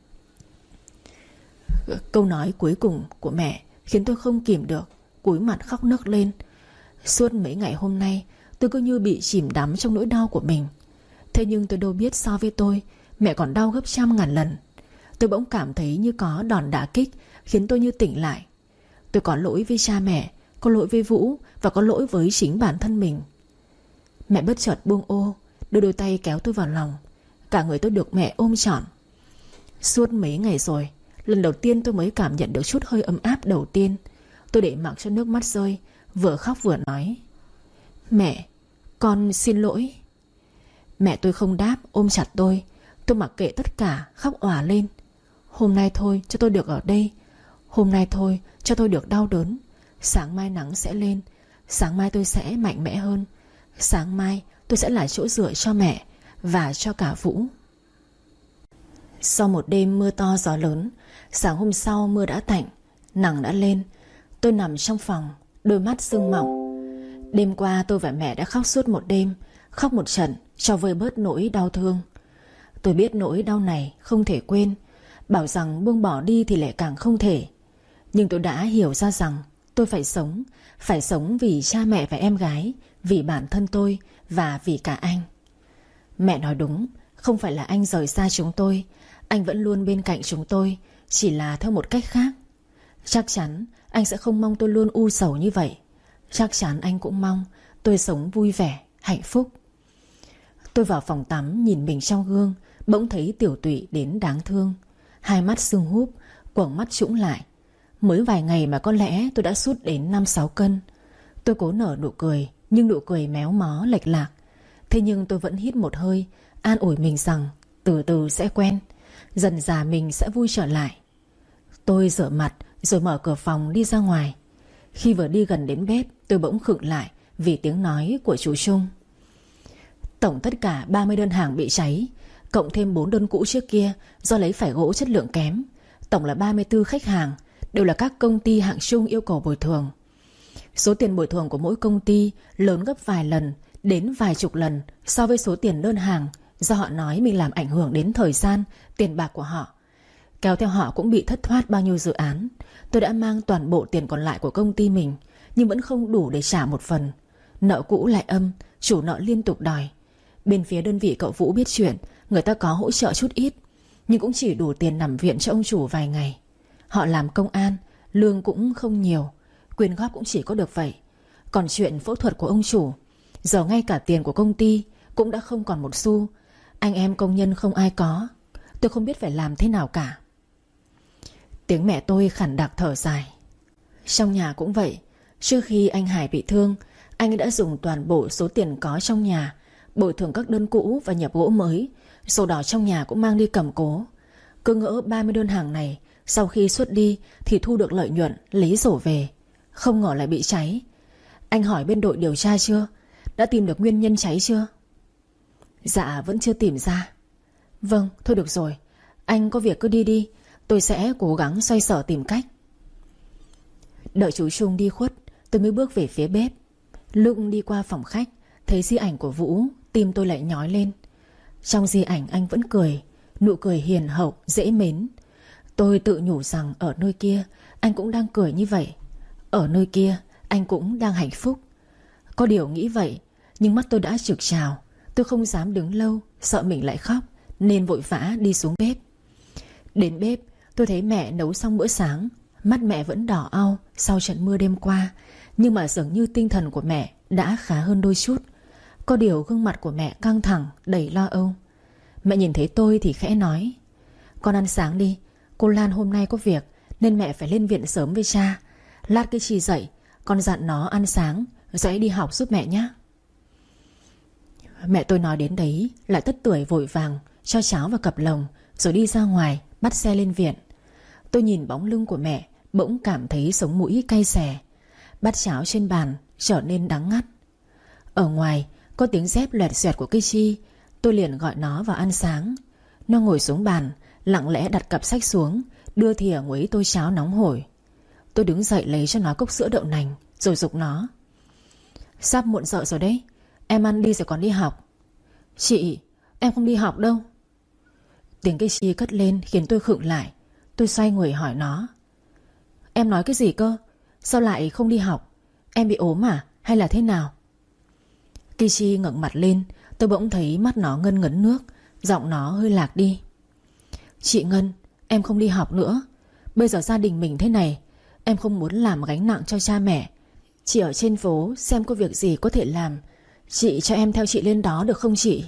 Câu nói cuối cùng của mẹ khiến tôi không kìm được, cúi mặt khóc nấc lên. Suốt mấy ngày hôm nay tôi cứ như bị chìm đắm trong nỗi đau của mình. Thế nhưng tôi đâu biết so với tôi, mẹ còn đau gấp trăm ngàn lần. Tôi bỗng cảm thấy như có đòn đả kích khiến tôi như tỉnh lại. Tôi có lỗi với cha mẹ, có lỗi với Vũ và có lỗi với chính bản thân mình. Mẹ bất chợt buông ô, đưa đôi tay kéo tôi vào lòng. Cả người tôi được mẹ ôm trọn. Suốt mấy ngày rồi, lần đầu tiên tôi mới cảm nhận được chút hơi ấm áp đầu tiên. Tôi để mặc cho nước mắt rơi, vừa khóc vừa nói: Mẹ, con xin lỗi. Mẹ tôi không đáp, ôm chặt tôi. Tôi mặc kệ tất cả, khóc òa lên. Hôm nay thôi cho tôi được ở đây. Hôm nay thôi cho tôi được đau đớn. Sáng mai nắng sẽ lên. Sáng mai tôi sẽ mạnh mẽ hơn. Sáng mai tôi sẽ là chỗ dựa cho mẹ và cho cả Vũ. Sau một đêm mưa to gió lớn, sáng hôm sau mưa đã tạnh, nắng đã lên. Tôi nằm trong phòng, đôi mắt sưng mọng. Đêm qua tôi và mẹ đã khóc suốt một đêm, khóc một trận cho vơi bớt nỗi đau thương. Tôi biết nỗi đau này không thể quên, bảo rằng buông bỏ đi thì lại càng không thể. Nhưng tôi đã hiểu ra rằng tôi phải sống, phải sống vì cha mẹ và em gái, vì bản thân tôi và vì cả anh. Mẹ nói đúng, không phải là anh rời xa chúng tôi, Anh vẫn luôn bên cạnh chúng tôi, chỉ là theo một cách khác. Chắc chắn anh sẽ không mong tôi luôn u sầu như vậy. Chắc chắn anh cũng mong tôi sống vui vẻ, hạnh phúc. Tôi vào phòng tắm nhìn mình trong gương, bỗng thấy tiểu tụy đến đáng thương. Hai mắt sưng húp, quầng mắt trũng lại. Mới vài ngày mà có lẽ tôi đã sút đến năm sáu cân. Tôi cố nở nụ cười, nhưng nụ cười méo mó lệch lạc. Thế nhưng tôi vẫn hít một hơi, an ủi mình rằng từ từ sẽ quen, dần dà mình sẽ vui trở lại. Tôi rửa mặt rồi mở cửa phòng đi ra ngoài. Khi vừa đi gần đến bếp, tôi bỗng khựng lại vì tiếng nói của chú Trung. Tổng tất cả ba mươi đơn hàng bị cháy, cộng thêm bốn đơn cũ trước kia do lấy phải gỗ chất lượng kém. Tổng là ba mươi tư khách hàng, đều là các công ty hạng trung yêu cầu bồi thường. Số tiền bồi thường của mỗi công ty lớn gấp vài lần đến vài chục lần so với số tiền đơn hàng, do họ nói mình làm ảnh hưởng đến thời gian, tiền bạc của họ. Kéo theo họ cũng bị thất thoát bao nhiêu dự án. Tôi đã mang toàn bộ tiền còn lại của công ty mình, nhưng vẫn không đủ để trả một phần. Nợ cũ lại âm, chủ nợ liên tục đòi. Bên phía đơn vị cậu Vũ biết chuyện, người ta có hỗ trợ chút ít, nhưng cũng chỉ đủ tiền nằm viện cho ông chủ vài ngày. Họ làm công an, lương cũng không nhiều, quyên góp cũng chỉ có được vậy. Còn chuyện phẫu thuật của ông chủ, giờ ngay cả tiền của công ty cũng đã không còn một xu. Anh em công nhân không ai có. Tôi không biết phải làm thế nào cả. Tiếng mẹ tôi khản đặc thở dài. Trong nhà cũng vậy. Trước khi anh Hải bị thương, anh đã dùng toàn bộ số tiền có trong nhà bồi thường các đơn cũ và nhập gỗ mới. Sổ đỏ trong nhà cũng mang đi cầm cố. Cứ ngỡ ba mươi đơn hàng này sau khi xuất đi thì thu được lợi nhuận, lấy sổ về. Không ngờ lại bị cháy. Anh hỏi bên đội điều tra chưa? Đã tìm được nguyên nhân cháy chưa? Dạ vẫn chưa tìm ra. Vâng, thôi được rồi, anh có việc cứ đi đi, tôi sẽ cố gắng xoay sở tìm cách. Đợi chú Trung đi khuất, tôi mới bước về phía bếp. Lúc đi qua phòng khách, thấy di ảnh của Vũ, tim tôi lại nhói lên. Trong di ảnh anh vẫn cười, nụ cười hiền hậu, dễ mến. Tôi tự nhủ rằng ở nơi kia anh cũng đang cười như vậy. Ở nơi kia anh cũng đang hạnh phúc. Có điều nghĩ vậy, nhưng mắt tôi đã trực trào. Tôi không dám đứng lâu, sợ mình lại khóc, nên vội vã đi xuống bếp. Đến bếp, tôi thấy mẹ nấu xong bữa sáng. Mắt mẹ vẫn đỏ au sau trận mưa đêm qua, nhưng mà dường như tinh thần của mẹ đã khá hơn đôi chút. Có điều gương mặt của mẹ căng thẳng, đầy lo âu. Mẹ nhìn thấy tôi thì khẽ nói: Con ăn sáng đi, cô Lan hôm nay có việc nên mẹ phải lên viện sớm với cha. Lát cái Chi dậy, con dặn nó ăn sáng rồi đi học giúp mẹ nhé. Mẹ tôi nói đến đấy lại tất tưởi vội vàng cho cháo vào cặp lồng rồi đi ra ngoài bắt xe lên viện. Tôi nhìn bóng lưng của mẹ, bỗng cảm thấy sống mũi cay xè. Bát cháo trên bàn trở nên đắng ngắt. Ở ngoài có tiếng dép loẹt xoẹt của cây Chi. Tôi liền gọi nó vào ăn sáng. Nó ngồi xuống bàn, lặng lẽ đặt cặp sách xuống, đưa thìa nguấy tô cháo nóng hổi. Tôi đứng dậy lấy cho nó cốc sữa đậu nành, rồi giục nó: Sắp muộn giờ rồi đấy, em ăn đi rồi còn đi học. Chị, em không đi học đâu. Tiếng cây Chi cất lên khiến tôi khựng lại. Tôi xoay người hỏi nó: Em nói cái gì cơ? Sao lại không đi học? Em bị ốm à? Hay là thế nào? Cây Chi ngẩng mặt lên. Tôi bỗng thấy mắt nó ngân ngấn nước, giọng nó hơi lạc đi. Chị Ngân, em không đi học nữa. Bây giờ gia đình mình thế này, em không muốn làm gánh nặng cho cha mẹ. Chị ở trên phố xem có việc gì có thể làm. Chị cho em theo chị lên đó được không chị?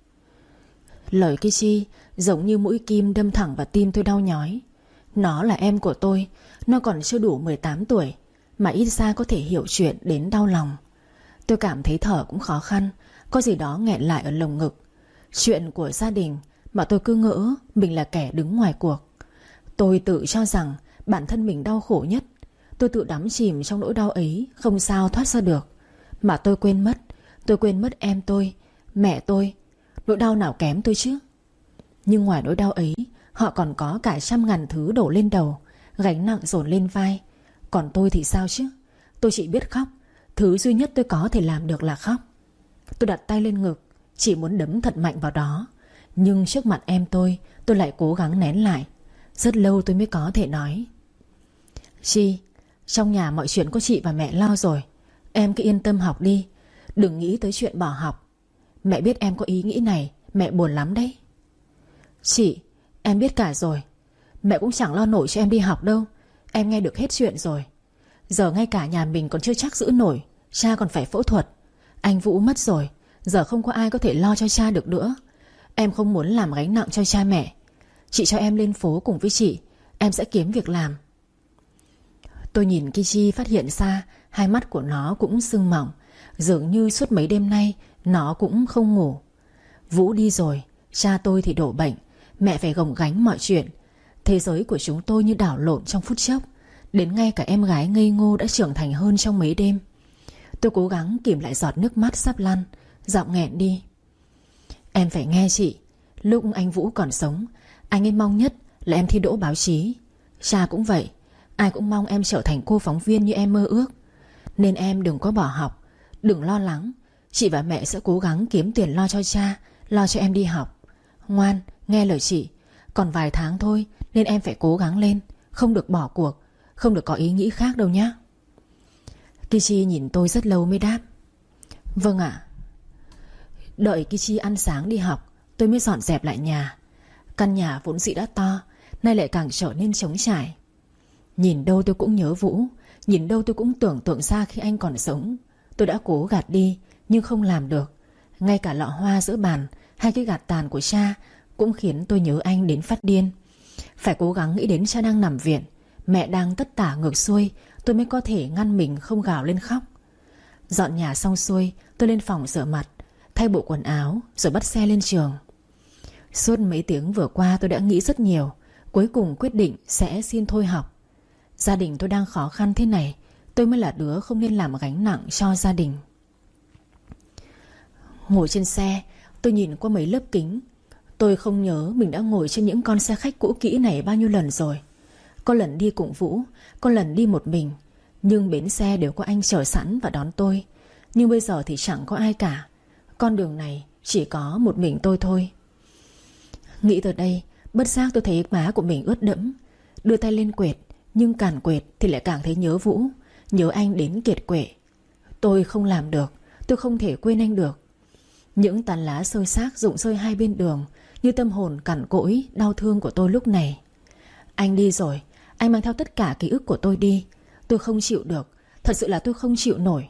Lời Cây Chi giống như mũi kim đâm thẳng vào tim tôi đau nhói. Nó là em của tôi, nó còn chưa đủ mười tám tuổi, mà ít ra có thể hiểu chuyện đến đau lòng. Tôi cảm thấy thở cũng khó khăn, có gì đó nghẹn lại ở lồng ngực. Chuyện của gia đình mà tôi cứ ngỡ mình là kẻ đứng ngoài cuộc. Tôi tự cho rằng bản thân mình đau khổ nhất. Tôi tự đắm chìm trong nỗi đau ấy, không sao thoát ra được. Mà tôi quên mất, tôi quên mất em tôi, mẹ tôi. Nỗi đau nào kém tôi chứ? Nhưng ngoài nỗi đau ấy, họ còn có cả trăm ngàn thứ đổ lên đầu, gánh nặng dồn lên vai. Còn tôi thì sao chứ? Tôi chỉ biết khóc. Thứ duy nhất tôi có thể làm được là khóc. Tôi đặt tay lên ngực, chỉ muốn đấm thật mạnh vào đó. Nhưng trước mặt em tôi, tôi lại cố gắng nén lại. Rất lâu tôi mới có thể nói: Chi, trong nhà mọi chuyện có chị và mẹ lo rồi. Em cứ yên tâm học đi, đừng nghĩ tới chuyện bỏ học. Mẹ biết em có ý nghĩ này, mẹ buồn lắm đấy. Chị, Em biết cả rồi. Mẹ cũng chẳng lo nổi cho em đi học đâu. Em nghe được hết chuyện rồi. Giờ ngay cả nhà mình còn chưa chắc giữ nổi. Cha còn phải phẫu thuật. Anh Vũ mất rồi. Giờ không có ai có thể lo cho cha được nữa. Em không muốn làm gánh nặng cho cha mẹ. Chị cho em lên phố cùng với chị. Em sẽ kiếm việc làm. Tôi nhìn Kichi phát hiện ra hai mắt của nó cũng sưng mỏng. Dường như suốt mấy đêm nay nó cũng không ngủ. Vũ đi rồi, cha tôi thì đổ bệnh, mẹ phải gồng gánh mọi chuyện. Thế giới của chúng tôi như đảo lộn trong phút chốc. Đến ngay cả em gái ngây ngô đã trưởng thành hơn trong mấy đêm. Tôi cố gắng kìm lại giọt nước mắt sắp lăn, giọng nghẹn đi. Em phải nghe chị. Lúc anh Vũ còn sống, anh ấy mong nhất là em thi đỗ báo chí. Cha cũng vậy. Ai cũng mong em trở thành cô phóng viên như em mơ ước. Nên em đừng có bỏ học. Đừng lo lắng. Chị và mẹ sẽ cố gắng kiếm tiền lo cho cha, lo cho em đi học. Ngoan, nghe lời chị. Còn vài tháng thôi nên em phải cố gắng lên. Không được bỏ cuộc. Không được có ý nghĩ khác đâu nhé. Kichi nhìn tôi rất lâu mới đáp. Vâng ạ. Đợi Kichi ăn sáng đi học, tôi mới dọn dẹp lại nhà. Căn nhà vốn dĩ đã to, nay lại càng trở nên trống trải. Nhìn đâu tôi cũng nhớ Vũ. Nhìn đâu tôi cũng tưởng tượng ra khi anh còn sống. Tôi đã cố gạt đi nhưng không làm được. Ngay cả lọ hoa giữa bàn hay cái gạt tàn của cha cũng khiến tôi nhớ anh đến phát điên. Phải cố gắng nghĩ đến cha đang nằm viện, mẹ đang tất tả ngược xuôi, tôi mới có thể ngăn mình không gào lên khóc. Dọn nhà xong xuôi, tôi lên phòng rửa mặt, thay bộ quần áo rồi bắt xe lên trường. Suốt mấy tiếng vừa qua tôi đã nghĩ rất nhiều. Cuối cùng quyết định sẽ xin thôi học. Gia đình tôi đang khó khăn thế này, tôi mới là đứa không nên làm gánh nặng cho gia đình. Ngồi trên xe, tôi nhìn qua mấy lớp kính. Tôi không nhớ mình đã ngồi trên những con xe khách cũ kỹ này bao nhiêu lần rồi. Có lần đi cùng Vũ, có lần đi một mình. Nhưng bến xe đều có anh chờ sẵn và đón tôi. Nhưng bây giờ thì chẳng có ai cả. Con đường này chỉ có một mình tôi thôi. Nghĩ từ đây, bất giác tôi thấy má của mình ướt đẫm. Đưa tay lên quệt, nhưng càng quệt thì lại càng thấy nhớ Vũ. Nhớ anh đến kiệt quệ. Tôi không làm được. Tôi không thể quên anh được. Những tàn lá xơi xác rụng rơi hai bên đường, như tâm hồn cằn cỗi đau thương của tôi lúc này. Anh đi rồi. Anh mang theo tất cả ký ức của tôi đi. Tôi không chịu được. Thật sự là tôi không chịu nổi.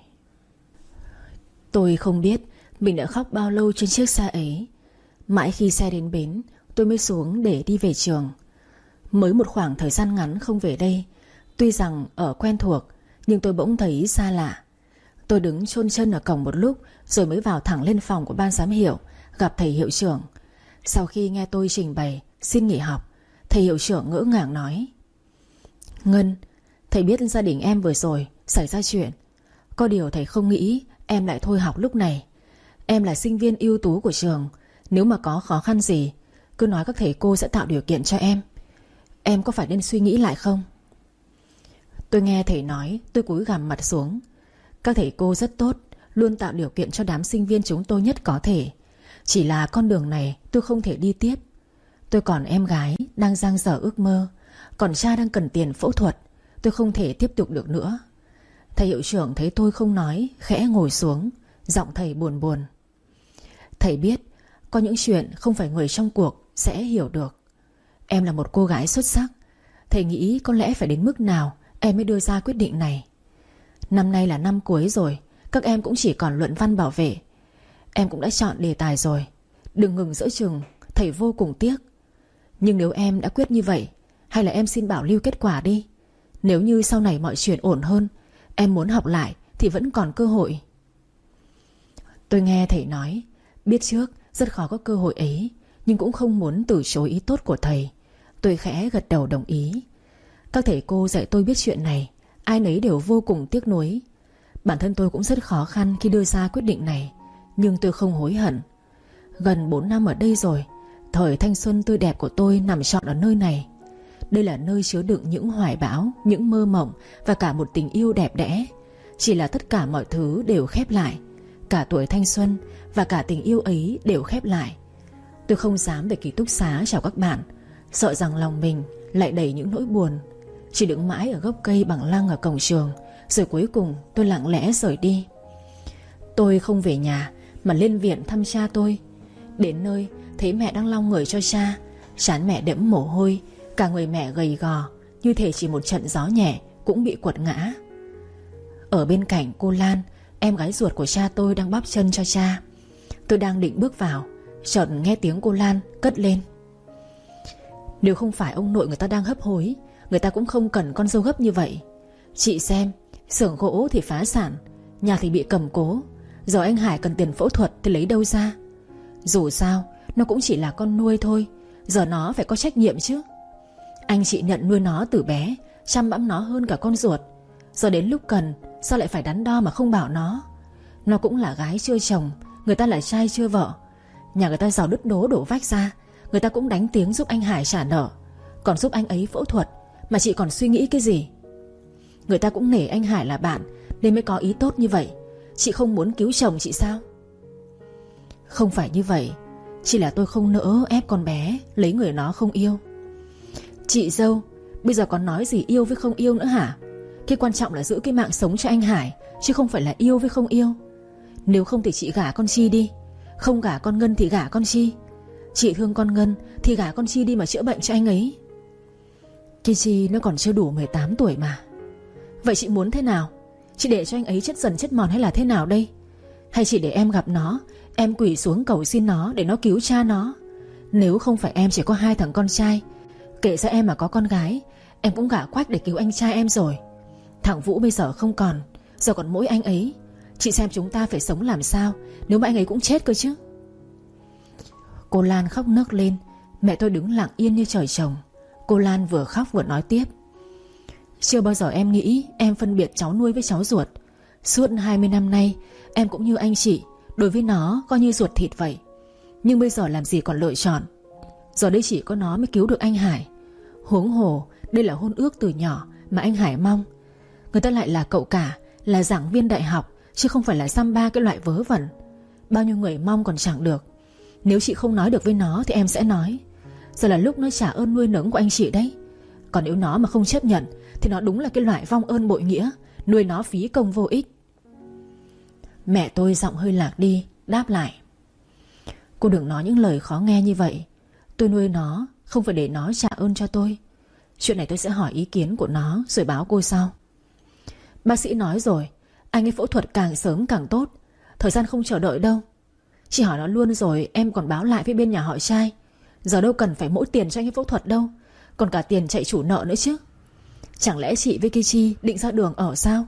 Tôi không biết mình đã khóc bao lâu trên chiếc xe ấy. Mãi khi xe đến bến, tôi mới xuống để đi về trường. Mới một khoảng thời gian ngắn không về đây. Tuy rằng ở quen thuộc, nhưng tôi bỗng thấy xa lạ. Tôi đứng chôn chân ở cổng một lúc, rồi mới vào thẳng lên phòng của ban giám hiệu, gặp thầy hiệu trưởng. Sau khi nghe tôi trình bày xin nghỉ học, thầy hiệu trưởng ngỡ ngàng nói: Ngân, thầy biết gia đình em vừa rồi xảy ra chuyện. Có điều thầy không nghĩ em lại thôi học lúc này. Em là sinh viên ưu tú của trường. Nếu mà có khó khăn gì, cứ nói các thầy cô sẽ tạo điều kiện cho em. Em có phải nên suy nghĩ lại không? Tôi nghe thầy nói, tôi cúi gằm mặt xuống. Các thầy cô rất tốt, luôn tạo điều kiện cho đám sinh viên chúng tôi nhất có thể. Chỉ là con đường này tôi không thể đi tiếp. Tôi còn em gái đang dang dở ước mơ, còn cha đang cần tiền phẫu thuật. Tôi không thể tiếp tục được nữa. Thầy hiệu trưởng thấy tôi không nói, khẽ ngồi xuống. Giọng thầy buồn buồn. Thầy biết có những chuyện không phải người trong cuộc sẽ hiểu được. Em là một cô gái xuất sắc. Thầy nghĩ có lẽ phải đến mức nào em mới đưa ra quyết định này. Năm nay là năm cuối rồi, các em cũng chỉ còn luận văn bảo vệ. Em cũng đã chọn đề tài rồi. Đừng ngừng giữa chừng, thầy vô cùng tiếc. Nhưng nếu em đã quyết như vậy, hay là em xin bảo lưu kết quả đi. Nếu như sau này mọi chuyện ổn hơn, em muốn học lại thì vẫn còn cơ hội. Tôi nghe thầy nói, biết trước rất khó có cơ hội ấy, nhưng cũng không muốn từ chối ý tốt của thầy. Tôi khẽ gật đầu đồng ý. Các thầy cô dạy tôi biết chuyện này, ai nấy đều vô cùng tiếc nuối. Bản thân tôi cũng rất khó khăn khi đưa ra quyết định này, nhưng tôi không hối hận. Gần bốn năm ở đây rồi, thời thanh xuân tươi đẹp của tôi nằm trọn ở nơi này. Đây là nơi chứa đựng những hoài bão, những mơ mộng và cả một tình yêu đẹp đẽ. Chỉ là tất cả mọi thứ đều khép lại. Cả tuổi thanh xuân và cả tình yêu ấy đều khép lại. Tôi không dám về ký túc xá chào các bạn, sợ rằng lòng mình lại đầy những nỗi buồn. Chỉ đứng mãi ở gốc cây bằng lăng ở cổng trường, rồi cuối cùng tôi lặng lẽ rời đi. Tôi không về nhà mà lên viện thăm cha tôi. Đến nơi thấy mẹ đang lau người cho cha, Trán mẹ đẫm mồ hôi, cả người mẹ gầy gò, như thể chỉ một trận gió nhẹ cũng bị quật ngã. Ở bên cạnh cô Lan, em gái ruột của cha tôi đang bóp chân cho cha. Tôi đang định bước vào, chợt nghe tiếng cô Lan cất lên: "Nếu không phải ông nội người ta đang hấp hối, người ta cũng không cần con dâu gấp như vậy. Chị xem, xưởng gỗ thì phá sản, nhà thì bị cầm cố, giờ anh Hải cần tiền phẫu thuật thì lấy đâu ra? Dù sao nó cũng chỉ là con nuôi thôi, giờ nó phải có trách nhiệm chứ. Anh chị nhận nuôi nó từ bé, chăm bẵm nó hơn cả con ruột. Giờ đến lúc cần sao lại phải đắn đo mà không bảo nó? Nó cũng là gái chưa chồng, người ta là trai chưa vợ. Nhà người ta giàu đứt đố đổ vách ra, người ta cũng đánh tiếng giúp anh Hải trả nợ, còn giúp anh ấy phẫu thuật. Mà chị còn suy nghĩ cái gì? Người ta cũng nể anh Hải là bạn nên mới có ý tốt như vậy. Chị không muốn cứu chồng chị sao?" "Không phải như vậy, chỉ là tôi không nỡ ép con bé lấy người nó không yêu." "Chị dâu, bây giờ còn nói gì yêu với không yêu nữa hả? Cái quan trọng là giữ cái mạng sống cho anh Hải, chứ không phải là yêu với không yêu. Nếu không thì chị gả con Chi đi, không gả con Ngân thì gả con Chi. Chị thương con Ngân thì gả con Chi đi mà chữa bệnh cho anh ấy." "Cái Chi nó còn chưa đủ mười tám tuổi mà." "Vậy chị muốn thế nào? Chị để cho anh ấy chết dần chết mòn hay là thế nào đây? Hay chị để em gặp nó, em quỳ xuống cầu xin nó để nó cứu cha nó? Nếu không phải em chỉ có hai thằng con trai, kể ra em mà có con gái, em cũng gả quách để cứu anh trai em rồi. Thằng Vũ bây giờ không còn, giờ còn mỗi anh ấy. Chị xem chúng ta phải sống làm sao nếu mà anh ấy cũng chết cơ chứ." Cô Lan khóc nấc lên. Mẹ tôi đứng lặng yên như trời trồng. Cô Lan vừa khóc vừa nói tiếp: "Chưa bao giờ em nghĩ em phân biệt cháu nuôi với cháu ruột. Suốt hai mươi năm nay em cũng như anh chị, đối với nó coi như ruột thịt vậy. Nhưng bây giờ làm gì còn lựa chọn. Giờ đây chỉ có nó mới cứu được anh Hải. Huống hồ đây là hôn ước từ nhỏ mà anh Hải mong. Người ta lại là cậu cả, là giảng viên đại học, chứ không phải là dăm ba cái loại vớ vẩn. Bao nhiêu người mong còn chẳng được. Nếu chị không nói được với nó thì em sẽ nói. Giờ là lúc nó trả ơn nuôi nấng của anh chị đấy. Còn nếu nó mà không chấp nhận thì nó đúng là cái loại vong ơn bội nghĩa, nuôi nó phí công vô ích." Mẹ tôi giọng hơi lạc đi, đáp lại: "Cô đừng nói những lời khó nghe như vậy. Tôi nuôi nó không phải để nó trả ơn cho tôi. Chuyện này tôi sẽ hỏi ý kiến của nó rồi báo cô sau. Bác sĩ nói rồi, anh ấy phẫu thuật càng sớm càng tốt, thời gian không chờ đợi đâu. Chị hỏi nó luôn rồi, em còn báo lại với bên nhà họ trai. Giờ đâu cần phải mỗi tiền cho anh ấy phẫu thuật đâu, còn cả tiền chạy chủ nợ nữa chứ. Chẳng lẽ chị với Ki Chi định ra đường ở sao?"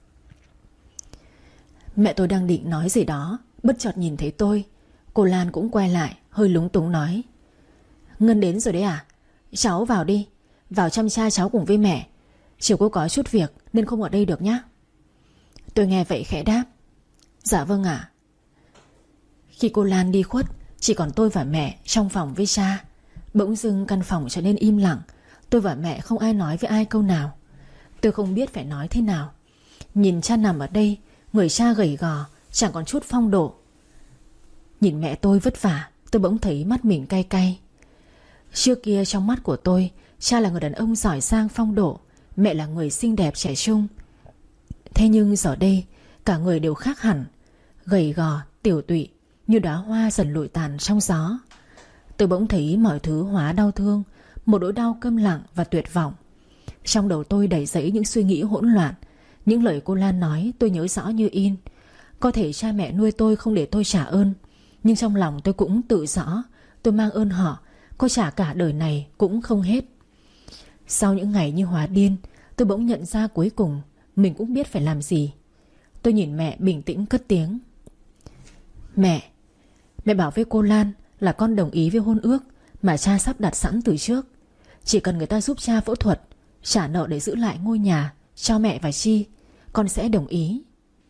Mẹ tôi đang định nói gì đó, bất chợt nhìn thấy tôi. Cô Lan cũng quay lại, hơi lúng túng nói: "Ngân đến rồi đấy à? Cháu vào đi, vào chăm cha cháu cùng với mẹ. Chiều cô có chút việc nên không ở đây được nhá." Tôi nghe vậy khẽ đáp: "Dạ vâng ạ." Khi cô Lan đi khuất, chỉ còn tôi và mẹ trong phòng với cha. Bỗng dưng căn phòng trở nên im lặng. Tôi và mẹ không ai nói với ai câu nào. Tôi không biết phải nói thế nào. Nhìn cha nằm ở đây, người cha gầy gò, chẳng còn chút phong độ. Nhìn mẹ tôi vất vả, tôi bỗng thấy mắt mình cay cay. Trước kia trong mắt của tôi, cha là người đàn ông giỏi giang phong độ, mẹ là người xinh đẹp trẻ trung. Thế nhưng giờ đây, cả người đều khác hẳn, gầy gò, tiểu tụy, như đóa hoa dần lụi tàn trong gió. Tôi bỗng thấy mọi thứ hóa đau thương, một nỗi đau câm lặng và tuyệt vọng. Trong đầu tôi đầy dẫy những suy nghĩ hỗn loạn. Những lời cô Lan nói tôi nhớ rõ như in. Có thể cha mẹ nuôi tôi không để tôi trả ơn, nhưng trong lòng tôi cũng tự rõ tôi mang ơn họ, có trả cả đời này cũng không hết. Sau những ngày như hóa điên, tôi bỗng nhận ra cuối cùng mình cũng biết phải làm gì. Tôi nhìn mẹ bình tĩnh cất tiếng: Mẹ, mẹ bảo với cô Lan là con đồng ý với hôn ước mà cha sắp đặt sẵn từ trước. Chỉ cần người ta giúp cha phẫu thuật, trả nợ để giữ lại ngôi nhà cho mẹ và Chi, con sẽ đồng ý."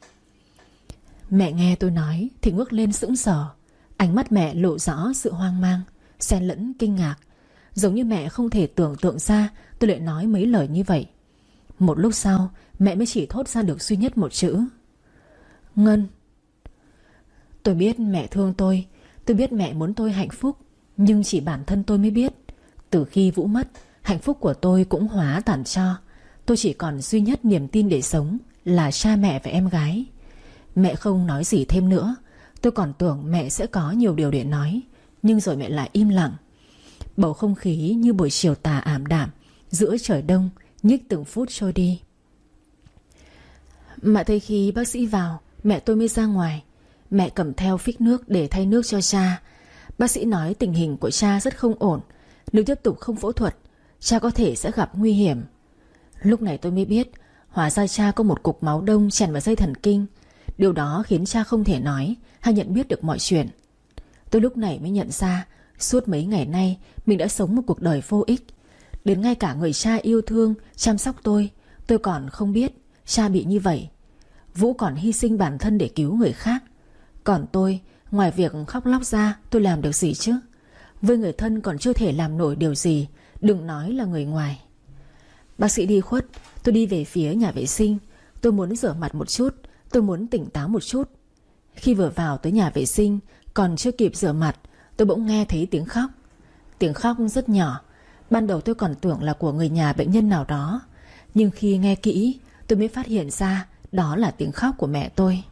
Mẹ nghe tôi nói thì ngước lên sững sờ. Ánh mắt mẹ lộ rõ sự hoang mang, xen lẫn kinh ngạc. Giống như mẹ không thể tưởng tượng ra tôi lại nói mấy lời như vậy. Một lúc sau mẹ mới chỉ thốt ra được duy nhất một chữ: Ngân. Tôi biết mẹ thương tôi, tôi biết mẹ muốn tôi hạnh phúc, nhưng chỉ bản thân tôi mới biết. Từ khi Vũ mất, hạnh phúc của tôi cũng hóa tàn tro. Tôi chỉ còn duy nhất niềm tin để sống là cha mẹ và em gái. Mẹ không nói gì thêm nữa. Tôi còn tưởng mẹ sẽ có nhiều điều để nói, nhưng rồi mẹ lại im lặng. Bầu không khí như buổi chiều tà ảm đạm giữa trời đông nhích từng phút trôi đi. Mà tới khi bác sĩ vào, mẹ tôi mới ra ngoài. Mẹ cầm theo phích nước để thay nước cho cha. Bác sĩ nói tình hình của cha rất không ổn. Nếu tiếp tục không phẫu thuật, cha có thể sẽ gặp nguy hiểm. Lúc này tôi mới biết, hóa ra cha có một cục máu đông chèn vào dây thần kinh. Điều đó khiến cha không thể nói hay nhận biết được mọi chuyện. Tôi lúc này mới nhận ra, suốt mấy ngày nay mình đã sống một cuộc đời vô ích. Đến ngay cả người cha yêu thương, chăm sóc tôi, tôi còn không biết cha bị như vậy. Vũ còn hy sinh bản thân để cứu người khác. Còn tôi, ngoài việc khóc lóc ra, tôi làm được gì chứ? Với người thân còn chưa thể làm nổi điều gì, đừng nói là người ngoài. Bác sĩ đi khuất, tôi đi về phía nhà vệ sinh. Tôi muốn rửa mặt một chút, tôi muốn tỉnh táo một chút. Khi vừa vào tới nhà vệ sinh, còn chưa kịp rửa mặt, tôi bỗng nghe thấy tiếng khóc. Tiếng khóc rất nhỏ. Ban đầu tôi còn tưởng là của người nhà bệnh nhân nào đó, nhưng khi nghe kỹ, tôi mới phát hiện ra đó là tiếng khóc của mẹ tôi.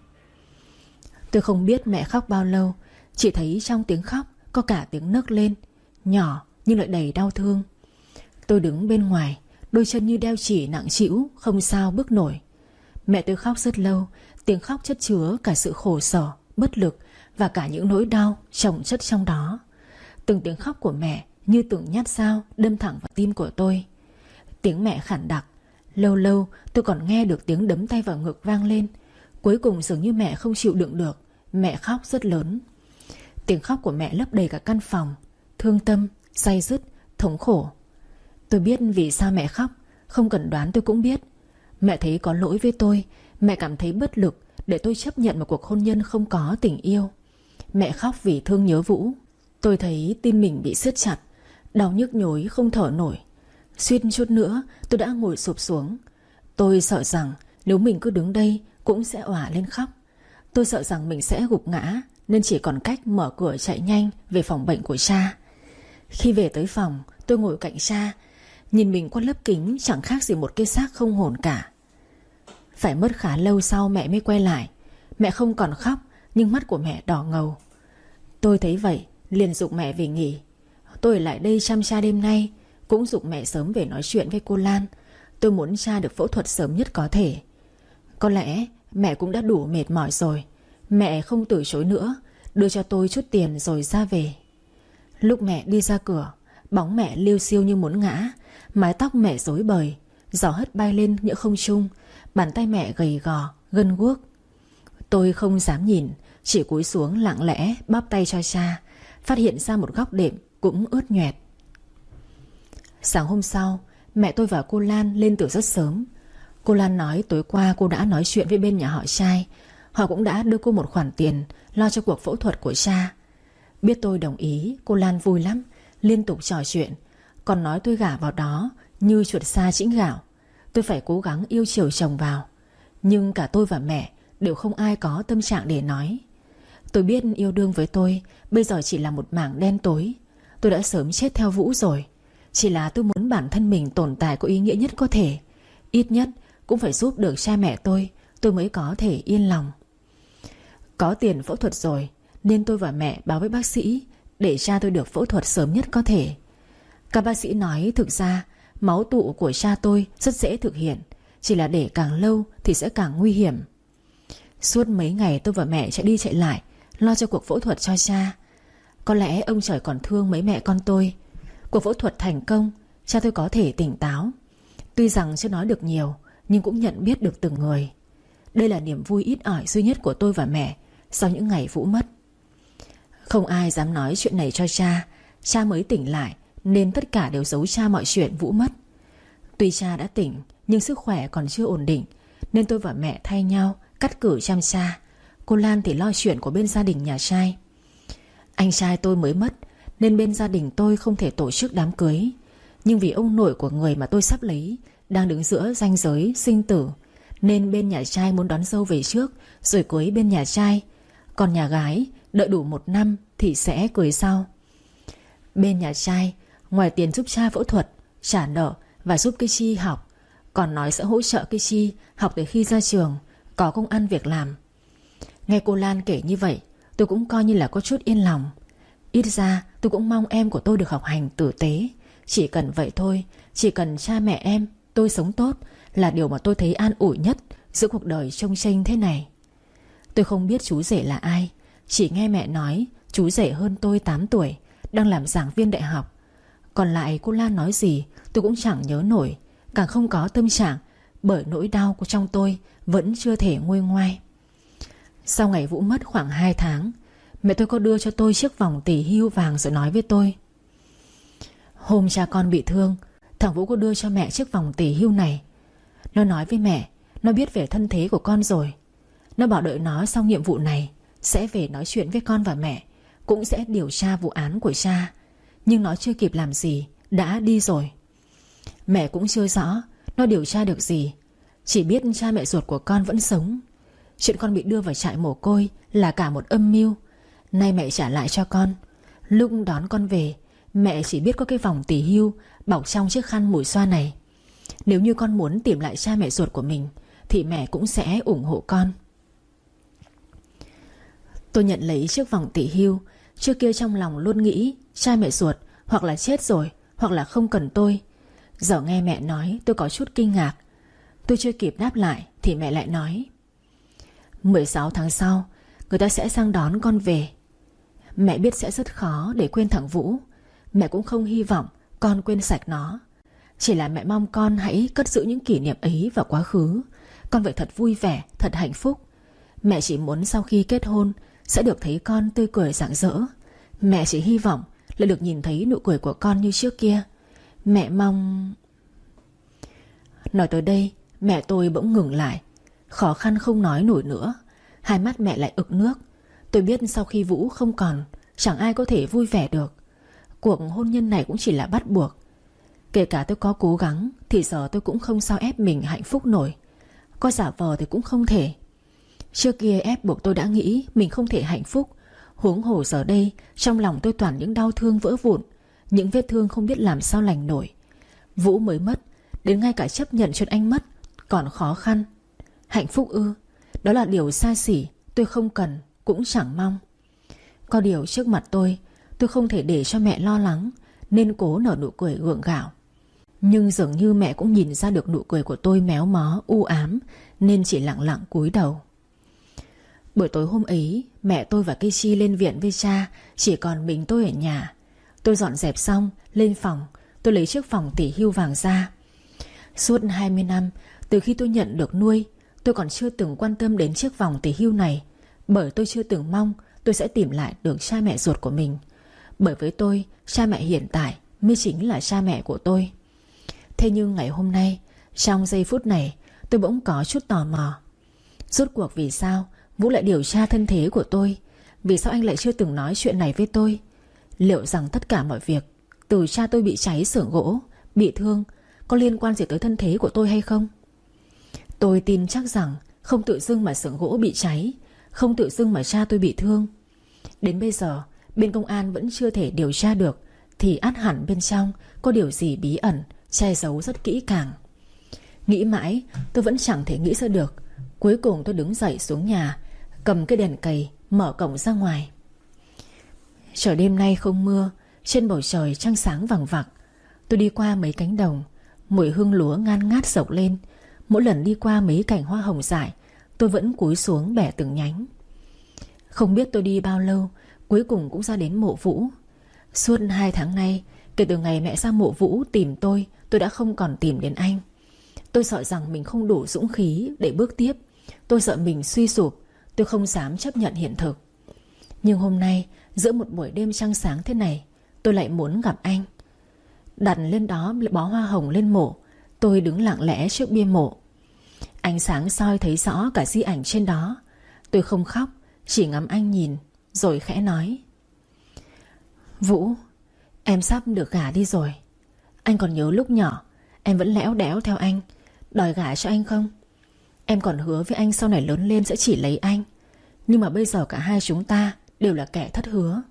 Tôi không biết mẹ khóc bao lâu, chỉ thấy trong tiếng khóc có cả tiếng nấc lên, nhỏ nhưng lại đầy đau thương. Tôi đứng bên ngoài, đôi chân như đeo chỉ nặng trĩu, không sao bước nổi. Mẹ tôi khóc rất lâu, tiếng khóc chất chứa cả sự khổ sở, bất lực và cả những nỗi đau chồng chất trong đó. Từng tiếng khóc của mẹ như từng nhát dao đâm thẳng vào tim của tôi. Tiếng mẹ khản đặc. Lâu lâu tôi còn nghe được tiếng đấm tay vào ngực vang lên. Cuối cùng dường như mẹ không chịu đựng được, mẹ khóc rất lớn. Tiếng khóc của mẹ lấp đầy cả căn phòng. Thương tâm, day dứt, thống khổ. Tôi biết vì sao mẹ khóc, không cần đoán tôi cũng biết. Mẹ thấy có lỗi với tôi. Mẹ cảm thấy bất lực để tôi chấp nhận một cuộc hôn nhân không có tình yêu. Mẹ khóc vì thương nhớ Vũ. Tôi thấy tim mình bị siết chặt, đau nhức nhối không thở nổi. Suýt chút nữa tôi đã ngồi sụp xuống. Tôi sợ rằng nếu mình cứ đứng đây cũng sẽ òa lên khóc. Tôi sợ rằng mình sẽ gục ngã, nên chỉ còn cách mở cửa chạy nhanh về phòng bệnh của cha. Khi về tới phòng, tôi ngồi cạnh cha, nhìn mình qua lớp kính chẳng khác gì một cái xác không hồn cả. Phải mất khá lâu sau mẹ mới quay lại. Mẹ không còn khóc, nhưng mắt của mẹ đỏ ngầu. Tôi thấy vậy liền giục mẹ về nghỉ. Tôi ở lại đây chăm cha đêm nay, cũng giục mẹ sớm về nói chuyện với cô Lan. Tôi muốn cha được phẫu thuật sớm nhất có thể. Có lẽ mẹ cũng đã đủ mệt mỏi rồi. Mẹ không từ chối nữa, đưa cho tôi chút tiền rồi ra về. Lúc mẹ đi ra cửa, bóng mẹ liêu xiêu như muốn ngã. Mái tóc mẹ rối bời, gió hất bay lên giữa không trung. Bàn tay mẹ gầy gò, gân guốc. Tôi không dám nhìn, chỉ cúi xuống lặng lẽ bóp tay cho cha. Phát hiện ra một góc đệm cũng ướt nhoẹt. Sáng hôm sau, mẹ tôi và cô Lan lên từ rất sớm. Cô Lan nói tối qua cô đã nói chuyện với bên nhà họ trai. Họ cũng đã đưa cô một khoản tiền lo cho cuộc phẫu thuật của cha. Biết tôi đồng ý, cô Lan vui lắm, liên tục trò chuyện, còn nói tôi gả vào đó như chuột sa chĩnh gạo. Tôi phải cố gắng yêu chiều chồng vào. Nhưng cả tôi và mẹ đều không ai có tâm trạng để nói. Tôi biết yêu đương với tôi bây giờ chỉ là một mảng đen tối. Tôi đã sớm chết theo Vũ rồi. Chỉ là tôi muốn bản thân mình tồn tại có ý nghĩa nhất có thể. Ít nhất cũng phải giúp được cha mẹ tôi, tôi mới có thể yên lòng. Có tiền phẫu thuật rồi, nên tôi và mẹ báo với bác sĩ để cha tôi được phẫu thuật sớm nhất có thể. Các bác sĩ nói thực ra máu tụ của cha tôi rất dễ thực hiện, chỉ là để càng lâu thì sẽ càng nguy hiểm. Suốt mấy ngày tôi và mẹ chạy đi chạy lại lo cho cuộc phẫu thuật cho cha. Có lẽ ông trời còn thương mấy mẹ con tôi. Cuộc phẫu thuật thành công, cha tôi có thể tỉnh táo. Tuy rằng chưa nói được nhiều, nhưng cũng nhận biết được từng người. Đây là niềm vui ít ỏi duy nhất của tôi và mẹ sau những ngày Vũ mất. Không ai dám nói chuyện này cho cha. Cha mới tỉnh lại, nên tất cả đều giấu cha mọi chuyện Vũ mất. Tuy cha đã tỉnh, nhưng sức khỏe còn chưa ổn định, nên tôi và mẹ thay nhau cắt cử chăm cha. Cô Lan thì lo chuyện của bên gia đình nhà trai. Anh trai tôi mới mất, nên bên gia đình tôi không thể tổ chức đám cưới. Nhưng vì ông nội của người mà tôi sắp lấy đang đứng giữa ranh giới sinh tử, nên bên nhà trai muốn đón dâu về trước rồi cưới bên nhà trai. Còn nhà gái đợi đủ một năm thì sẽ cưới sau. Bên nhà trai ngoài tiền giúp cha phẫu thuật, trả nợ và giúp cái Chi học, còn nói sẽ hỗ trợ cái Chi học tới khi ra trường có công ăn việc làm. Nghe cô Lan kể như vậy, tôi cũng coi như là có chút yên lòng. Ít ra tôi cũng mong em của tôi được học hành tử tế. Chỉ cần vậy thôi. Chỉ cần cha mẹ em, tôi sống tốt là điều mà tôi thấy an ủi nhất giữa cuộc đời chông chênh thế này. Tôi không biết chú rể là ai, chỉ nghe mẹ nói chú rể hơn tôi tám tuổi, đang làm giảng viên đại học. Còn lại cô Lan nói gì tôi cũng chẳng nhớ nổi, càng không có tâm trạng, bởi nỗi đau của trong tôi vẫn chưa thể nguôi ngoai. Sau ngày Vũ mất khoảng hai tháng, mẹ tôi có đưa cho tôi chiếc vòng tỷ hưu vàng rồi nói với tôi: hôm cha con bị thương, thằng Vũ có đưa cho mẹ chiếc vòng tỷ hưu này. Nó nói với mẹ nó biết về thân thế của con rồi. Nó bảo đợi nó xong nhiệm vụ này sẽ về nói chuyện với con và mẹ, cũng sẽ điều tra vụ án của cha. Nhưng nó chưa kịp làm gì đã đi rồi. Mẹ cũng chưa rõ nó điều tra được gì, chỉ biết cha mẹ ruột của con vẫn sống. Chuyện con bị đưa vào trại mồ côi là cả một âm mưu. Nay mẹ trả lại cho con. Lúc đón con về, mẹ chỉ biết có cái vòng tỷ hưu bọc trong chiếc khăn mùi xoa này. Nếu như con muốn tìm lại cha mẹ ruột của mình thì mẹ cũng sẽ ủng hộ con. Tôi nhận lấy chiếc vòng tỷ hưu. Trước kia trong lòng luôn nghĩ cha mẹ ruột hoặc là chết rồi, hoặc là không cần tôi. Giờ nghe mẹ nói tôi có chút kinh ngạc. Tôi chưa kịp đáp lại thì mẹ lại nói: mười sáu tháng sau người ta sẽ sang đón con về. Mẹ biết sẽ rất khó để quên thằng Vũ. Mẹ cũng không hy vọng con quên sạch nó. Chỉ là mẹ mong con hãy cất giữ những kỷ niệm ấy vào quá khứ. Con phải thật vui vẻ, thật hạnh phúc. Mẹ chỉ muốn sau khi kết hôn sẽ được thấy con tươi cười rạng rỡ. Mẹ chỉ hy vọng là được nhìn thấy nụ cười của con như trước kia. Mẹ mong... Nói tới đây mẹ tôi bỗng ngừng lại, khó khăn không nói nổi nữa. Hai mắt mẹ lại ực nước. Tôi biết sau khi Vũ không còn, chẳng ai có thể vui vẻ được. Cuộc hôn nhân này cũng chỉ là bắt buộc. Kể cả tôi có cố gắng thì giờ tôi cũng không sao ép mình hạnh phúc nổi. Có giả vờ thì cũng không thể. Trước kia ép buộc tôi đã nghĩ mình không thể hạnh phúc. Huống hồ giờ đây trong lòng tôi toàn những đau thương vỡ vụn, những vết thương không biết làm sao lành nổi. Vũ mới mất, đến ngay cả chấp nhận chuyện anh mất còn khó khăn. Hạnh phúc ư? Đó là điều xa xỉ, tôi không cần, cũng chẳng mong. Có điều trước mặt tôi, tôi không thể để cho mẹ lo lắng, nên cố nở nụ cười gượng gạo. Nhưng dường như mẹ cũng nhìn ra được nụ cười của tôi méo mó, u ám, nên chỉ lặng lặng cúi đầu. Buổi tối hôm ấy, mẹ tôi và Cây Chi lên viện với cha, chỉ còn mình tôi ở nhà. Tôi dọn dẹp xong, lên phòng, tôi lấy chiếc vòng tỷ hưu vàng ra. Suốt hai mươi năm, từ khi tôi nhận được nuôi, tôi còn chưa từng quan tâm đến chiếc vòng tỷ hưu này. Bởi tôi chưa từng mong tôi sẽ tìm lại được cha mẹ ruột của mình. Bởi với tôi, cha mẹ hiện tại mới chính là cha mẹ của tôi. Thế nhưng ngày hôm nay, trong giây phút này, tôi bỗng có chút tò mò. Rốt cuộc vì sao Vũ lại điều tra thân thế của tôi? Vì sao anh lại chưa từng nói chuyện này với tôi? Liệu rằng tất cả mọi việc từ cha tôi bị cháy xưởng gỗ, bị thương, có liên quan gì tới thân thế của tôi hay không? Tôi tin chắc rằng không tự dưng mà xưởng gỗ bị cháy, không tự dưng mà cha tôi bị thương. Đến bây giờ bên công an vẫn chưa thể điều tra được, thì ắt hẳn bên trong có điều gì bí ẩn, che giấu rất kỹ càng. Nghĩ mãi tôi vẫn chẳng thể nghĩ ra được. Cuối cùng tôi đứng dậy xuống nhà, cầm cái đèn cầy, mở cổng ra ngoài. Trời đêm nay không mưa, trên bầu trời trăng sáng vằng vặc. Tôi đi qua mấy cánh đồng, mùi hương lúa ngan ngát sộc lên. Mỗi lần đi qua mấy cành hoa hồng dại, tôi vẫn cúi xuống bẻ từng nhánh. Không biết tôi đi bao lâu, cuối cùng cũng ra đến mộ Vũ. Suốt hai tháng nay, kể từ ngày mẹ ra mộ Vũ tìm tôi, tôi đã không còn tìm đến anh. Tôi sợ rằng mình không đủ dũng khí để bước tiếp. Tôi sợ mình suy sụp. Tôi không dám chấp nhận hiện thực. Nhưng hôm nay, giữa một buổi đêm trăng sáng thế này, tôi lại muốn gặp anh. Đặt lên đó bó hoa hồng lên mộ, tôi đứng lặng lẽ trước bia mộ. Ánh sáng soi thấy rõ cả di ảnh trên đó. Tôi không khóc, chỉ ngắm anh nhìn, rồi khẽ nói: Vũ, em sắp được gả đi rồi. Anh còn nhớ lúc nhỏ em vẫn lẽo đẽo theo anh, đòi gả cho anh không? Em còn hứa với anh sau này lớn lên sẽ chỉ lấy anh. Nhưng mà bây giờ cả hai chúng ta đều là kẻ thất hứa.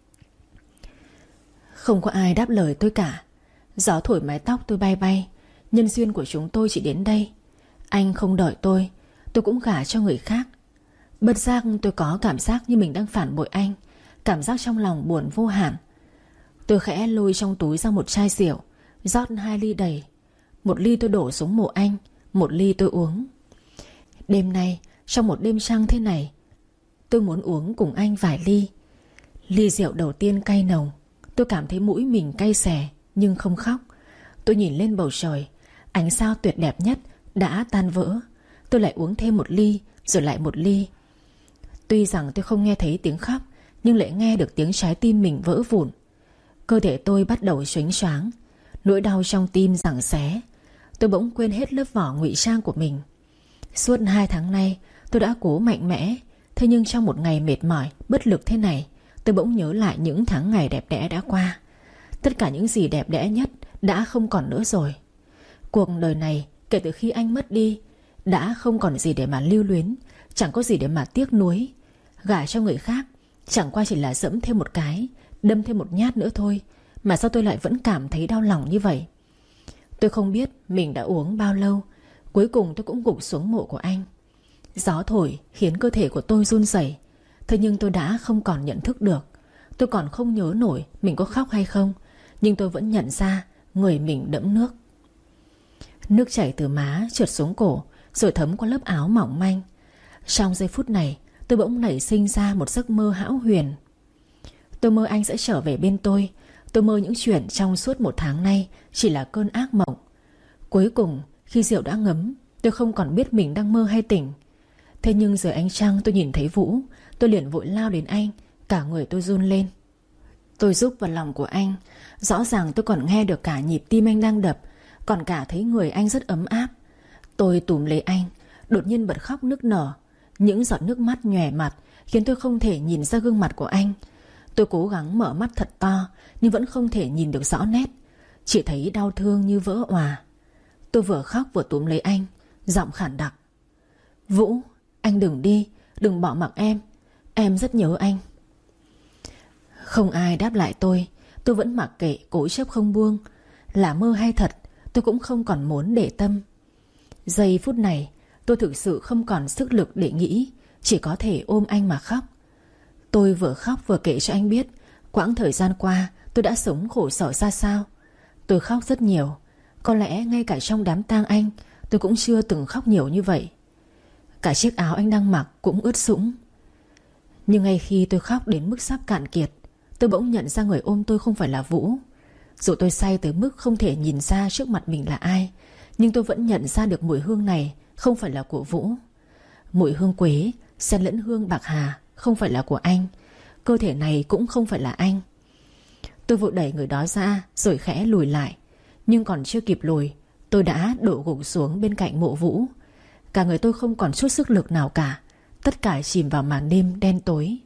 Không có ai đáp lời tôi cả. Gió thổi mái tóc tôi bay bay. Nhân duyên của chúng tôi chỉ đến đây. Anh không đợi tôi, tôi cũng gả cho người khác. Bất giác tôi có cảm giác như mình đang phản bội anh. Cảm giác trong lòng buồn vô hạn. Tôi khẽ lôi trong túi ra một chai rượu, rót hai ly đầy. Một ly tôi đổ xuống mộ anh, một ly tôi uống. Đêm nay, trong một đêm trăng thế này, tôi muốn uống cùng anh vài ly. Ly rượu đầu tiên cay nồng. Tôi cảm thấy mũi mình cay xè, nhưng không khóc. Tôi nhìn lên bầu trời, ánh sao tuyệt đẹp nhất đã tan vỡ. Tôi lại uống thêm một ly, rồi lại một ly. Tuy rằng tôi không nghe thấy tiếng khóc, nhưng lại nghe được tiếng trái tim mình vỡ vụn. Cơ thể tôi bắt đầu choáng choáng, nỗi đau trong tim giằng xé. Tôi bỗng quên hết lớp vỏ ngụy trang của mình. Suốt hai tháng nay tôi đã cố mạnh mẽ. Thế nhưng trong một ngày mệt mỏi, bất lực thế này, tôi bỗng nhớ lại những tháng ngày đẹp đẽ đã qua. Tất cả những gì đẹp đẽ nhất đã không còn nữa rồi. Cuộc đời này kể từ khi anh mất đi đã không còn gì để mà lưu luyến, chẳng có gì để mà tiếc nuối. Gả cho người khác chẳng qua chỉ là dẫm thêm một cái, đâm thêm một nhát nữa thôi, mà sao tôi lại vẫn cảm thấy đau lòng như vậy. Tôi không biết mình đã uống bao lâu. Cuối cùng tôi cũng gục xuống mộ của anh. Gió thổi khiến cơ thể của tôi run rẩy. Thế nhưng tôi đã không còn nhận thức được. Tôi còn không nhớ nổi mình có khóc hay không, nhưng tôi vẫn nhận ra người mình đẫm nước. Nước chảy từ má trượt xuống cổ, rồi thấm qua lớp áo mỏng manh. Trong giây phút này, tôi bỗng nảy sinh ra một giấc mơ hão huyền. Tôi mơ anh sẽ trở về bên tôi. Tôi mơ những chuyện trong suốt một tháng nay chỉ là cơn ác mộng. Cuối cùng, khi rượu đã ngấm, tôi không còn biết mình đang mơ hay tỉnh. Thế nhưng dưới ánh trăng tôi nhìn thấy Vũ. Tôi liền vội lao đến anh. Cả người tôi run lên. Tôi rúc vào lòng của anh. Rõ ràng tôi còn nghe được cả nhịp tim anh đang đập, còn cả thấy người anh rất ấm áp. Tôi túm lấy anh, đột nhiên bật khóc nức nở. Những giọt nước mắt nhòe mặt khiến tôi không thể nhìn ra gương mặt của anh. Tôi cố gắng mở mắt thật to, nhưng vẫn không thể nhìn được rõ nét. Chỉ thấy đau thương như vỡ òa. Tôi vừa khóc vừa túm lấy anh, giọng khản đặc: Vũ, anh đừng đi, đừng bỏ mặc em. Em rất nhớ anh. Không ai đáp lại tôi. Tôi vẫn mặc kệ, cố chấp không buông. Là mơ hay thật, tôi cũng không còn muốn để tâm. Giây phút này, tôi thực sự không còn sức lực để nghĩ, chỉ có thể ôm anh mà khóc. Tôi vừa khóc vừa kể cho anh biết quãng thời gian qua tôi đã sống khổ sở ra sao. Tôi khóc rất nhiều. Có lẽ ngay cả trong đám tang anh, tôi cũng chưa từng khóc nhiều như vậy. Cả chiếc áo anh đang mặc cũng ướt sũng. Nhưng ngay khi tôi khóc đến mức sắp cạn kiệt, tôi bỗng nhận ra người ôm tôi không phải là Vũ. Dù tôi say tới mức không thể nhìn ra trước mặt mình là ai, nhưng tôi vẫn nhận ra được mùi hương này không phải là của Vũ. Mùi hương quế xen lẫn hương bạc hà không phải là của anh. Cơ thể này cũng không phải là anh. Tôi vội đẩy người đó ra rồi khẽ lùi lại. Nhưng còn chưa kịp lùi, tôi đã đổ gục xuống bên cạnh mộ Vũ. Cả người tôi không còn chút sức lực nào cả. Tất cả chìm vào màn đêm đen tối.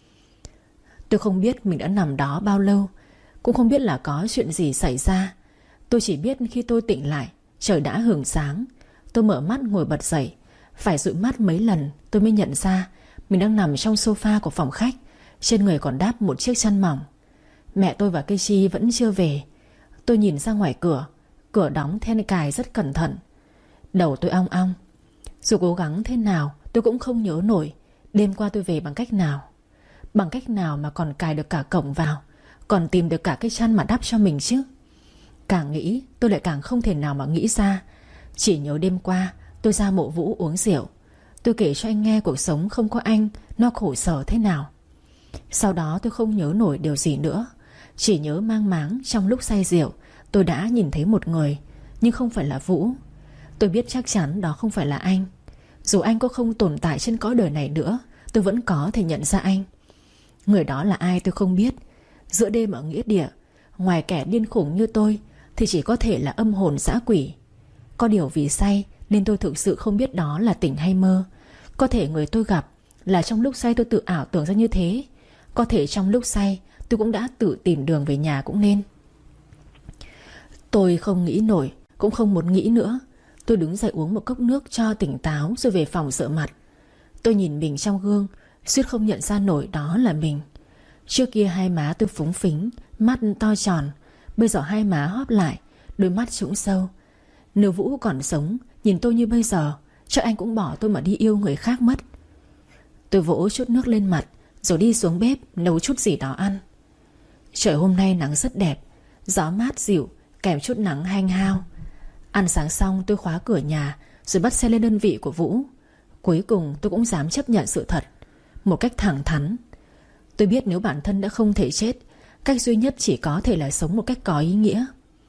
Tôi không biết mình đã nằm đó bao lâu, cũng không biết là có chuyện gì xảy ra. Tôi chỉ biết khi tôi tỉnh lại, trời đã hửng sáng. Tôi mở mắt ngồi bật dậy. Phải dụi mắt mấy lần tôi mới nhận ra mình đang nằm trong sofa của phòng khách. Trên người còn đắp một chiếc chăn mỏng. Mẹ tôi và Kechi vẫn chưa về. Tôi nhìn ra ngoài cửa. Cửa đóng then cài rất cẩn thận. Đầu tôi ong ong. Dù cố gắng thế nào tôi cũng không nhớ nổi đêm qua tôi về bằng cách nào. Bằng cách nào mà còn cài được cả cổng vào, còn tìm được cả cái chăn mà đắp cho mình chứ. Càng nghĩ tôi lại càng không thể nào mà nghĩ ra. Chỉ nhớ đêm qua tôi ra mộ Vũ uống rượu. Tôi kể cho anh nghe cuộc sống không có anh nó khổ sở thế nào. Sau đó tôi không nhớ nổi điều gì nữa. Chỉ nhớ mang máng trong lúc say rượu tôi đã nhìn thấy một người, nhưng không phải là Vũ. Tôi biết chắc chắn đó không phải là anh. Dù anh có không tồn tại trên cõi đời này nữa, tôi vẫn có thể nhận ra anh. Người đó là ai tôi không biết. Giữa đêm ở nghĩa địa, ngoài kẻ điên khủng như tôi thì chỉ có thể là âm hồn dã quỷ. Có điều vì say nên tôi thực sự không biết đó là tỉnh hay mơ. Có thể người tôi gặp là trong lúc say tôi tự ảo tưởng ra như thế. Có thể trong lúc say tôi cũng đã tự tìm đường về nhà cũng nên. Tôi không nghĩ nổi, cũng không muốn nghĩ nữa. Tôi đứng dậy uống một cốc nước cho tỉnh táo rồi về phòng rửa mặt. Tôi nhìn mình trong gương, suýt không nhận ra nổi đó là mình. Trước kia hai má tôi phúng phính, mắt to tròn. Bây giờ hai má hóp lại, đôi mắt trũng sâu. Nếu Vũ còn sống, nhìn tôi như bây giờ, chắc anh cũng bỏ tôi mà đi yêu người khác mất. Tôi vỗ chút nước lên mặt rồi đi xuống bếp nấu chút gì đó ăn. Trời hôm nay nắng rất đẹp, gió mát dịu kèm chút nắng hanh hao. Ăn sáng xong tôi khóa cửa nhà rồi bắt xe lên đơn vị của Vũ. Cuối cùng tôi cũng dám chấp nhận sự thật một cách thẳng thắn. Tôi biết nếu bản thân đã không thể chết, cách duy nhất chỉ có thể là sống một cách có ý nghĩa.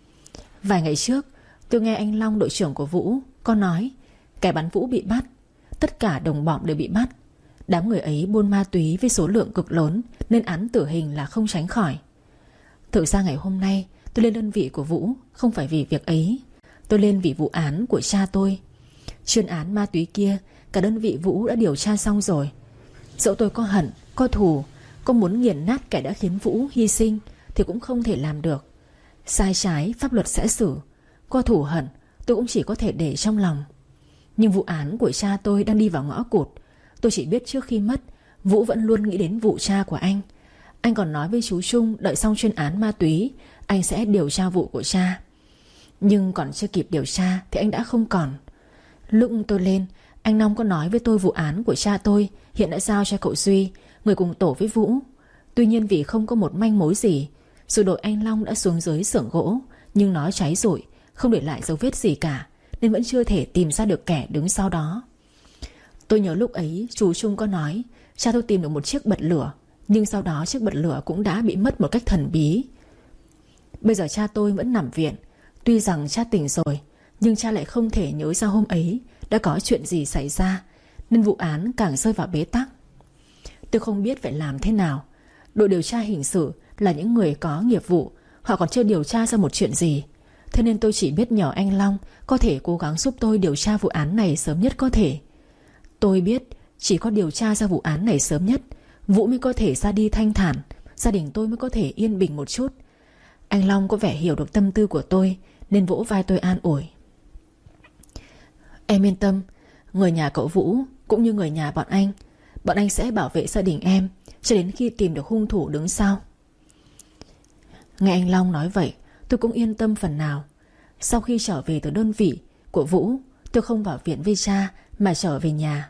Vài ngày trước tôi nghe anh Long, đội trưởng của Vũ, có nói kẻ bắn Vũ bị bắt. Tất cả đồng bọn đều bị bắt. Đám người ấy buôn ma túy với số lượng cực lớn, nên án tử hình là không tránh khỏi. Thực ra ngày hôm nay tôi lên đơn vị của Vũ không phải vì việc ấy. Tôi lên vì vụ án của cha tôi. Chuyên án ma túy kia cả đơn vị Vũ đã điều tra xong rồi. Dẫu tôi có hận, có thù, có muốn nghiền nát kẻ đã khiến Vũ hy sinh thì cũng không thể làm được. Sai trái pháp luật sẽ xử. Có thù hận tôi cũng chỉ có thể để trong lòng. Nhưng vụ án của cha tôi đang đi vào ngõ cụt. Tôi chỉ biết trước khi mất, Vũ vẫn luôn nghĩ đến vụ cha của anh. Anh còn nói với chú Trung đợi xong chuyên án ma túy anh sẽ điều tra vụ của cha. Nhưng còn chưa kịp điều tra thì anh đã không còn. Lúc tôi lên, anh Long có nói với tôi vụ án của cha tôi hiện đã giao cho cậu Duy, người cùng tổ với Vũ. Tuy nhiên vì không có một manh mối gì, dù đội anh Long đã xuống dưới xưởng gỗ, nhưng nó cháy rụi, không để lại dấu vết gì cả, nên vẫn chưa thể tìm ra được kẻ đứng sau đó. Tôi nhớ lúc ấy chú Trung có nói cha tôi tìm được một chiếc bật lửa, nhưng sau đó chiếc bật lửa cũng đã bị mất một cách thần bí. Bây giờ cha tôi vẫn nằm viện. Tuy rằng cha tỉnh rồi, nhưng cha lại không thể nhớ ra hôm ấy đã có chuyện gì xảy ra, nên vụ án càng rơi vào bế tắc. Tôi không biết phải làm thế nào. Đội điều tra hình sự là những người có nghiệp vụ, họ còn chưa điều tra ra một chuyện gì. Thế nên tôi chỉ biết nhờ anh Long có thể cố gắng giúp tôi điều tra vụ án này sớm nhất có thể. Tôi biết chỉ có điều tra ra vụ án này sớm nhất, Vũ mới có thể ra đi thanh thản, gia đình tôi mới có thể yên bình một chút. Anh Long có vẻ hiểu được tâm tư của tôi nên vỗ vai tôi an ủi. Em yên tâm, người nhà cậu Vũ cũng như người nhà bọn anh, bọn anh sẽ bảo vệ gia đình em cho đến khi tìm được hung thủ đứng sau. Nghe anh Long nói vậy, tôi cũng yên tâm phần nào. Sau khi trở về từ đơn vị của Vũ, tôi không vào viện với cha mà trở về nhà.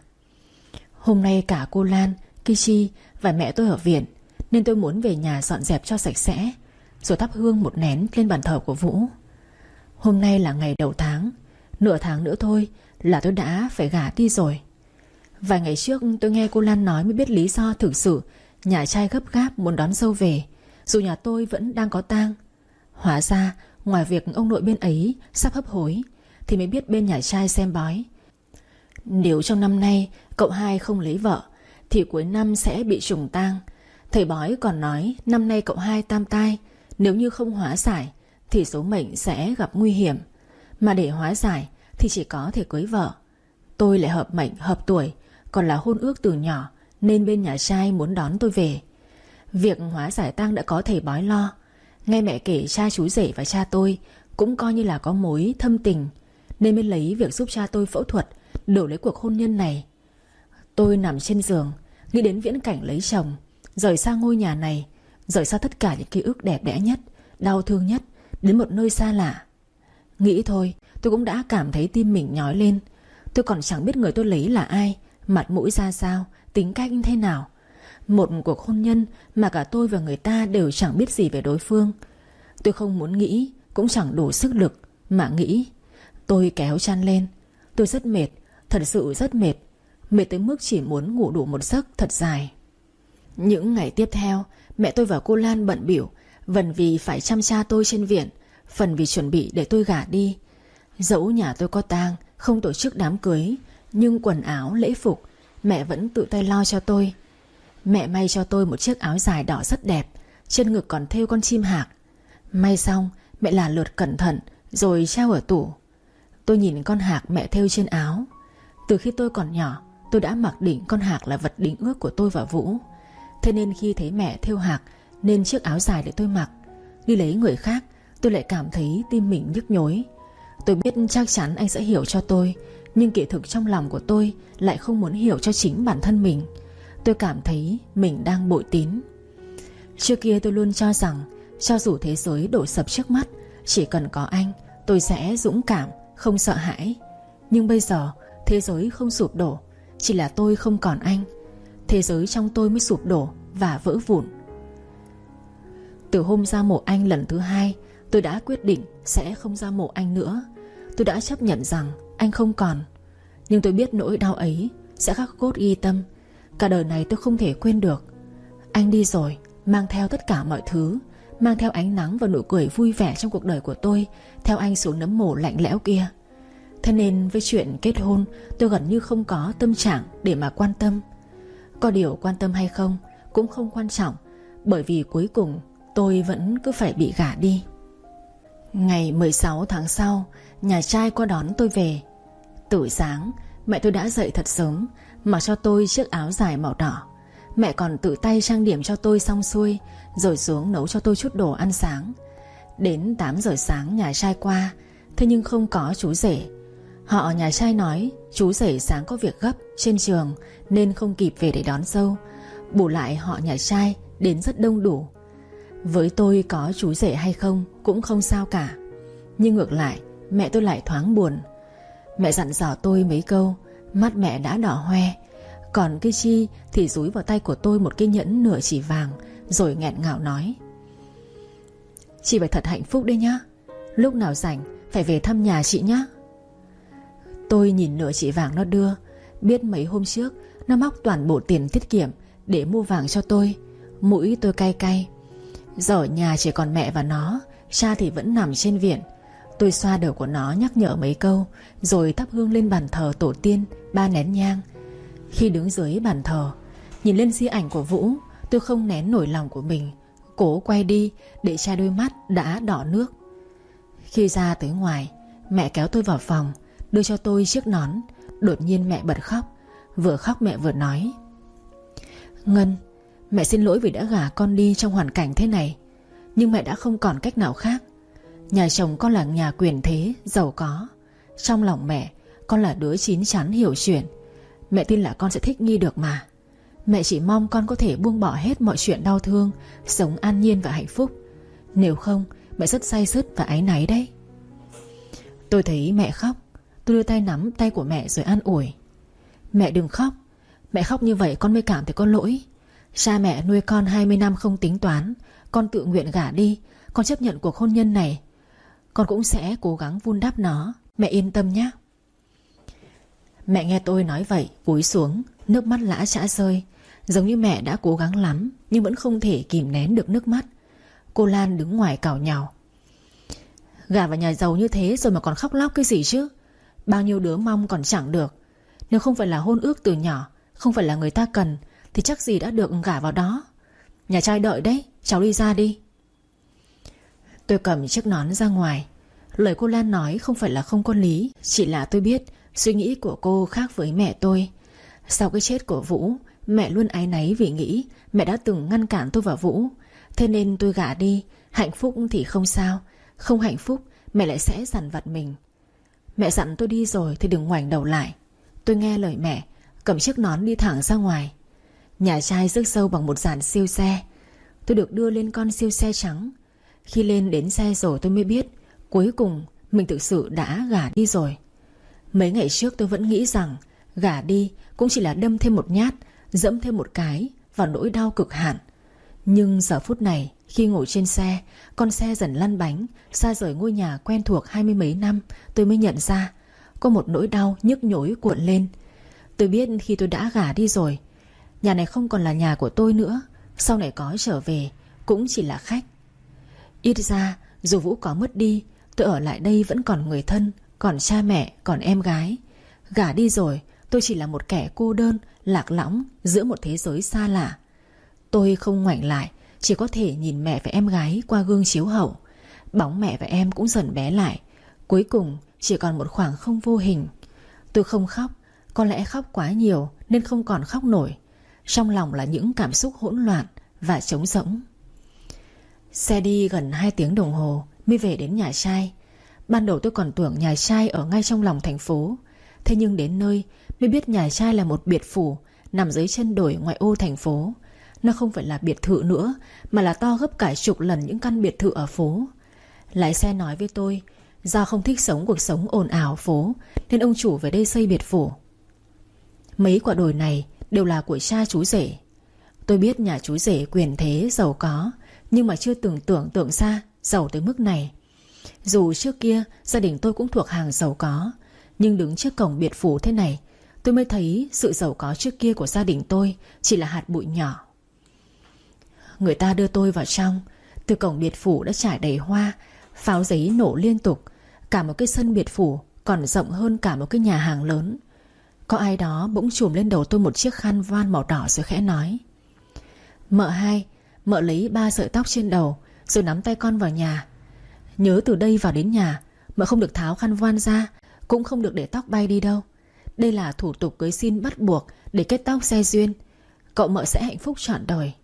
Hôm nay cả cô Lan, Kichi và mẹ tôi ở viện, nên tôi muốn về nhà dọn dẹp cho sạch sẽ, rồi thắp hương một nén lên bàn thờ của Vũ. Hôm nay là ngày đầu tháng, nửa tháng nữa thôi là tôi đã phải gả đi rồi. Vài ngày trước tôi nghe cô Lan nói mới biết lý do thực sự nhà trai gấp gáp muốn đón dâu về, dù nhà tôi vẫn đang có tang. Hóa ra ngoài việc ông nội bên ấy sắp hấp hối, thì mới biết bên nhà trai xem bói. Nếu trong năm nay cậu hai không lấy vợ thì cuối năm sẽ bị trùng tang. Thầy bói còn nói năm nay cậu hai tam tai, nếu như không hóa giải thì số mệnh sẽ gặp nguy hiểm. Mà để hóa giải thì chỉ có thể cưới vợ. Tôi lại hợp mệnh hợp tuổi, còn là hôn ước từ nhỏ, nên bên nhà trai muốn đón tôi về. Việc hóa giải tang đã có thầy bói lo. Nghe mẹ kể cha chú rể và cha tôi cũng coi như là có mối thâm tình, nên mới lấy việc giúp cha tôi phẫu thuật đổi lấy cuộc hôn nhân này. Tôi nằm trên giường nghĩ đến viễn cảnh lấy chồng, rời xa ngôi nhà này, rời xa tất cả những ký ức đẹp đẽ nhất, đau thương nhất, đến một nơi xa lạ. Nghĩ thôi tôi cũng đã cảm thấy tim mình nhói lên. Tôi còn chẳng biết người tôi lấy là ai, mặt mũi ra sao, tính cách thế nào. Một cuộc hôn nhân mà cả tôi và người ta đều chẳng biết gì về đối phương. Tôi không muốn nghĩ, cũng chẳng đủ sức lực mà nghĩ. Tôi kéo chăn lên. Tôi rất mệt, thật sự rất mệt. Mệt tới mức chỉ muốn ngủ đủ một giấc thật dài. Những ngày tiếp theo, mẹ tôi và cô Lan bận bịu, phần vì phải chăm cha tôi trên viện, phần vì chuẩn bị để tôi gả đi. Dẫu nhà tôi có tang, không tổ chức đám cưới, nhưng quần áo, lễ phục mẹ vẫn tự tay lo cho tôi. Mẹ may cho tôi một chiếc áo dài đỏ rất đẹp, trên ngực còn thêu con chim hạc. May xong mẹ là lượt cẩn thận rồi treo ở tủ. Tôi nhìn con hạc mẹ thêu trên áo. Từ khi tôi còn nhỏ, tôi đã mặc định con hạc là vật đính ước của tôi và Vũ. Thế nên khi thấy mẹ thêu hạc nên chiếc áo dài để tôi mặc, đi lấy người khác, tôi lại cảm thấy tim mình nhức nhối. Tôi biết chắc chắn anh sẽ hiểu cho tôi, nhưng kỳ thực trong lòng của tôi lại không muốn hiểu cho chính bản thân mình. Tôi cảm thấy mình đang bội tín. Trước kia tôi luôn cho rằng cho dù thế giới đổ sập trước mắt, chỉ cần có anh, tôi sẽ dũng cảm, không sợ hãi. Nhưng bây giờ thế giới không sụp đổ, chỉ là tôi không còn anh. Thế giới trong tôi mới sụp đổ và vỡ vụn. Từ hôm ra mộ anh lần thứ hai, tôi đã quyết định sẽ không ra mộ anh nữa. Tôi đã chấp nhận rằng anh không còn. Nhưng tôi biết nỗi đau ấy sẽ khắc cốt ghi tâm. Cả đời này tôi không thể quên được. Anh đi rồi, mang theo tất cả mọi thứ, mang theo ánh nắng và nụ cười vui vẻ trong cuộc đời của tôi, theo anh xuống nấm mồ lạnh lẽo kia. Thế nên với chuyện kết hôn, tôi gần như không có tâm trạng để mà quan tâm. Có điều quan tâm hay không cũng không quan trọng, bởi vì cuối cùng tôi vẫn cứ phải bị gả đi. Ngày mười sáu tháng sau, nhà trai qua đón tôi về. Từ sáng, mẹ tôi đã dậy thật sớm, mặc cho tôi chiếc áo dài màu đỏ. Mẹ còn tự tay trang điểm cho tôi xong xuôi, rồi xuống nấu cho tôi chút đồ ăn sáng. Đến tám giờ sáng nhà trai qua, thế nhưng không có chú rể. Họ nhà trai nói chú rể sáng có việc gấp trên trường nên không kịp về để đón dâu. Bù lại họ nhà trai đến rất đông đủ. Với tôi có chú rể hay không cũng không sao cả. Nhưng ngược lại, mẹ tôi lại thoáng buồn. Mẹ dặn dò tôi mấy câu, mắt mẹ đã đỏ hoe. Còn cái Chi thì dúi vào tay của tôi một cái nhẫn nửa chỉ vàng, rồi nghẹn ngào nói: "Chị phải thật hạnh phúc đấy nhá. Lúc nào rảnh phải về thăm nhà chị nhá." Tôi nhìn nửa chỉ vàng nó đưa, biết mấy hôm trước nó móc toàn bộ tiền tiết kiệm để mua vàng cho tôi. Mũi tôi cay cay. Giờ ở nhà chỉ còn mẹ và nó, cha thì vẫn nằm trên viện. Tôi xoa đầu của nó nhắc nhở mấy câu, rồi thắp hương lên bàn thờ tổ tiên, ba nén nhang. Khi đứng dưới bàn thờ, nhìn lên di ảnh của Vũ, tôi không nén nổi lòng của mình, cố quay đi để che đôi mắt đã đỏ nước. Khi ra tới ngoài, mẹ kéo tôi vào phòng, đưa cho tôi chiếc nón. Đột nhiên mẹ bật khóc. Vừa khóc mẹ vừa nói: "Ngân, mẹ xin lỗi vì đã gả con đi trong hoàn cảnh thế này. Nhưng mẹ đã không còn cách nào khác. Nhà chồng con là nhà quyền thế, giàu có. Trong lòng mẹ, con là đứa chín chắn hiểu chuyện. Mẹ tin là con sẽ thích nghi được mà. Mẹ chỉ mong con có thể buông bỏ hết mọi chuyện đau thương, sống an nhiên và hạnh phúc. Nếu không, mẹ rất day dứt và áy náy đấy." Tôi thấy mẹ khóc. Tôi đưa tay nắm tay của mẹ rồi an ủi: "Mẹ đừng khóc. Mẹ khóc như vậy con mới cảm thấy có lỗi. Cha mẹ nuôi con hai mươi năm không tính toán. Con tự nguyện gả đi. Con chấp nhận cuộc hôn nhân này. Con cũng sẽ cố gắng vun đắp nó. Mẹ yên tâm nhé." Mẹ nghe tôi nói vậy cúi xuống, nước mắt lã chã rơi. Giống như mẹ đã cố gắng lắm, nhưng vẫn không thể kìm nén được nước mắt. Cô Lan đứng ngoài càu nhàu: "Gả vào nhà giàu như thế rồi mà còn khóc lóc cái gì chứ? Bao nhiêu đứa mong còn chẳng được. Nếu không phải là hôn ước từ nhỏ, không phải là người ta cần, thì chắc gì đã được gả vào đó. Nhà trai đợi đấy, cháu đi ra đi." Tôi cầm chiếc nón ra ngoài. Lời cô Lan nói không phải là không có lý, chỉ là tôi biết suy nghĩ của cô khác với mẹ tôi. Sau cái chết của Vũ, mẹ luôn áy náy vì nghĩ mẹ đã từng ngăn cản tôi và Vũ. Thế nên tôi gả đi. Hạnh phúc thì không sao, không hạnh phúc mẹ lại sẽ dằn vặt mình. Mẹ dặn tôi đi rồi thì đừng ngoảnh đầu lại. Tôi nghe lời mẹ, cầm chiếc nón đi thẳng ra ngoài. Nhà trai rước dâu bằng một dàn siêu xe. Tôi được đưa lên con siêu xe trắng. Khi lên đến xe rồi tôi mới biết cuối cùng mình thực sự đã gả đi rồi. Mấy ngày trước tôi vẫn nghĩ rằng gả đi cũng chỉ là đâm thêm một nhát, dẫm thêm một cái vào nỗi đau cực hạn. Nhưng giờ phút này, khi ngồi trên xe, con xe dần lăn bánh, xa rời ngôi nhà quen thuộc hai mươi mấy năm, tôi mới nhận ra có một nỗi đau nhức nhối cuộn lên. Tôi biết khi tôi đã gả đi rồi, nhà này không còn là nhà của tôi nữa. Sau này có trở về cũng chỉ là khách. Ít ra dù Vũ có mất đi, tôi ở lại đây vẫn còn người thân, còn cha mẹ, còn em gái. Gả đi rồi, tôi chỉ là một kẻ cô đơn, lạc lõng giữa một thế giới xa lạ. Tôi không ngoảnh lại, chỉ có thể nhìn mẹ và em gái qua gương chiếu hậu. Bóng mẹ và em cũng dần bé lại. Cuối cùng chỉ còn một khoảng không vô hình. Tôi không khóc, có lẽ khóc quá nhiều nên không còn khóc nổi. Trong lòng là những cảm xúc hỗn loạn và trống rỗng. Xe đi gần hai tiếng đồng hồ mới về đến nhà trai. Ban đầu tôi còn tưởng nhà trai ở ngay trong lòng thành phố. Thế nhưng đến nơi mới biết nhà trai là một biệt phủ nằm dưới chân đồi ngoại ô thành phố. Nó không phải là biệt thự nữa, mà là to gấp cả chục lần những căn biệt thự ở phố. Lái xe nói với tôi, do không thích sống cuộc sống ồn ào phố nên ông chủ về đây xây biệt phủ. Mấy quả đồi này đều là của cha chú rể. Tôi biết nhà chú rể quyền thế giàu có, Nhưng mà chưa từng tưởng tượng ra giàu tới mức này. Dù trước kia gia đình tôi cũng thuộc hàng giàu có, nhưng đứng trước cổng biệt phủ thế này, tôi mới thấy sự giàu có trước kia của gia đình tôi chỉ là hạt bụi nhỏ. Người ta đưa tôi vào trong. Từ cổng biệt phủ đã trải đầy hoa, pháo giấy nổ liên tục. Cả một cái sân biệt phủ còn rộng hơn cả một cái nhà hàng lớn. Có ai đó bỗng chùm lên đầu tôi một chiếc khăn voan màu đỏ rồi khẽ nói: "Mợ hai, mợ lấy ba sợi tóc trên đầu rồi nắm tay con vào nhà. Nhớ từ đây vào đến nhà, mợ không được tháo khăn voan ra, cũng không được để tóc bay đi đâu. Đây là thủ tục cưới xin bắt buộc để kết tóc xe duyên. Cậu mợ sẽ hạnh phúc trọn đời."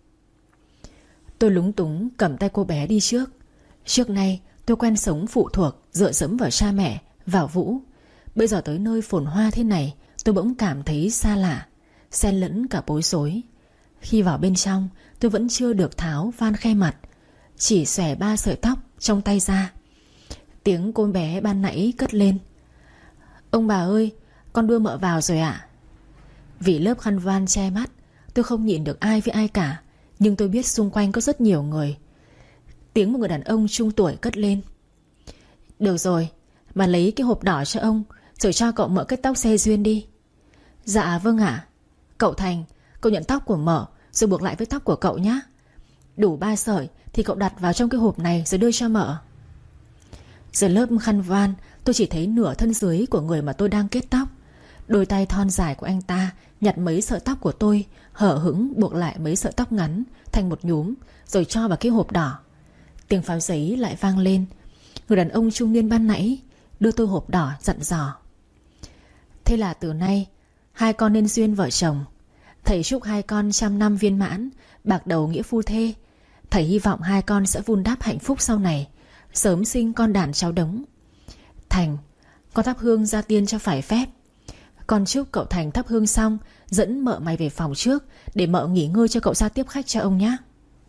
Tôi lúng túng cầm tay cô bé đi trước. Trước nay tôi quen sống phụ thuộc, dựa dẫm vào cha mẹ, vào Vũ. Bây giờ tới nơi phồn hoa thế này, tôi bỗng cảm thấy xa lạ, xen lẫn cả bối rối. Khi vào bên trong, tôi vẫn chưa được tháo van khe mặt, chỉ xòe ba sợi tóc trong tay ra. Tiếng cô bé ban nãy cất lên: "Ông bà ơi, con đưa mợ vào rồi ạ." Vì lớp khăn van che mắt, tôi không nhìn được ai với ai cả, nhưng tôi biết xung quanh có rất nhiều người. Tiếng một người đàn ông trung tuổi cất lên: "Được rồi, bà lấy cái hộp đỏ cho ông, rồi cho cậu mợ kết tóc xe duyên đi." "Dạ vâng ạ." "Cậu Thành, cậu nhận tóc của mợ rồi buộc lại với tóc của cậu nhé. Đủ ba sợi thì cậu đặt vào trong cái hộp này rồi đưa cho mợ." Dưới lớp khăn van, tôi chỉ thấy nửa thân dưới của người mà tôi đang kết tóc. Đôi tay thon dài của anh ta nhặt mấy sợi tóc của tôi, hở hững buộc lại mấy sợi tóc ngắn thành một nhúm, rồi cho vào cái hộp đỏ. Tiếng pháo giấy lại vang lên. Người đàn ông trung niên ban nãy đưa tôi hộp đỏ dặn dò: "Thế là từ nay hai con nên duyên vợ chồng. Thầy chúc hai con trăm năm viên mãn, bạc đầu nghĩa phu thê. Thầy hy vọng hai con sẽ vun đắp hạnh phúc sau này, sớm sinh con đàn cháu đống. Thành, con thắp hương ra tiên cho phải phép. Con chúc cậu Thành thắp hương xong dẫn mợ mày về phòng trước, để mợ nghỉ ngơi cho cậu ra tiếp khách cho ông nhé."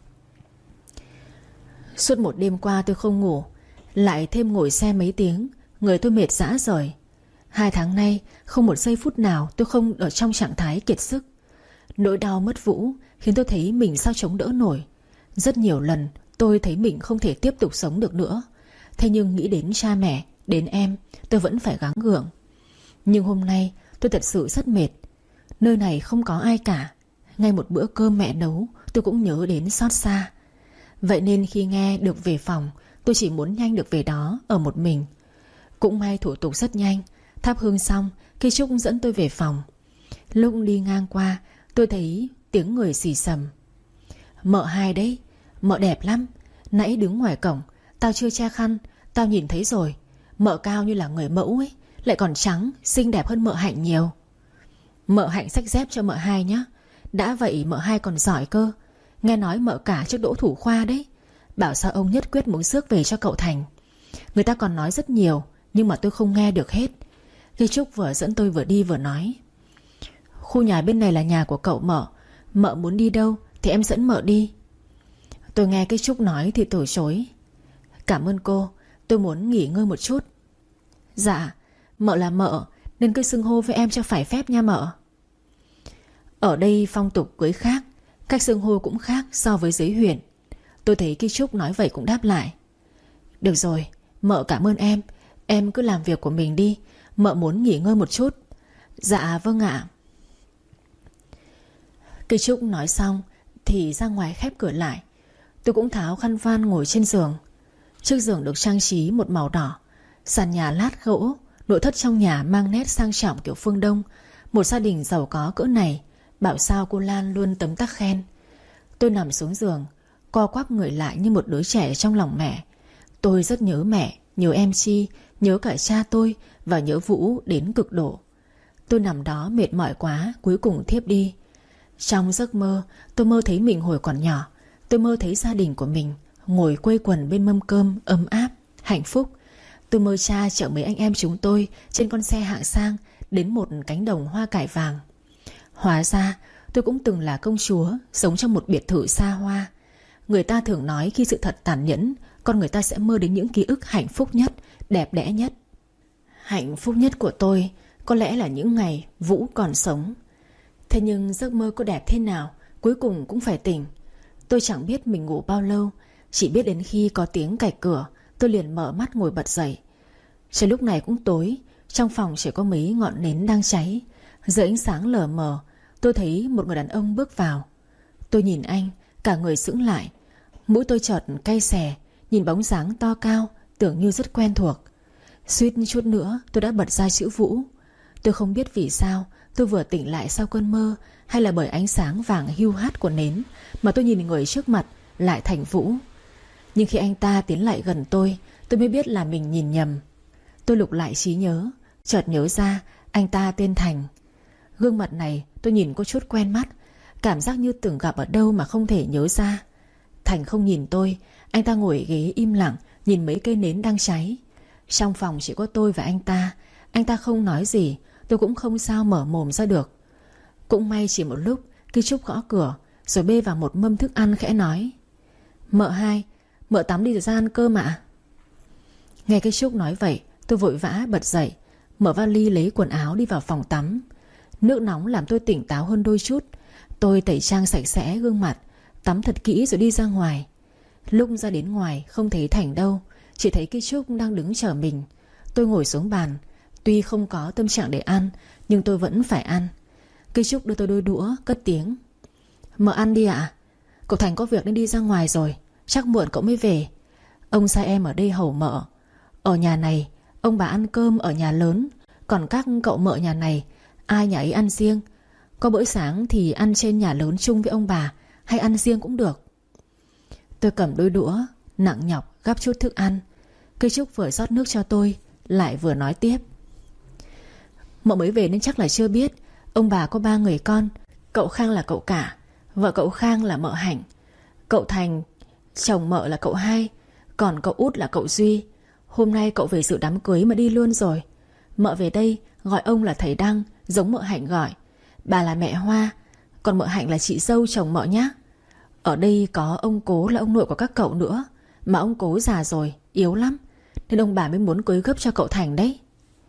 Suốt một đêm qua tôi không ngủ, lại thêm ngồi xe mấy tiếng, người tôi mệt rã rời. Hai tháng nay không một giây phút nào tôi không ở trong trạng thái kiệt sức. Nỗi đau mất Vũ khiến tôi thấy mình sao chống đỡ nổi. Rất nhiều lần tôi thấy mình không thể tiếp tục sống được nữa. Thế nhưng nghĩ đến cha mẹ, đến em, tôi vẫn phải gắng gượng. Nhưng hôm nay tôi thật sự rất mệt. Nơi này không có ai cả. Ngay một bữa cơm mẹ nấu tôi cũng nhớ đến xót xa. Vậy nên khi nghe được về phòng, tôi chỉ muốn nhanh được về đó ở một mình. Cũng may thủ tục rất nhanh. Thắp hương xong, Cây Trúc dẫn tôi về phòng. Lúc đi ngang qua, tôi thấy tiếng người xì xầm: "Mợ hai đấy, mợ đẹp lắm. Nãy đứng ngoài cổng, tao chưa che khăn, tao nhìn thấy rồi. Mợ cao như là người mẫu ấy, lại còn trắng, xinh đẹp hơn mợ Hạnh nhiều." "Mợ Hạnh xách dép cho mợ hai nhé. Đã vậy mợ hai còn giỏi cơ. Nghe nói mợ cả trước đỗ thủ khoa đấy. Bảo sao ông nhất quyết muốn rước về cho cậu Thành. Người ta còn nói rất nhiều, nhưng mà tôi không nghe được hết." Cây Trúc vừa dẫn tôi vừa đi vừa nói: "Khu nhà bên này là nhà của cậu mợ. Mợ muốn đi đâu thì em dẫn mợ đi." Tôi nghe Cây Trúc nói thì từ chối: "Cảm ơn cô, tôi muốn nghỉ ngơi một chút." "Dạ, mợ là mợ nên cứ xưng hô với em cho phải phép nha mợ." Ở đây phong tục cưới khác, cách xưng hô cũng khác so với dưới huyện. Tôi thấy Cây Trúc nói vậy cũng đáp lại: "Được rồi, mợ cảm ơn em. Em cứ làm việc của mình đi, mợ muốn nghỉ ngơi một chút." "Dạ vâng ạ." Cây Trúc nói xong thì ra ngoài khép cửa lại. Tôi cũng tháo khăn van ngồi trên giường. Trước giường được trang trí một màu đỏ, sàn nhà lát gỗ, nội thất trong nhà mang nét sang trọng kiểu phương Đông. Một gia đình giàu có cỡ này, bảo sao cô Lan luôn tấm tắc khen. Tôi nằm xuống giường, co quắp người lại như một đứa trẻ trong lòng mẹ. Tôi rất nhớ mẹ, nhớ em Chi, nhớ cả cha tôi và nhớ Vũ đến cực độ. Tôi nằm đó mệt mỏi quá, cuối cùng thiếp đi. Trong giấc mơ, tôi mơ thấy mình hồi còn nhỏ. Tôi mơ thấy gia đình của mình ngồi quây quần bên mâm cơm ấm áp, hạnh phúc. Tôi mơ cha chở mấy anh em chúng tôi trên con xe hạng sang đến một cánh đồng hoa cải vàng. Hóa ra tôi cũng từng là công chúa, sống trong một biệt thự xa hoa. Người ta thường nói khi sự thật tàn nhẫn, con người ta sẽ mơ đến những ký ức hạnh phúc nhất, đẹp đẽ nhất. Hạnh phúc nhất của tôi có lẽ là những ngày Vũ còn sống. Thế nhưng giấc mơ có đẹp thế nào, cuối cùng cũng phải tỉnh. Tôi chẳng biết mình ngủ bao lâu. Chỉ biết đến khi có tiếng cạch cửa, tôi liền mở mắt ngồi bật dậy. Trời lúc này cũng tối, trong phòng chỉ có mấy ngọn nến đang cháy. Dưới ánh sáng lờ mờ, tôi thấy một người đàn ông bước vào. Tôi nhìn anh, cả người sững lại. Mũi tôi chợt cay xè, nhìn bóng dáng to cao, tưởng như rất quen thuộc. Suýt chút nữa tôi đã bật ra chữ Vũ. Tôi không biết vì sao tôi vừa tỉnh lại sau cơn mơ, hay là bởi ánh sáng vàng hiu hắt của nến mà tôi nhìn người trước mặt lại thành Vũ. Nhưng khi anh ta tiến lại gần tôi, tôi mới biết là mình nhìn nhầm. Tôi lục lại trí nhớ, chợt nhớ ra anh ta tên Thành. Gương mặt này tôi nhìn có chút quen mắt, cảm giác như từng gặp ở đâu mà không thể nhớ ra. Thành không nhìn tôi, anh ta ngồi ghế im lặng, nhìn mấy cây nến đang cháy. Trong phòng chỉ có tôi và anh ta. Anh ta không nói gì, tôi cũng không sao mở mồm ra được. Cũng may chỉ một lúc, Ki Trúc gõ cửa, rồi bê vào một mâm thức ăn khẽ nói: "Mợ hai, mợ tắm đi rồi ra ăn cơm ạ." Nghe Ki Trúc nói vậy, tôi vội vã bật dậy, mở vali lấy quần áo đi vào phòng tắm. Nước nóng làm tôi tỉnh táo hơn đôi chút. Tôi tẩy trang sạch sẽ gương mặt, tắm thật kỹ rồi đi ra ngoài. Lúc ra đến ngoài không thấy Thành đâu, chỉ thấy Ki Trúc đang đứng chờ mình. Tôi ngồi xuống bàn. Tuy không có tâm trạng để ăn, nhưng tôi vẫn phải ăn. Ki Trúc đưa tôi đôi đũa, cất tiếng: "Mợ ăn đi ạ. Cậu Thành có việc nên đi ra ngoài rồi, chắc muộn cậu mới về. Ông sai em ở đây hầu mợ. Ở nhà này ông bà ăn cơm ở nhà lớn, còn các cậu mợ nhà này ai nhà ấy ăn riêng. Có bữa sáng thì ăn trên nhà lớn chung với ông bà, hay ăn riêng cũng được." Tôi cầm đôi đũa, nặng nhọc gắp chút thức ăn. Ki Trúc vừa rót nước cho tôi, lại vừa nói tiếp: "Mợ mới về nên chắc là chưa biết, ông bà có ba người con. Cậu Khang là cậu cả, vợ cậu Khang là mợ Hạnh, cậu Thành chồng mợ là cậu hai, còn cậu út là cậu Duy. Hôm nay cậu về dự đám cưới mà đi luôn rồi. Mợ về đây gọi ông là thầy Đăng, giống mợ Hạnh gọi. Bà là mẹ Hoa, còn mợ Hạnh là chị dâu chồng mợ nhá. Ở đây có ông Cố là ông nội của các cậu nữa, mà ông Cố già rồi, yếu lắm, nên ông bà mới muốn cưới gấp cho cậu Thành đấy."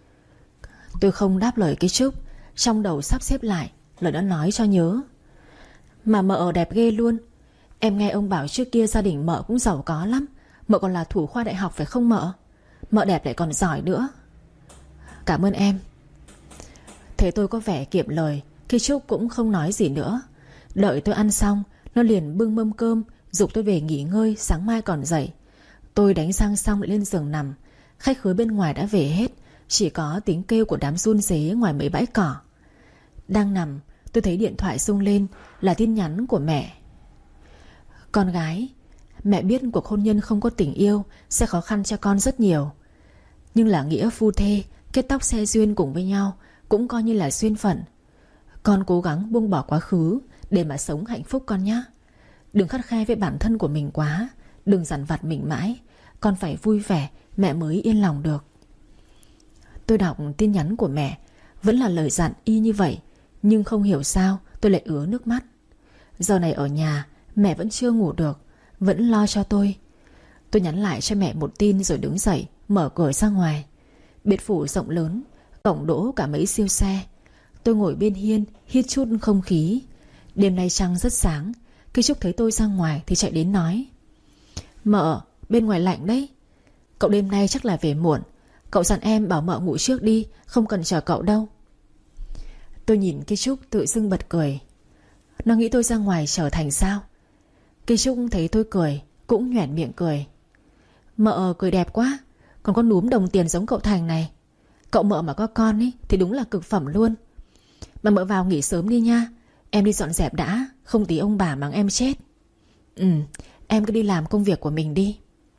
Tôi không đáp lời Ki Trúc, trong đầu sắp xếp lại lời đã nói cho nhớ. "Mà mợ đẹp ghê luôn. Em nghe ông bảo trước kia gia đình mợ cũng giàu có lắm. Mợ còn là thủ khoa đại học phải không mợ? Mợ đẹp lại còn giỏi nữa." "Cảm ơn em." Thế tôi có vẻ kiệm lời, Ki Trúc cũng không nói gì nữa. Đợi tôi ăn xong, nó liền bưng mâm cơm giục tôi về nghỉ ngơi, sáng mai còn dậy. Tôi đánh răng xong lại lên giường nằm. Khách khứa bên ngoài đã về hết, chỉ có tiếng kêu của đám giun dế ngoài mấy bãi cỏ. Đang nằm, tôi thấy điện thoại rung lên, là tin nhắn của mẹ. "Con gái, mẹ biết cuộc hôn nhân không có tình yêu sẽ khó khăn cho con rất nhiều, nhưng là nghĩa phu thê, kết tóc xe duyên cùng với nhau cũng coi như là duyên phận. Con cố gắng buông bỏ quá khứ để mà sống hạnh phúc con nhé. Đừng khắt khe với bản thân của mình quá, đừng dằn vặt mình mãi. Con phải vui vẻ mẹ mới yên lòng được." Tôi đọc tin nhắn của mẹ, vẫn là lời dặn y như vậy, nhưng không hiểu sao tôi lại ứa nước mắt. Giờ này ở nhà, mẹ vẫn chưa ngủ được, vẫn lo cho tôi. Tôi nhắn lại cho mẹ một tin rồi đứng dậy, mở cửa ra ngoài. Biệt phủ rộng lớn, cổng đỗ cả mấy siêu xe. Tôi ngồi bên hiên, hít chút không khí. Đêm nay trăng rất sáng. Ki Trúc thấy tôi ra ngoài thì chạy đến nói: "Mợ, bên ngoài lạnh đấy. Cậu đêm nay chắc là về muộn. Cậu dặn em bảo mợ ngủ trước đi, không cần chờ cậu đâu." Tôi nhìn Ki Trúc tự dưng bật cười. Nó nghĩ tôi ra ngoài chờ Thành sao? Ki Trúc thấy tôi cười, cũng nhoẻn miệng cười: "Mợ cười đẹp quá, còn có núm đồng tiền giống cậu Thành này. Cậu mợ mà có con ấy thì đúng là cực phẩm luôn. Mà mợ vào nghỉ sớm đi nha. Em đi dọn dẹp đã, không tí ông bà mắng em chết." "Ừ, em cứ đi làm công việc của mình đi."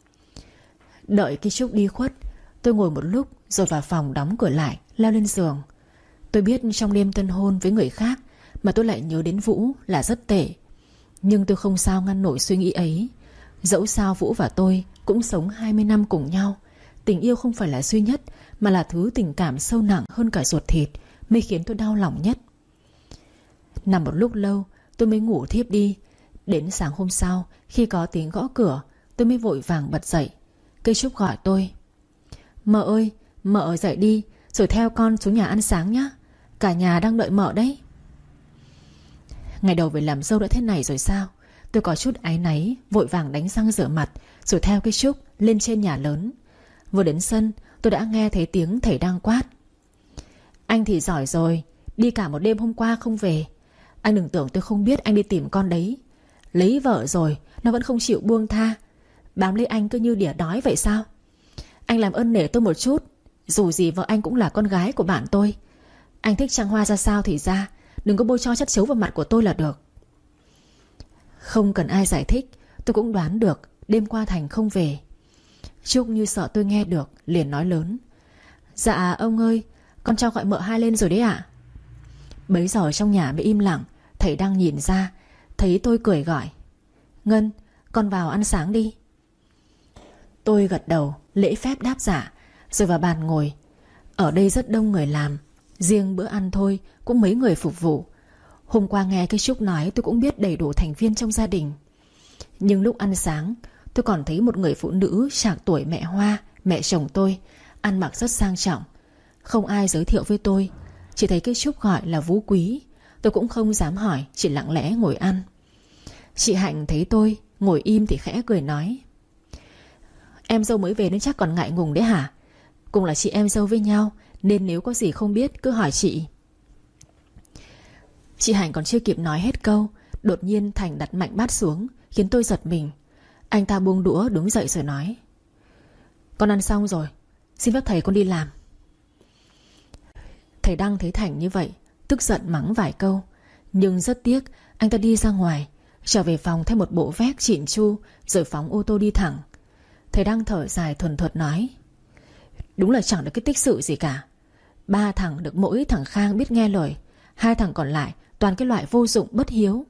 Đợi Ki Trúc đi khuất, tôi ngồi một lúc rồi vào phòng đóng cửa lại, leo lên giường. Tôi biết trong đêm tân hôn với người khác mà tôi lại nhớ đến Vũ là rất tệ, nhưng tôi không sao ngăn nổi suy nghĩ ấy. Dẫu sao Vũ và tôi cũng sống hai mươi năm cùng nhau. Tình yêu không phải là duy nhất, mà là thứ tình cảm sâu nặng hơn cả ruột thịt, mới khiến tôi đau lòng nhất. Nằm một lúc lâu tôi mới ngủ thiếp đi. Đến sáng hôm sau, khi có tiếng gõ cửa, tôi mới vội vàng bật dậy. Ki Trúc gọi tôi: "Mợ ơi, mợ dậy đi, rồi theo con xuống nhà ăn sáng nhé. Cả nhà đang đợi mợ đấy." Ngày đầu về làm dâu đã thế này rồi sao? Tôi có chút áy náy, vội vàng đánh răng rửa mặt, rồi theo cái Trúc lên trên nhà lớn. Vừa đến sân, tôi đã nghe thấy tiếng thầy đang quát: Anh thì giỏi rồi, đi cả một đêm hôm qua không về. Anh đừng tưởng tôi không biết anh đi tìm con đấy. Lấy vợ rồi nó vẫn không chịu buông tha, bám lấy anh cứ như đỉa đói vậy sao? Anh làm ơn nể tôi một chút, dù gì vợ anh cũng là con gái của bạn tôi. Anh thích trăng hoa ra sao thì ra, đừng có bôi cho chất xấu vào mặt của tôi là được. Không cần ai giải thích, tôi cũng đoán được đêm qua Thành không về. Trúc như sợ tôi nghe được, liền nói lớn: Dạ ông ơi, con cho gọi mợ hai lên rồi đấy ạ. Bấy giờ trong nhà mới im lặng. Thầy đang nhìn ra, thấy tôi cười gọi: Ngân, con vào ăn sáng đi. Tôi gật đầu, lễ phép đáp dạ, rồi vào bàn ngồi. Ở đây rất đông người làm, riêng bữa ăn thôi cũng mấy người phục vụ. Hôm qua nghe cái Trúc nói, tôi cũng biết đầy đủ thành viên trong gia đình. Nhưng lúc ăn sáng, tôi còn thấy một người phụ nữ trạc tuổi mẹ Hoa, mẹ chồng tôi, ăn mặc rất sang trọng. Không ai giới thiệu với tôi, chỉ thấy cái Trúc gọi là Vũ Quý. Tôi cũng không dám hỏi, chỉ lặng lẽ ngồi ăn. Chị Hạnh thấy tôi ngồi im thì khẽ cười nói: Em dâu mới về nên chắc còn ngại ngùng đấy hả? Cùng là chị em dâu với nhau, nên nếu có gì không biết cứ hỏi chị. Chị Hạnh còn chưa kịp nói hết câu, đột nhiên Thành đặt mạnh bát xuống, khiến tôi giật mình. Anh ta buông đũa đứng dậy rồi nói: Con ăn xong rồi, xin phép thầy con đi làm. Thầy Đăng thấy Thành như vậy, tức giận mắng vài câu, nhưng rất tiếc anh ta đi ra ngoài, trở về phòng thay một bộ vest chỉn chu, rồi phóng ô tô đi thẳng. Thầy Đăng thở dài thuần thuật nói: Đúng là chẳng được cái tích sự gì cả. Ba thằng được mỗi thằng Khang biết nghe lời, hai thằng còn lại toàn cái loại vô dụng bất hiếu.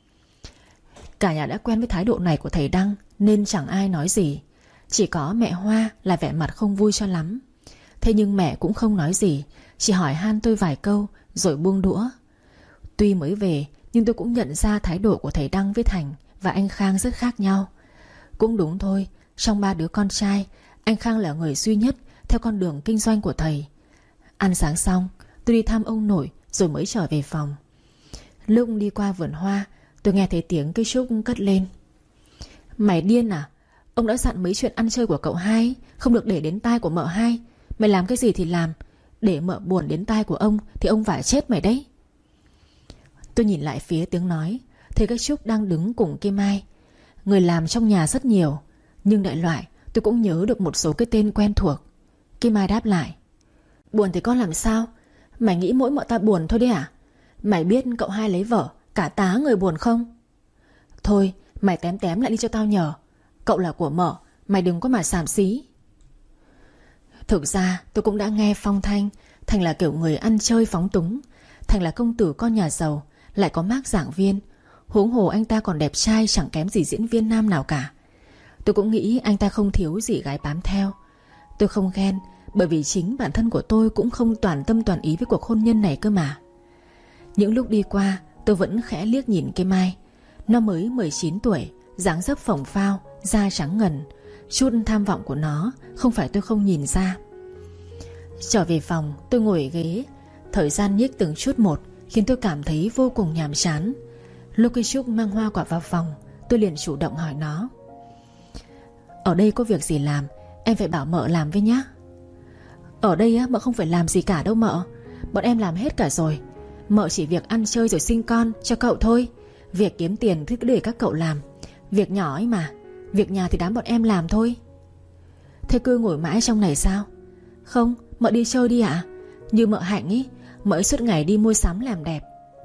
Cả nhà đã quen với thái độ này của thầy Đăng, nên chẳng ai nói gì. Chỉ có mẹ Hoa là vẻ mặt không vui cho lắm. Thế nhưng mẹ cũng không nói gì, chỉ hỏi han tôi vài câu rồi buông đũa. Tuy mới về, nhưng tôi cũng nhận ra thái độ của thầy Đăng với Thành và anh Khang rất khác nhau. Cũng đúng thôi, trong ba đứa con trai, anh Khang là người duy nhất theo con đường kinh doanh của thầy. Ăn sáng xong, tôi đi thăm ông nội rồi mới trở về phòng. Lúc đi qua vườn hoa, tôi nghe thấy tiếng cây Trúc cất lên: Mày điên à? Ông đã dặn mấy chuyện ăn chơi của cậu hai không được để đến tai của mợ hai. Mày làm cái gì thì làm, để mợ buồn đến tai của ông thì ông phải chết mày đấy. Tôi nhìn lại phía tiếng nói, thấy cái Trúc đang đứng cùng Kim Mai. Người làm trong nhà rất nhiều, nhưng đại loại tôi cũng nhớ được một số cái tên quen thuộc. Kim Mai đáp lại: Buồn thì con làm sao? Mày nghĩ mỗi mợ ta buồn thôi đấy à? Mày biết cậu hai lấy vợ, cả tá người buồn không? Thôi mày tém tém lại đi cho tao nhờ. Cậu là của mợ, mày đừng có mà xàm xí. Thực ra tôi cũng đã nghe phong thanh Thành là kiểu người ăn chơi phóng túng. Thành là công tử con nhà giàu, lại có mác giảng viên. Huống hồ anh ta còn đẹp trai, chẳng kém gì diễn viên nam nào cả. Tôi cũng nghĩ anh ta không thiếu gì gái bám theo. Tôi không ghen, bởi vì chính bản thân của tôi cũng không toàn tâm toàn ý với cuộc hôn nhân này cơ mà. Những lúc đi qua, tôi vẫn khẽ liếc nhìn cái Mai. Nó mới mười chín tuổi, dáng dấp phồng phao, da trắng ngần. Chút tham vọng của nó không phải tôi không nhìn ra. Trở về phòng, tôi ngồi ghế. Thời gian nhích từng chút một khiến tôi cảm thấy vô cùng nhàm chán. Lúc cái Trúc mang hoa quả vào phòng, tôi liền chủ động hỏi nó: Ở đây có việc gì làm, em phải bảo mợ làm với nhá. Ở đây á, mợ không phải làm gì cả đâu mợ. Bọn em làm hết cả rồi. Mợ chỉ việc ăn chơi rồi sinh con cho cậu thôi. Việc kiếm tiền thì cứ để các cậu làm. Việc nhỏ ấy mà. Việc nhà thì đám bọn em làm thôi. Thế cứ ngồi mãi trong này sao? Không, mợ đi chơi đi ạ. Như mợ Hạnh ý, mợ ấy suốt ngày đi mua sắm làm đẹp.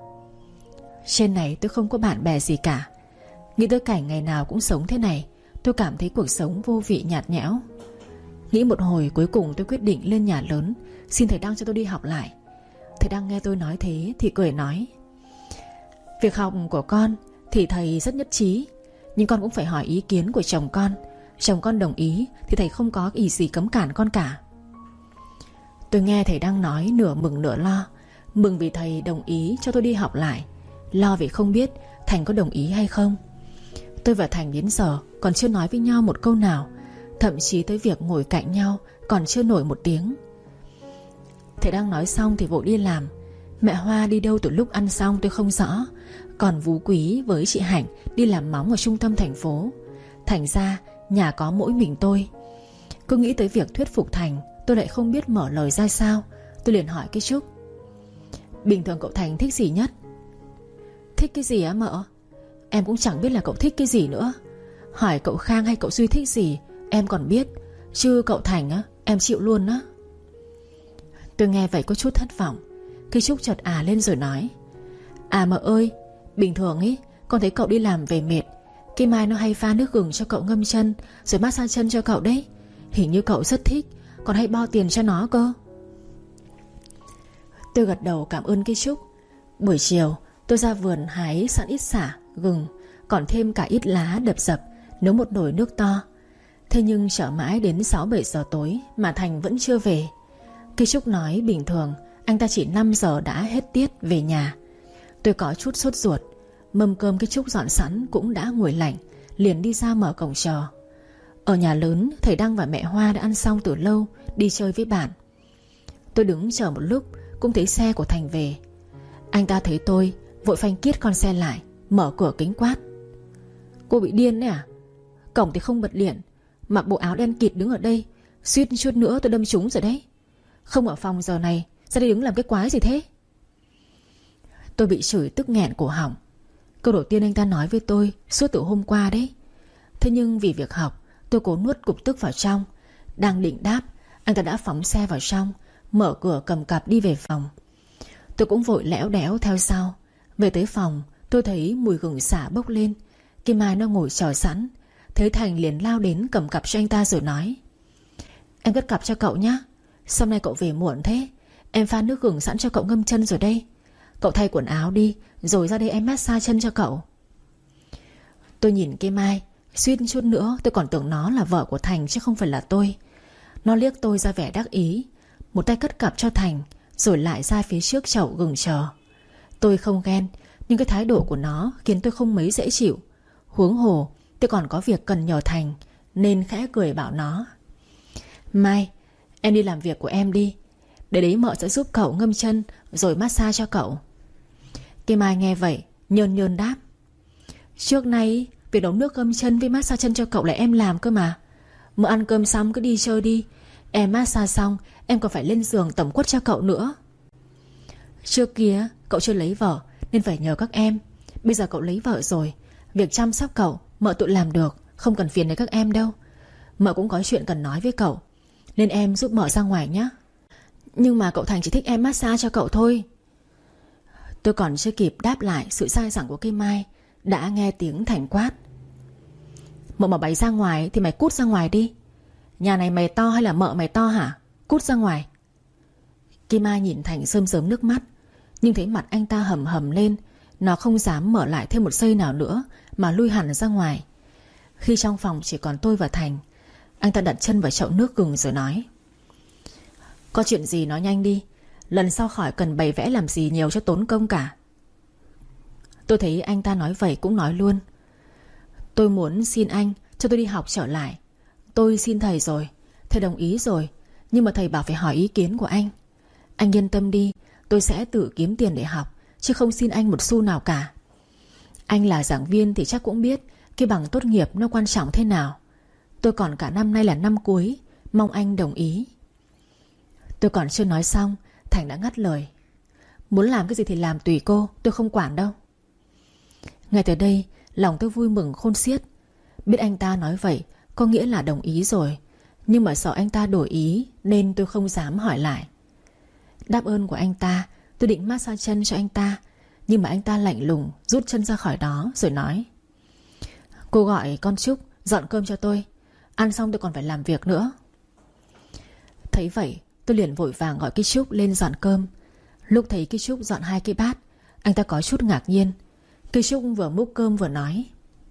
Trên này tôi không có bạn bè gì cả. Nghĩ tới cảnh ngày nào cũng sống thế này, tôi cảm thấy cuộc sống vô vị nhạt nhẽo. Nghĩ một hồi, cuối cùng tôi quyết định lên nhà lớn xin thầy Đăng cho tôi đi học lại. Thầy Đăng nghe tôi nói thế thì cười nói: Việc học của con thì thầy rất nhất trí, nhưng con cũng phải hỏi ý kiến của chồng con. Chồng con đồng ý thì thầy không có ý gì cấm cản con cả. Tôi nghe thầy Đăng nói nửa mừng nửa lo. Mừng vì thầy đồng ý cho tôi đi học lại, lo vì không biết Thành có đồng ý hay không. Tôi và Thành đến giờ còn chưa nói với nhau một câu nào, thậm chí tới việc ngồi cạnh nhau còn chưa nổi một tiếng. Thầy Đăng nói xong thì vội đi làm. Mẹ Hoa đi đâu từ lúc ăn xong tôi không rõ. Còn Vú Quý với chị Hạnh đi làm móng ở trung tâm thành phố. Thành ra nhà có mỗi mình tôi. Cứ nghĩ tới việc thuyết phục Thành, tôi lại không biết mở lời ra sao. Tôi liền hỏi cái Trúc: bình thường cậu Thành thích gì nhất? Thích cái gì á mợ? Em cũng chẳng biết là cậu thích cái gì nữa. Hỏi cậu Khang hay cậu Duy thích gì em còn biết, chứ cậu Thành á em chịu luôn á. Tôi nghe vậy có chút thất vọng. Cái Trúc chợt à lên rồi nói: à mợ ơi, bình thường ý con thấy cậu đi làm về mệt, cái Mai nó hay pha nước gừng cho cậu ngâm chân rồi massage chân cho cậu đấy. Hình như cậu rất thích, còn hay bo tiền cho nó cơ. Tôi gật đầu cảm ơn cái Trúc. Buổi chiều tôi ra vườn hái sẵn ít sả, gừng, còn thêm cả ít lá đập dập, nấu một nồi nước to. Thế nhưng chờ mãi đến sáu bảy giờ tối mà Thành vẫn chưa về. Cái Trúc nói bình thường anh ta chỉ năm giờ đã hết tiết về nhà. Tôi có chút sốt ruột. Mâm cơm cái Trúc dọn sẵn cũng đã nguội lạnh, liền đi ra mở cổng chờ. Ở nhà lớn, thầy Đăng và mẹ Hoa đã ăn xong từ lâu, đi chơi với bạn. Tôi đứng chờ một lúc cũng thấy xe của Thành về. Anh ta thấy tôi vội phanh kiết con xe lại, mở cửa kính quát: cô bị điên đấy à? Cổng thì không bật điện, mặc bộ áo đen kịt đứng ở đây, suýt chút nữa tôi đâm trúng rồi đấy. Không ở phòng giờ này, ra đây đứng làm cái quái gì thế? Tôi bị chửi tức nghẹn cổ họng. Câu đầu tiên anh ta nói với tôi suốt từ hôm qua đấy. Thế nhưng vì việc học, tôi cố nuốt cục tức vào trong. Đang định đáp, anh ta đã phóng xe vào trong, mở cửa cầm cặp đi về phòng. Tôi cũng vội lẽo đẽo theo sau. Về tới phòng, tôi thấy mùi gừng xả bốc lên. Kim Mai nó ngồi chờ sẵn. Thấy Thành liền lao đến cầm cặp cho anh ta rồi nói: em cất cặp cho cậu nhé. Sau này cậu về muộn thế, em pha nước gừng sẵn cho cậu ngâm chân rồi đây. Cậu thay quần áo đi, rồi ra đây em massage chân cho cậu. Tôi nhìn Kim Mai, suýt chút nữa tôi còn tưởng nó là vợ của Thành chứ không phải là tôi. Nó liếc tôi ra vẻ đắc ý, một tay cất cặp cho Thành, rồi lại ra phía trước chậu gừng chờ. Tôi không ghen, nhưng cái thái độ của nó khiến tôi không mấy dễ chịu. Huống hồ tôi còn có việc cần nhờ Thành, nên khẽ cười bảo nó: Mai, em đi làm việc của em đi, để đấy mợ sẽ giúp cậu ngâm chân rồi massage cho cậu. Kim Mai nghe vậy nhơn nhơn đáp: trước nay việc nấu nước ngâm chân với massage chân cho cậu là em làm cơ mà. Mợ ăn cơm xong cứ đi chơi đi, em massage xong em còn phải lên giường tẩm quất cho cậu nữa. Trước kia cậu chưa lấy vợ nên phải nhờ các em. Bây giờ cậu lấy vợ rồi, việc chăm sóc cậu mợ tự làm được, không cần phiền đến các em đâu. Mợ cũng có chuyện cần nói với cậu, nên em giúp mợ ra ngoài nhé. Nhưng mà cậu Thành chỉ thích em massage cho cậu thôi. Tôi còn chưa kịp đáp lại sự sai sẵn của cây Mai, đã nghe tiếng Thành quát: mợ mà bày ra ngoài thì mày cút ra ngoài đi. Nhà này mày to hay là mợ mày to hả? Cút ra ngoài. Kim Mai nhìn Thành rơm rớm nước mắt, nhưng thấy mặt anh ta hầm hầm lên, nó không dám mở lại thêm một giây nào nữa mà lui hẳn ra ngoài. Khi trong phòng chỉ còn tôi và Thành, anh ta đặt chân vào chậu nước gừng rồi nói: có chuyện gì nói nhanh đi, lần sau khỏi cần bày vẽ làm gì nhiều cho tốn công cả. Tôi thấy anh ta nói vậy cũng nói luôn: tôi muốn xin anh cho tôi đi học trở lại. Tôi xin thầy rồi, thầy đồng ý rồi, nhưng mà thầy bảo phải hỏi ý kiến của anh. Anh yên tâm đi, tôi sẽ tự kiếm tiền để học, chứ không xin anh một xu nào cả. Anh là giảng viên thì chắc cũng biết cái bằng tốt nghiệp nó quan trọng thế nào. Tôi còn cả năm nay là năm cuối, mong anh đồng ý. Tôi còn chưa nói xong, Thành đã ngắt lời: muốn làm cái gì thì làm tùy cô, tôi không quản đâu. Ngay từ đây lòng tôi vui mừng khôn xiết. Biết anh ta nói vậy có nghĩa là đồng ý rồi, nhưng mà sợ anh ta đổi ý nên tôi không dám hỏi lại. Đáp ơn của anh ta, tôi định massage chân cho anh ta, nhưng mà anh ta lạnh lùng rút chân ra khỏi đó rồi nói: cô gọi con Trúc dọn cơm cho tôi, ăn xong tôi còn phải làm việc nữa. Thấy vậy tôi liền vội vàng gọi cái Trúc lên dọn cơm. Lúc thấy cái Trúc dọn hai cái bát, anh ta có chút ngạc nhiên. Cái Trúc vừa múc cơm vừa nói: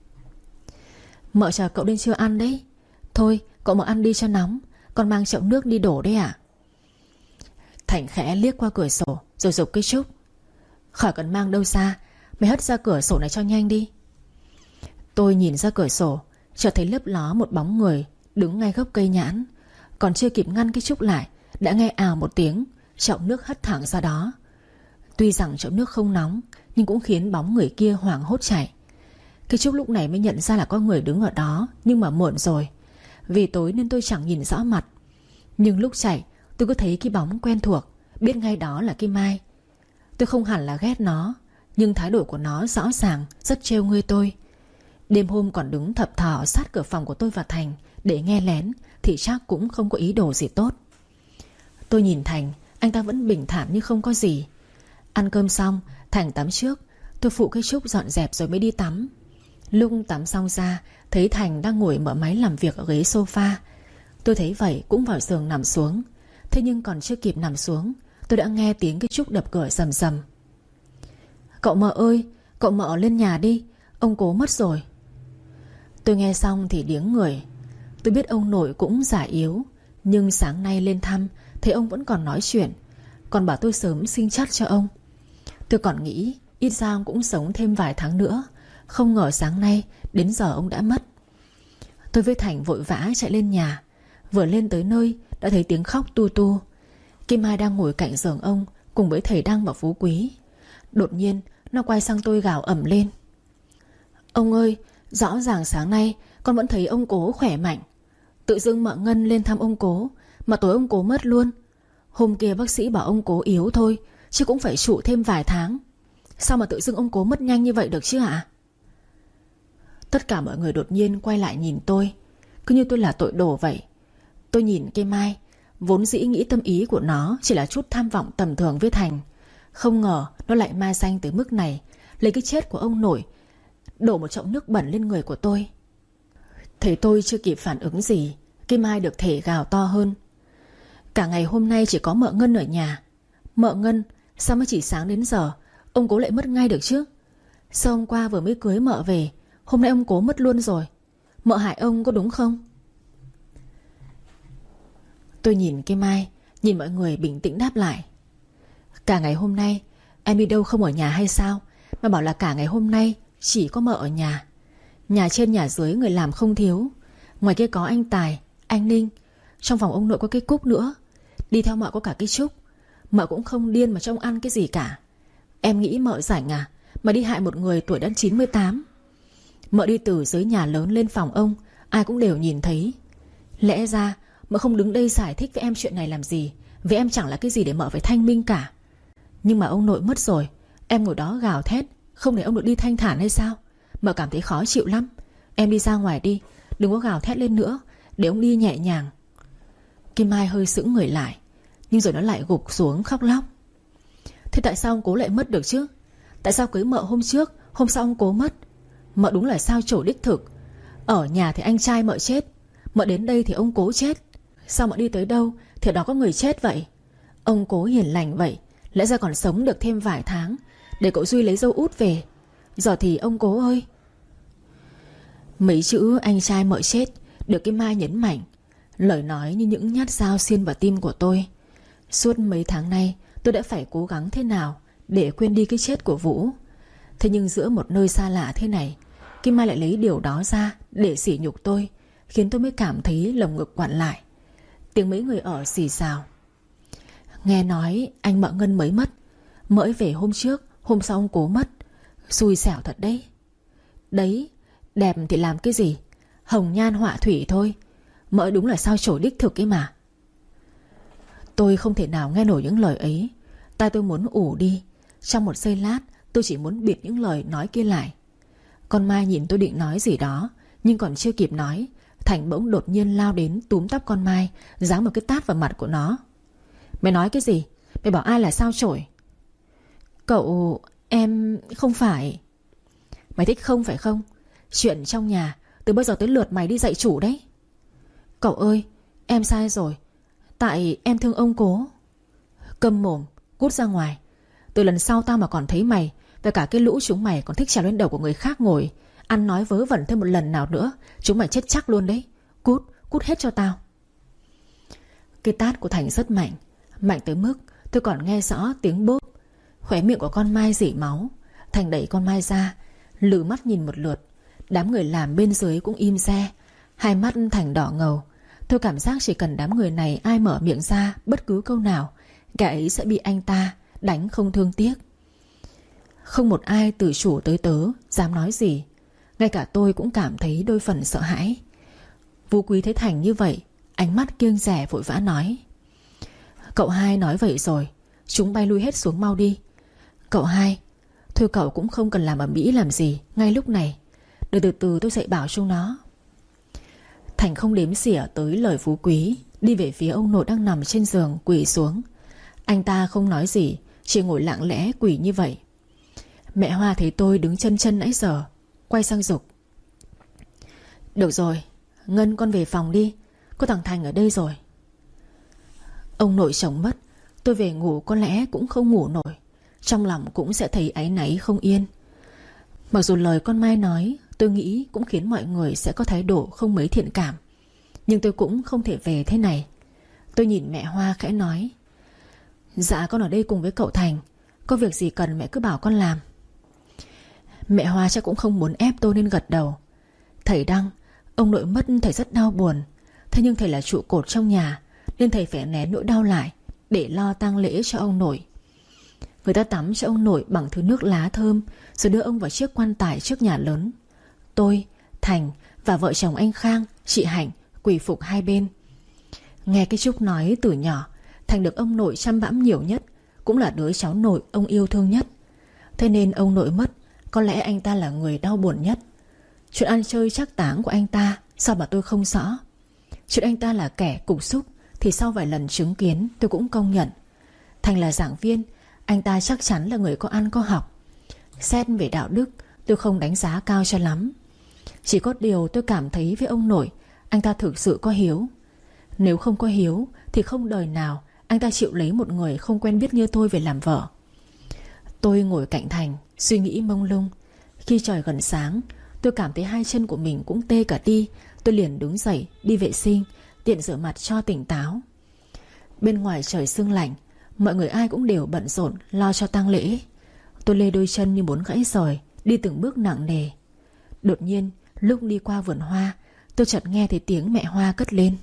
mợ chờ cậu đến chưa ăn đấy. Thôi cậu mà ăn đi cho nóng, con mang chậu nước đi đổ đấy ạ. Thành khẽ liếc qua cửa sổ rồi giục cái Trúc: khỏi cần mang đâu xa, mày hất ra cửa sổ này cho nhanh đi. Tôi nhìn ra cửa sổ, chợt thấy lấp ló một bóng người đứng ngay gốc cây nhãn. Còn chưa kịp ngăn cái Trúc lại, đã nghe ào một tiếng, chậu nước hất thẳng ra đó. Tuy rằng chậu nước không nóng, nhưng cũng khiến bóng người kia hoảng hốt chạy. Cái Trúc lúc này mới nhận ra là có người đứng ở đó, nhưng mà muộn rồi. Vì tối nên tôi chẳng nhìn rõ mặt, nhưng lúc chạy tôi cứ thấy cái bóng quen thuộc, biết ngay đó là Kim Mai. Tôi không hẳn là ghét nó, nhưng thái độ của nó rõ ràng rất trêu ngươi tôi. Đêm hôm còn đứng thập thò sát cửa phòng của tôi và Thành để nghe lén, thì chắc cũng không có ý đồ gì tốt. Tôi nhìn Thành, anh ta vẫn bình thản như không có gì. Ăn cơm xong, Thành tắm trước, tôi phụ cái Trúc dọn dẹp rồi mới đi tắm. Lúc tắm xong ra, thấy Thành đang ngồi mở máy làm việc ở ghế sofa. Tôi thấy vậy cũng vào giường nằm xuống. Thế nhưng còn chưa kịp nằm xuống, tôi đã nghe tiếng cái Trúc đập cửa rầm rầm. Cậu Mợ ơi, cậu Mợ lên nhà đi, ông Cố mất rồi. Tôi nghe xong thì điếng người. Tôi biết ông nội cũng già yếu, nhưng sáng nay lên thăm thấy ông vẫn còn nói chuyện, còn bảo tôi sớm sinh chắt cho ông. Tôi còn nghĩ ít ra ông cũng sống thêm vài tháng nữa. Không ngờ sáng nay đến giờ ông đã mất. Tôi với Thành vội vã chạy lên nhà. Vừa lên tới nơi đã thấy tiếng khóc tu tu. Kim Mai đang ngồi cạnh giường ông cùng với thầy Đăng và Phú Quý. Đột nhiên nó quay sang tôi gào ầm lên. Ông ơi, rõ ràng sáng nay con vẫn thấy ông Cố khỏe mạnh. Tự dưng Mợ Ngân lên thăm ông Cố mà tối ông Cố mất luôn. Hôm kia bác sĩ bảo ông Cố yếu thôi, chứ cũng phải trụ thêm vài tháng. Sao mà tự dưng ông Cố mất nhanh như vậy được chứ ạ? Tất cả mọi người đột nhiên quay lại nhìn tôi, cứ như tôi là tội đồ vậy. Tôi nhìn cây Mai, vốn dĩ nghĩ tâm ý của nó chỉ là chút tham vọng tầm thường với Thành. Không ngờ nó lại ma danh tới mức này, lấy cái chết của ông nội đổ một chậu nước bẩn lên người của tôi. Thấy tôi chưa kịp phản ứng gì, cây Mai được thể gào to hơn. Cả ngày hôm nay chỉ có Mợ Ngân ở nhà. Mợ Ngân, sao mới chỉ sáng đến giờ ông Cố lại mất ngay được chứ? Sao hôm qua vừa mới cưới Mợ về, hôm nay ông Cố mất luôn rồi? Mợ hại ông có đúng không? Tôi nhìn cây Mai, nhìn mọi người bình tĩnh đáp lại. Cả ngày hôm nay em đi đâu không ở nhà hay sao mà bảo là cả ngày hôm nay chỉ có Mợ ở nhà? Nhà trên nhà dưới người làm không thiếu. Ngoài kia có anh Tài, anh Ninh, trong phòng ông nội có cái Cúc nữa. Đi theo Mợ có cả cái Trúc. Mợ cũng không điên mà trông ăn cái gì cả. Em nghĩ Mợ rảnh à mà đi hại một người tuổi đã chín mươi tám. Mợ đi từ dưới nhà lớn lên phòng ông, ai cũng đều nhìn thấy. Lẽ ra Mợ không đứng đây giải thích với em chuyện này làm gì, vì em chẳng là cái gì để Mợ phải thanh minh cả. Nhưng mà ông nội mất rồi, em ngồi đó gào thét, không để ông được đi thanh thản hay sao? Mợ cảm thấy khó chịu lắm. Em đi ra ngoài đi, đừng có gào thét lên nữa, để ông đi nhẹ nhàng. Kim Mai hơi sững người lại, nhưng rồi nó lại gục xuống khóc lóc. Thế tại sao ông Cố lại mất được chứ? Tại sao cưới Mợ hôm trước, hôm sau ông Cố mất? Mợ đúng là sao chổi đích thực. Ở nhà thì anh trai Mợ chết, Mợ đến đây thì ông Cố chết. Sao Mợ đi tới đâu thì ở đó có người chết vậy? Ông Cố hiền lành vậy, lẽ ra còn sống được thêm vài tháng, để cậu Duy lấy dâu út về. Giờ thì ông Cố ơi. Mấy chữ anh trai Mợ chết được cái Mai nhấn mạnh, lời nói như những nhát dao xiên vào tim của tôi. Suốt mấy tháng nay tôi đã phải cố gắng thế nào để quên đi cái chết của Vũ. Thế nhưng giữa một nơi xa lạ thế này, Kim Mai lại lấy điều đó ra để sỉ nhục tôi, khiến tôi mới cảm thấy lồng ngực quặn lại. Tiếng mấy người ở xì xào. Nghe nói anh Mợ Ngân mới mất, mới về hôm trước, hôm sau ông Cố mất. Xui xẻo thật đấy. Đấy, đẹp thì làm cái gì, hồng nhan họa thủy thôi. Mợ đúng là sao chổi đích thực ấy mà. Tôi không thể nào nghe nổi những lời ấy. Tai tôi muốn ù đi. Trong một giây lát tôi chỉ muốn bịt những lời nói kia lại. Con Mai nhìn tôi định nói gì đó, nhưng còn chưa kịp nói, Thành bỗng đột nhiên lao đến túm tóc con Mai, giáng một cái tát vào mặt của nó. Mày nói cái gì? Mày bảo ai là sao chổi? Cậu... em... không phải. Mày thích không phải không? Chuyện trong nhà từ bây giờ tới lượt mày đi dạy chủ đấy. Cậu ơi, em sai rồi. Tại em thương ông Cố. Câm mồm, cút ra ngoài. Từ lần sau tao mà còn thấy mày và cả cái lũ chúng mày còn thích trèo lên đầu của người khác ngồi ăn nói vớ vẩn thêm một lần nào nữa, chúng mày chết chắc luôn đấy. Cút, cút hết cho tao. Cái tát của Thành rất mạnh, mạnh tới mức tôi còn nghe rõ tiếng bốp. Khóe miệng của con Mai rỉ máu. Thành đẩy con Mai ra, lừ mắt nhìn một lượt. Đám người làm bên dưới cũng im re. Hai mắt Thành đỏ ngầu. Tôi cảm giác chỉ cần đám người này ai mở miệng ra bất cứ câu nào, gã ấy sẽ bị anh ta đánh không thương tiếc. Không một ai từ chủ tới tớ dám nói gì. Ngay cả tôi cũng cảm thấy đôi phần sợ hãi. Phú Quý thấy Thành như vậy, ánh mắt kiêng dè vội vã nói: Cậu hai nói vậy rồi, chúng bay lui hết xuống mau đi. Cậu hai, thôi cậu cũng không cần làm ầm ĩ làm gì ngay lúc này. Để từ từ tôi dạy bảo chúng nó. Thành không đếm xỉa tới lời Phú Quý, đi về phía ông nội đang nằm trên giường quỳ xuống. Anh ta không nói gì, chỉ ngồi lặng lẽ quỳ như vậy. Mẹ Hoa thấy tôi đứng chân chân nãy giờ, quay sang giục: Được rồi, Ngân con về phòng đi, có thằng Thành ở đây rồi. Ông nội chồng mất, tôi về ngủ có lẽ cũng không ngủ nổi, trong lòng cũng sẽ thấy áy náy không yên. Mặc dù lời con Mai nói tôi nghĩ cũng khiến mọi người sẽ có thái độ không mấy thiện cảm, nhưng tôi cũng không thể về thế này. Tôi nhìn mẹ Hoa khẽ nói: Dạ con ở đây cùng với cậu Thành, có việc gì cần mẹ cứ bảo con làm. Mẹ Hoa chắc cũng không muốn ép tôi nên gật đầu. Thầy Đăng, ông nội mất thầy rất đau buồn. Thế nhưng thầy là trụ cột trong nhà, nên thầy phải nén nỗi đau lại để lo tang lễ cho ông nội. Người ta tắm cho ông nội bằng thứ nước lá thơm, rồi đưa ông vào chiếc quan tài trước nhà lớn. Tôi, Thành và vợ chồng anh Khang, chị Hạnh quỳ phục hai bên. Nghe cái Trúc nói từ nhỏ Thành được ông nội chăm bẵm nhiều nhất, cũng là đứa cháu nội ông yêu thương nhất. Thế nên ông nội mất, có lẽ anh ta là người đau buồn nhất. Chuyện ăn chơi trác táng của anh ta sao mà tôi không rõ. Chuyện anh ta là kẻ cục súc thì sau vài lần chứng kiến tôi cũng công nhận. Thành là giảng viên, anh ta chắc chắn là người có ăn có học. Xét về đạo đức tôi không đánh giá cao cho lắm. Chỉ có điều tôi cảm thấy với ông nội, anh ta thực sự có hiếu. Nếu không có hiếu thì không đời nào anh ta chịu lấy một người không quen biết như tôi về làm vợ. Tôi ngồi cạnh Thành, suy nghĩ mông lung. Khi trời gần sáng, tôi cảm thấy hai chân của mình cũng tê cả đi. Tôi liền đứng dậy đi vệ sinh, tiện rửa mặt cho tỉnh táo. Bên ngoài trời sương lạnh, mọi người ai cũng đều bận rộn lo cho tang lễ. Tôi lê đôi chân như muốn gãy rời, đi từng bước nặng nề. Đột nhiên lúc đi qua vườn hoa, tôi chợt nghe thấy tiếng mẹ Hoa cất lên: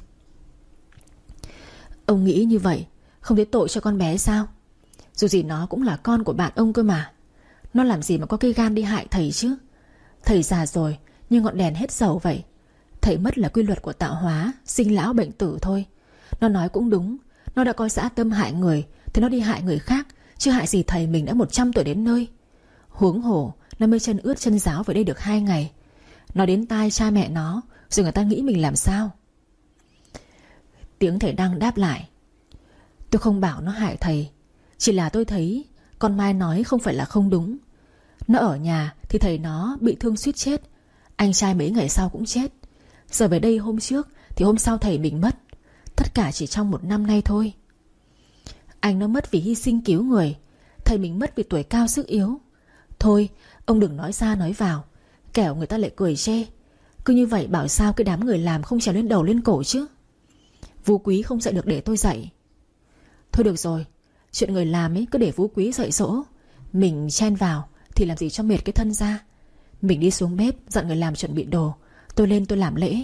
Ông nghĩ như vậy không thấy tội cho con bé sao? Dù gì nó cũng là con của bạn ông cơ mà. Nó làm gì mà có cái gan đi hại thầy chứ? Thầy già rồi như ngọn đèn hết dầu vậy. Thầy mất là quy luật của tạo hóa, sinh lão bệnh tử thôi. Nó nói cũng đúng, nó đã có dã tâm hại người thì nó đi hại người khác, chứ hại gì thầy mình đã một trăm tuổi đến nơi. Huống hồ nó mới chân ướt chân ráo về đây được hai ngày. Nó đến tai cha mẹ nó, rồi người ta nghĩ mình làm sao? Tiếng thầy Đăng đáp lại: Tôi không bảo nó hại thầy, chỉ là tôi thấy con Mai nói không phải là không đúng. Nó ở nhà thì thầy nó bị thương suýt chết, anh trai mấy ngày sau cũng chết. Giờ về đây hôm trước thì hôm sau thầy mình mất. Tất cả chỉ trong một năm nay thôi. Anh nó mất vì hy sinh cứu người, thầy mình mất vì tuổi cao sức yếu. Thôi ông đừng nói ra nói vào, kẻo người ta lại cười chê. Cứ như vậy bảo sao cái đám người làm không trèo lên đầu lên cổ chứ? Phú Quý không dạy được để tôi dạy. Thôi được rồi, chuyện người làm ấy cứ để Phú Quý dạy dỗ. Mình chen vào thì làm gì cho mệt cái thân ra. Mình đi xuống bếp dặn người làm chuẩn bị đồ, tôi lên tôi làm lễ.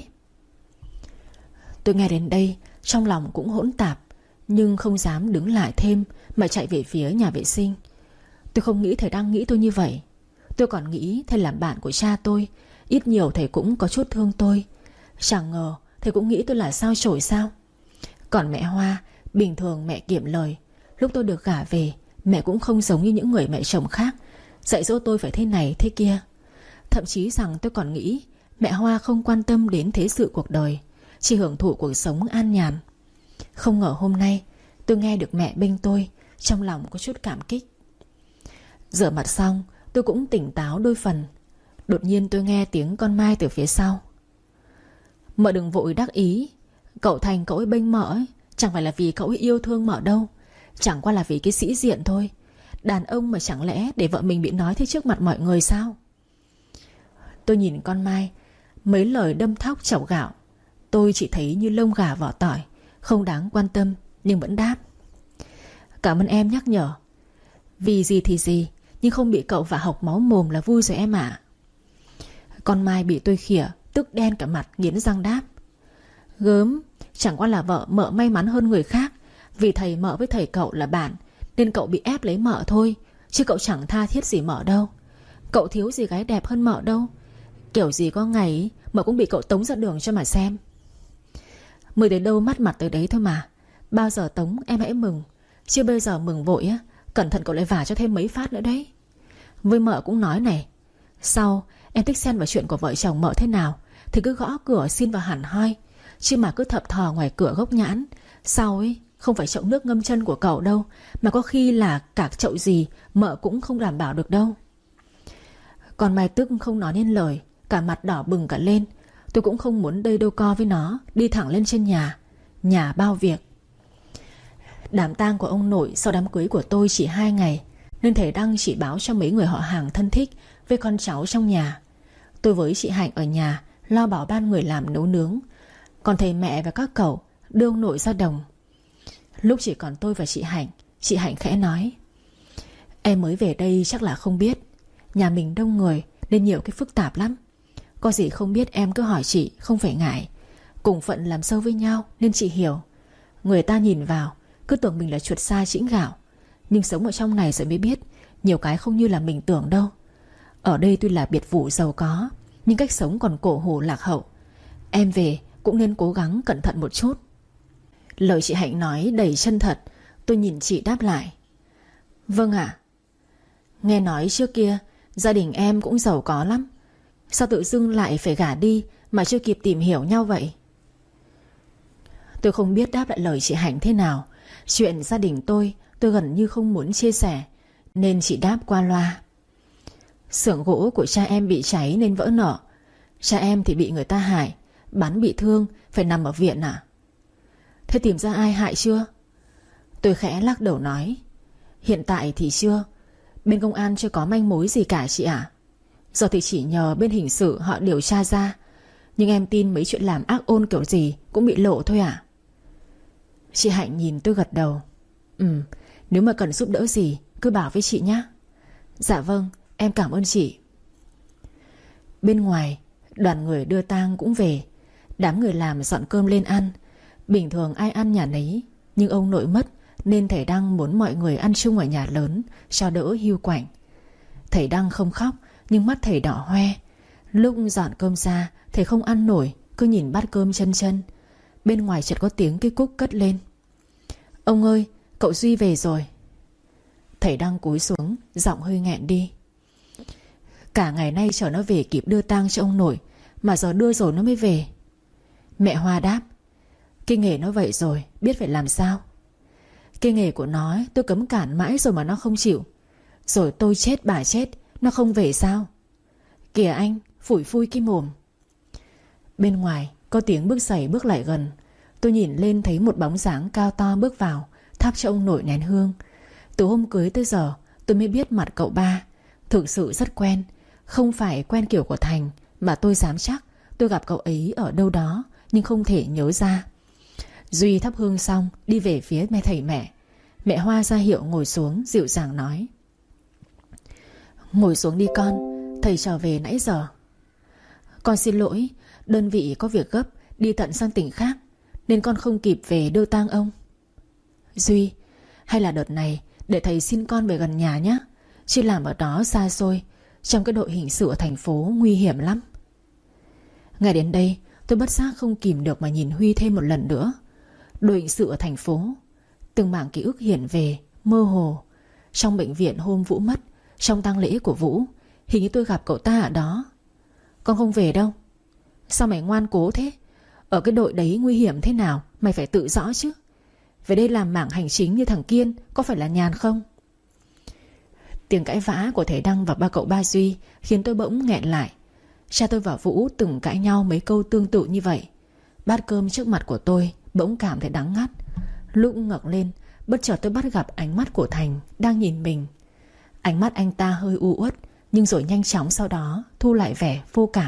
Tôi nghe đến đây trong lòng cũng hỗn tạp, nhưng không dám đứng lại thêm mà chạy về phía nhà vệ sinh. Tôi không nghĩ thầy đang nghĩ tôi như vậy. Tôi còn nghĩ thầy làm bạn của cha tôi, ít nhiều thầy cũng có chút thương tôi. Chẳng ngờ thầy cũng nghĩ tôi là sao chổi sao. Còn mẹ Hoa, bình thường mẹ kiệm lời. Lúc tôi được gả về, mẹ cũng không giống như những người mẹ chồng khác, dạy dỗ tôi phải thế này thế kia. Thậm chí rằng tôi còn nghĩ mẹ Hoa không quan tâm đến thế sự cuộc đời, chỉ hưởng thụ cuộc sống an nhàn. Không ngờ hôm nay tôi nghe được mẹ bênh tôi, trong lòng có chút cảm kích. Rửa mặt xong tôi cũng tỉnh táo đôi phần. Đột nhiên tôi nghe tiếng con Mai từ phía sau: Mợ đừng vội đắc ý. Cậu Thành cậu ấy bênh mợ ấy, chẳng phải là vì cậu ấy yêu thương mợ đâu, chẳng qua là vì cái sĩ diện thôi. Đàn ông mà chẳng lẽ để vợ mình bị nói thế trước mặt mọi người sao? Tôi nhìn con Mai, mấy lời đâm thóc chảo gạo tôi chỉ thấy như lông gà vỏ tỏi, không đáng quan tâm, nhưng vẫn đáp: Cảm ơn em nhắc nhở. Vì gì thì gì, nhưng không bị cậu vạ hộc máu mồm là vui rồi em ạ. Con Mai bị tôi khỉa, tức đen cả mặt, nghiến răng đáp: Gớm, chẳng qua là vợ mợ may mắn hơn người khác, vì thầy mợ với thầy cậu là bạn, nên cậu bị ép lấy mợ thôi, chứ cậu chẳng tha thiết gì mợ đâu. Cậu thiếu gì gái đẹp hơn mợ đâu. Kiểu gì có ngày mợ cũng bị cậu tống ra đường cho mà xem. Mới tới đâu mắt mặt tới đấy thôi mà. Bao giờ tống em hãy mừng, chứ bây giờ mừng vội á, cẩn thận cậu lại vả cho thêm mấy phát nữa đấy. Với mợ cũng nói này, sau em thích xen vào chuyện của vợ chồng mợ thế nào thì cứ gõ cửa xin vào hẳn hoi, chứ mà cứ thập thò ngoài cửa gốc nhãn. Sau ấy không phải chậu nước ngâm chân của cậu đâu, mà có khi là cả chậu gì mợ cũng không đảm bảo được đâu. Còn Mai tức không nói nên lời, cả mặt đỏ bừng cả lên. Tôi cũng không muốn đây đôi co với nó, đi thẳng lên trên nhà. Nhà bao việc. Đám tang của ông nội sau đám cưới của tôi chỉ hai ngày, nên thầy Đăng chỉ báo cho mấy người họ hàng thân thích với con cháu trong nhà. Tôi với chị Hạnh ở nhà lo bảo ban người làm nấu nướng, còn thầy mẹ và các cậu đưa ông nội ra đồng. Lúc chỉ còn tôi và chị Hạnh, chị Hạnh khẽ nói: Em mới về đây chắc là không biết, nhà mình đông người nên nhiều cái phức tạp lắm. Có gì không biết em cứ hỏi chị, không phải ngại. Cùng phận làm sâu với nhau nên chị hiểu. Người ta nhìn vào cứ tưởng mình là chuột sa chĩnh gạo, nhưng sống ở trong này rồi mới biết nhiều cái không như là mình tưởng đâu. Ở đây tuy là biệt phủ giàu có, nhưng cách sống còn cổ hủ lạc hậu. Em về cũng nên cố gắng cẩn thận một chút. Lời chị Hạnh nói đầy chân thật. Tôi nhìn chị đáp lại: Vâng ạ. Nghe nói trước kia gia đình em cũng giàu có lắm, sao tự dưng lại phải gả đi mà chưa kịp tìm hiểu nhau vậy? Tôi không biết đáp lại lời chị Hạnh thế nào. Chuyện gia đình tôi Tôi gần như không muốn chia sẻ, nên chị đáp qua loa: Xưởng gỗ của cha em bị cháy nên vỡ nợ. Cha em thì bị người ta hại, bắn bị thương, phải nằm ở viện à? Thế tìm ra ai hại chưa? Tôi khẽ lắc đầu nói: Hiện tại thì chưa. Bên công an chưa có manh mối gì cả chị ạ. Giờ thì chỉ nhờ bên hình sự họ điều tra ra. Nhưng em tin mấy chuyện làm ác ôn kiểu gì cũng bị lộ thôi à? Chị Hạnh nhìn tôi gật đầu: Ừ, nếu mà cần giúp đỡ gì cứ bảo với chị nhé. Dạ vâng, em cảm ơn chị. Bên ngoài, đoàn người đưa tang cũng về. Đám người làm dọn cơm lên ăn. Bình thường ai ăn nhà nấy, nhưng ông nội mất nên thầy Đăng muốn mọi người ăn chung ở nhà lớn cho đỡ hiu quạnh. Thầy Đăng không khóc, nhưng mắt thầy đỏ hoe. Lúc dọn cơm ra, thầy không ăn nổi, cứ nhìn bát cơm chân chân. Bên ngoài chợt có tiếng cái cúc cất lên: Ông ơi, cậu Duy về rồi. Thầy Đăng cúi xuống, giọng hơi nghẹn đi: Cả ngày nay chờ nó về kịp đưa tang cho ông nội, mà giờ đưa rồi nó mới về. Mẹ Hoa đáp: Cái nghề nó vậy rồi, biết phải làm sao. Cái nghề của nó ấy, tôi cấm cản mãi rồi mà nó không chịu. Rồi tôi chết bà chết, nó không về sao? Kìa anh, phủi phui cái mồm. Bên ngoài có tiếng bước giày bước lại gần. Tôi nhìn lên thấy một bóng dáng cao to bước vào, thắp cho ông nội nén hương. Từ hôm cưới tới giờ tôi mới biết mặt cậu ba. Thực sự rất quen. Không phải quen kiểu của Thành, mà tôi dám chắc tôi gặp cậu ấy ở đâu đó, nhưng không thể nhớ ra. Duy thắp hương xong đi về phía mẹ thầy mẹ. Mẹ Hoa ra hiệu ngồi xuống, dịu dàng nói: Ngồi xuống đi con, thầy trở về nãy giờ. Con xin lỗi, đơn vị có việc gấp, đi tận sang tỉnh khác, nên con không kịp về đưa tang ông. Duy, hay là đợt này để thầy xin con về gần nhà nhé, chứ làm ở đó xa xôi, trong cái đội hình sự ở thành phố nguy hiểm lắm. Ngay đến đây tôi bất giác không kìm được mà nhìn Huy thêm một lần nữa. Đội hình sự ở thành phố. Từng mảng ký ức hiện về, mơ hồ. Trong bệnh viện hôm Vũ mất, trong tang lễ của Vũ, hình như tôi gặp cậu ta ở đó. Con không về đâu. Sao mày ngoan cố thế? Ở cái đội đấy nguy hiểm thế nào mày phải tự rõ chứ. Về đây làm mảng hành chính như thằng Kiên có phải là nhàn không? Tiếng cãi vã của thầy Đăng và ba cậu ba Duy khiến tôi bỗng nghẹn lại. Cha tôi và Vũ từng cãi nhau mấy câu tương tự như vậy. Bát cơm trước mặt của tôi bỗng cảm thấy đắng ngắt. Lúc ngẩng lên, bất chợt tôi bắt gặp ánh mắt của Thành đang nhìn mình. Ánh mắt anh ta hơi u uất, nhưng rồi nhanh chóng sau đó thu lại vẻ vô cảm.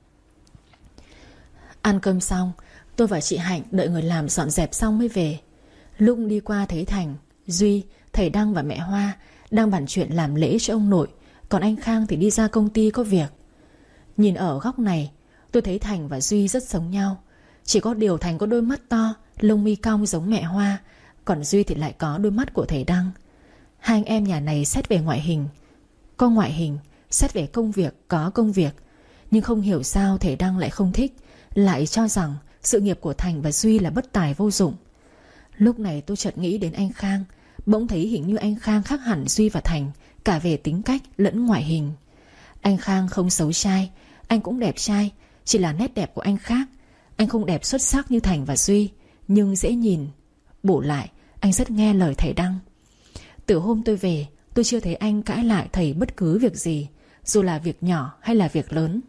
Ăn cơm xong, tôi và chị Hạnh đợi người làm dọn dẹp xong mới về. Lúc đi qua thấy Thành, Duy, thầy Đăng và mẹ Hoa đang bàn chuyện làm lễ cho ông nội, còn anh Khang thì đi ra công ty có việc. Nhìn ở góc này, tôi thấy Thành và Duy rất giống nhau. Chỉ có điều Thành có đôi mắt to, lông mi cong giống mẹ Hoa, còn Duy thì lại có đôi mắt của thầy Đăng. Hai anh em nhà này xét về ngoại hình có ngoại hình, xét về công việc có công việc. Nhưng không hiểu sao Thể Đăng lại không thích, lại cho rằng sự nghiệp của Thành và Duy là bất tài vô dụng. Lúc này tôi chợt nghĩ đến anh Khang. Bỗng thấy hình như anh Khang khác hẳn Duy và Thành, cả về tính cách lẫn ngoại hình. Anh Khang không xấu trai, anh cũng đẹp trai, chỉ là nét đẹp của anh khác. Anh không đẹp xuất sắc như Thành và Duy, nhưng dễ nhìn. Bù lại, anh rất nghe lời thầy Đăng. Từ hôm tôi về, tôi chưa thấy anh cãi lại thầy bất cứ việc gì, dù là việc nhỏ hay là việc lớn.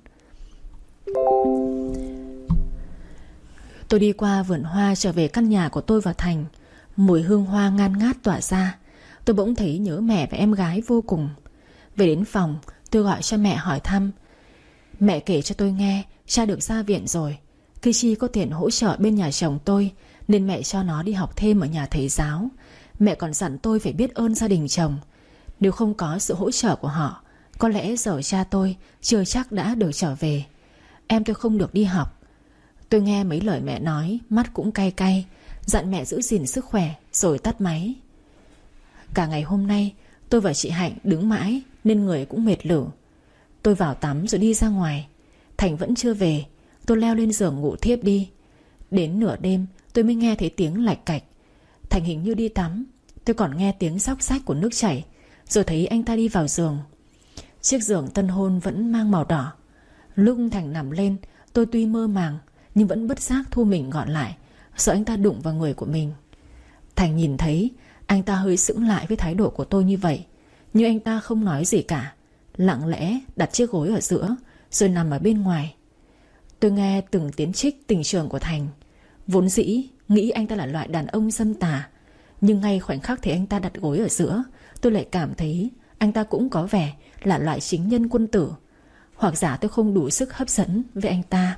Tôi đi qua vườn hoa trở về căn nhà của tôi và Thành. Mùi hương hoa ngan ngát tỏa ra. Tôi bỗng thấy nhớ mẹ và em gái vô cùng. Về đến phòng, tôi gọi cho mẹ hỏi thăm. Mẹ kể cho tôi nghe cha được ra viện rồi. Khi Chi có tiền hỗ trợ bên nhà chồng tôi, nên mẹ cho nó đi học thêm ở nhà thầy giáo. Mẹ còn dặn tôi phải biết ơn gia đình chồng. Nếu không có sự hỗ trợ của họ, có lẽ giờ cha tôi chưa chắc đã được trở về. Em tôi không được đi học. Tôi nghe mấy lời mẹ nói, mắt cũng cay cay, dặn mẹ giữ gìn sức khỏe rồi tắt máy. Cả ngày hôm nay tôi và chị Hạnh đứng mãi nên người cũng mệt lử. Tôi vào tắm rồi đi ra ngoài. Thành vẫn chưa về. Tôi leo lên giường ngủ thiếp đi. Đến nửa đêm tôi mới nghe thấy tiếng lạch cạch. Thành hình như đi tắm. Tôi còn nghe tiếng xóc xách của nước chảy. Rồi thấy anh ta đi vào giường. Chiếc giường tân hôn vẫn mang màu đỏ. Lúc Thành nằm lên, tôi tuy mơ màng nhưng vẫn bất giác thu mình gọn lại, sợ anh ta đụng vào người của mình. Thành nhìn thấy, anh ta hơi sững lại với thái độ của tôi như vậy. Nhưng anh ta không nói gì cả, lặng lẽ đặt chiếc gối ở giữa rồi nằm ở bên ngoài. Tôi nghe từng tiếng trích tình trường của Thành. Vốn dĩ nghĩ anh ta là loại đàn ông dâm tà, nhưng ngay khoảnh khắc thấy anh ta đặt gối ở giữa, tôi lại cảm thấy anh ta cũng có vẻ là loại chính nhân quân tử. Hoặc giả tôi không đủ sức hấp dẫn với anh ta.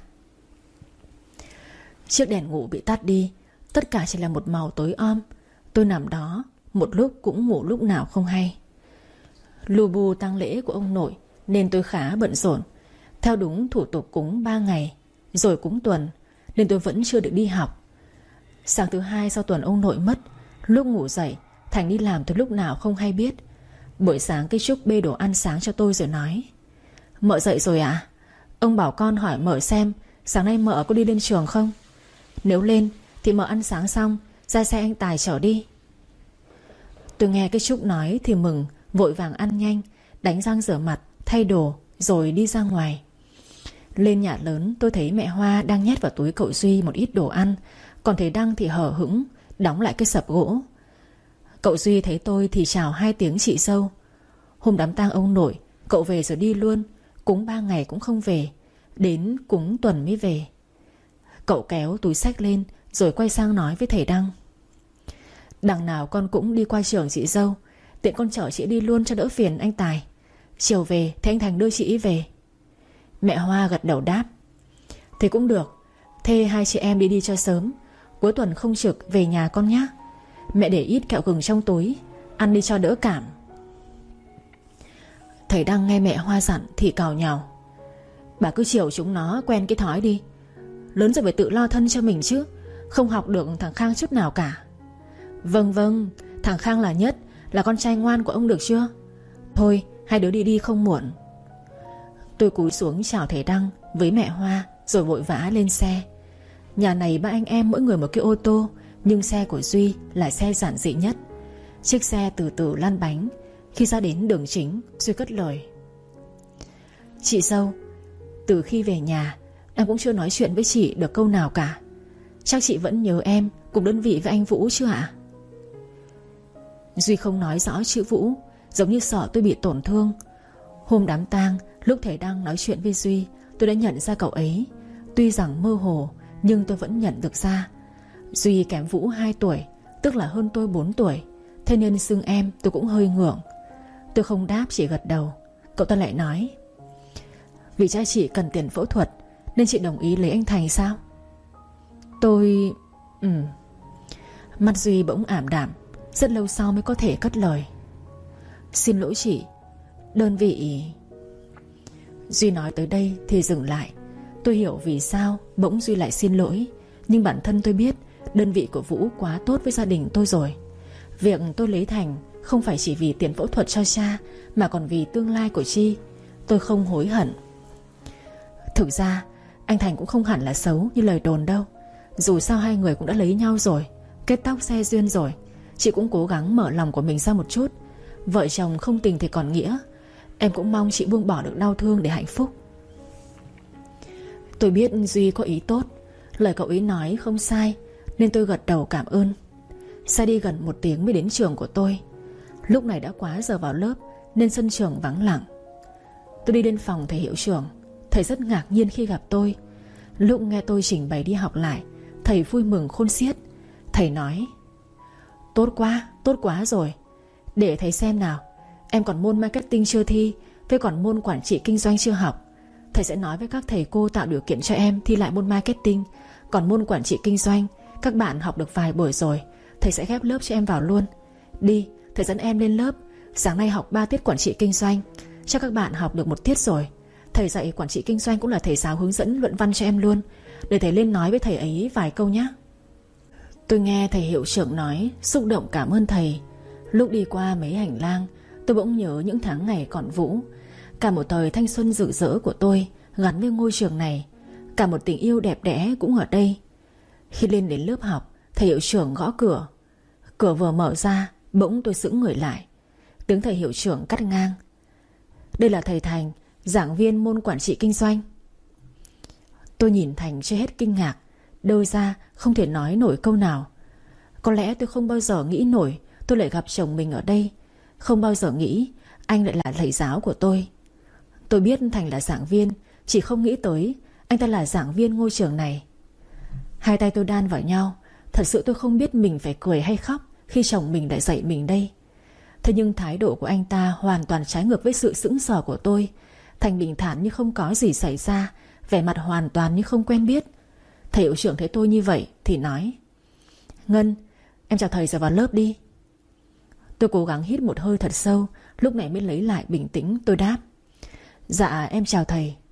Chiếc đèn ngủ bị tắt đi. Tất cả chỉ là một màu tối om. Tôi nằm đó một lúc cũng ngủ lúc nào không hay. Lu bu tang lễ của ông nội nên tôi khá bận rộn. Theo đúng thủ tục cúng ba ngày, rồi cúng tuần, nên tôi vẫn chưa được đi học. Sáng thứ hai sau tuần ông nội mất, lúc ngủ dậy Thành đi làm từ lúc nào không hay biết. Buổi sáng cây Trúc bê đồ ăn sáng cho tôi rồi nói: Mợ dậy rồi ạ? À? Ông bảo con hỏi mợ xem sáng nay mợ có đi lên trường không. Nếu lên thì mợ ăn sáng xong ra xe anh Tài chở đi. Tôi nghe cái Trúc nói thì mừng, vội vàng ăn nhanh, đánh răng rửa mặt, thay đồ rồi đi ra ngoài. Lên nhà lớn tôi thấy mẹ Hoa đang nhét vào túi cậu Duy một ít đồ ăn, còn thầy Đăng thì hở hững đóng lại cái sập gỗ. Cậu Duy thấy tôi thì chào hai tiếng chị dâu. Hôm đám tang ông nội, cậu về rồi đi luôn, cúng ba ngày cũng không về, đến cúng tuần mới về. Cậu kéo túi xách lên rồi quay sang nói với thầy Đăng: Đằng nào con cũng đi qua trường chị dâu, tiện con chở chị đi luôn cho đỡ phiền anh Tài. Chiều về thì anh Thành đưa chị về. Mẹ Hoa gật đầu đáp: Thế cũng được. Thế hai chị em đi đi cho sớm, cuối tuần không trực về nhà con nhé. Mẹ để ít kẹo gừng trong túi, ăn đi cho đỡ cảm. Thầy Đăng nghe mẹ Hoa dặn thì càu nhàu: Bà cứ chiều chúng nó quen cái thói đi. Lớn rồi phải tự lo thân cho mình chứ, không học được thằng Khang chút nào cả. Vâng vâng, thằng Khang là nhất, là con trai ngoan của ông được chưa? Thôi hai đứa đi đi không muộn. Tôi cúi xuống chào thầy Đăng với mẹ Hoa rồi vội vã lên xe. Nhà này ba anh em mỗi người một cái ô tô, nhưng xe của Duy là xe giản dị nhất. Chiếc xe từ từ lăn bánh. Khi ra đến đường chính, Duy cất lời: Chị dâu, từ khi về nhà em cũng chưa nói chuyện với chị được câu nào cả. Chắc chị vẫn nhớ em cùng đơn vị với anh Vũ chứ ạ? Duy không nói rõ chữ Vũ, giống như sợ tôi bị tổn thương. Hôm đám tang, lúc thầy đang nói chuyện với Duy, tôi đã nhận ra cậu ấy. Tuy rằng mơ hồ, nhưng tôi vẫn nhận được ra. Duy kém Vũ hai tuổi, tức là hơn tôi bốn tuổi. Thế nên xưng em tôi cũng hơi ngượng. Tôi không đáp, chỉ gật đầu. Cậu ta lại nói: Vì cha chị cần tiền phẫu thuật nên chị đồng ý lấy anh Thành sao? Tôi... Ừ. Mặt Duy bỗng ảm đạm, rất lâu sau mới có thể cất lời: Xin lỗi chị, đơn vị... Duy nói tới đây thì dừng lại. Tôi hiểu vì sao bỗng Duy lại xin lỗi. Nhưng bản thân tôi biết đơn vị của Vũ quá tốt với gia đình tôi rồi. Việc tôi lấy Thành Không phải chỉ vì tiền phẫu thuật cho cha, mà còn vì tương lai của Chi. Tôi không hối hận. Thực ra anh Thành cũng không hẳn là xấu như lời đồn đâu. Dù sao hai người cũng đã lấy nhau rồi, kết tóc xe duyên rồi. Chị cũng cố gắng mở lòng của mình ra một chút. Vợ chồng không tình thì còn nghĩa. Em cũng mong chị buông bỏ được đau thương để hạnh phúc. Tôi biết Duy có ý tốt, lời cậu ấy nói không sai, nên tôi gật đầu cảm ơn. Xe đi gần một tiếng mới đến trường của tôi. Lúc này đã quá giờ vào lớp nên sân trường vắng lặng. Tôi đi đến phòng thầy hiệu trưởng. Thầy rất ngạc nhiên khi gặp tôi. Lúc nghe tôi trình bày đi học lại, thầy vui mừng khôn xiết. Thầy nói: Tốt quá, tốt quá rồi. Để thầy xem nào, em còn môn marketing chưa thi, với còn môn quản trị kinh doanh chưa học. Thầy sẽ nói với các thầy cô tạo điều kiện cho em thi lại môn marketing. Còn môn quản trị kinh doanh, các bạn học được vài buổi rồi, thầy sẽ ghép lớp cho em vào luôn. Đi, thầy dẫn em lên lớp. Sáng nay học ba tiết quản trị kinh doanh, chắc các bạn học được một tiết rồi. Thầy dạy quản trị kinh doanh cũng là thầy giáo hướng dẫn luận văn cho em luôn. Để thầy lên nói với thầy ấy vài câu nhé. Tôi nghe thầy hiệu trưởng nói, xúc động cảm ơn thầy. Lúc đi qua mấy hành lang, tôi bỗng nhớ những tháng ngày còn Vũ. Cả một thời thanh xuân rực rỡ của tôi gắn với ngôi trường này. Cả một tình yêu đẹp đẽ cũng ở đây. Khi lên đến lớp học, thầy hiệu trưởng gõ cửa. Cửa vừa mở ra, bỗng tôi sững người lại. Tiếng thầy hiệu trưởng cắt ngang: Đây là thầy Thành, giảng viên môn quản trị kinh doanh. Tôi nhìn Thành chưa hết kinh ngạc, đơ ra không thể nói nổi câu nào. Có lẽ tôi không bao giờ nghĩ nổi tôi lại gặp chồng mình ở đây. Không bao giờ nghĩ anh lại là thầy giáo của tôi. Tôi biết Thành là giảng viên, chỉ không nghĩ tới anh ta là giảng viên ngôi trường này. Hai tay tôi đan vào nhau. Thật sự tôi không biết mình phải cười hay khóc khi chồng mình lại dạy mình đây. Thế nhưng thái độ của anh ta hoàn toàn trái ngược với sự sững sờ của tôi. Thành bình thản như không có gì xảy ra, vẻ mặt hoàn toàn như không quen biết. Thầy hiệu trưởng thấy tôi như vậy thì nói: Ngân, em chào thầy rồi vào lớp đi. Tôi cố gắng hít một hơi thật sâu, lúc này mới lấy lại bình tĩnh. Tôi đáp: Dạ em chào thầy.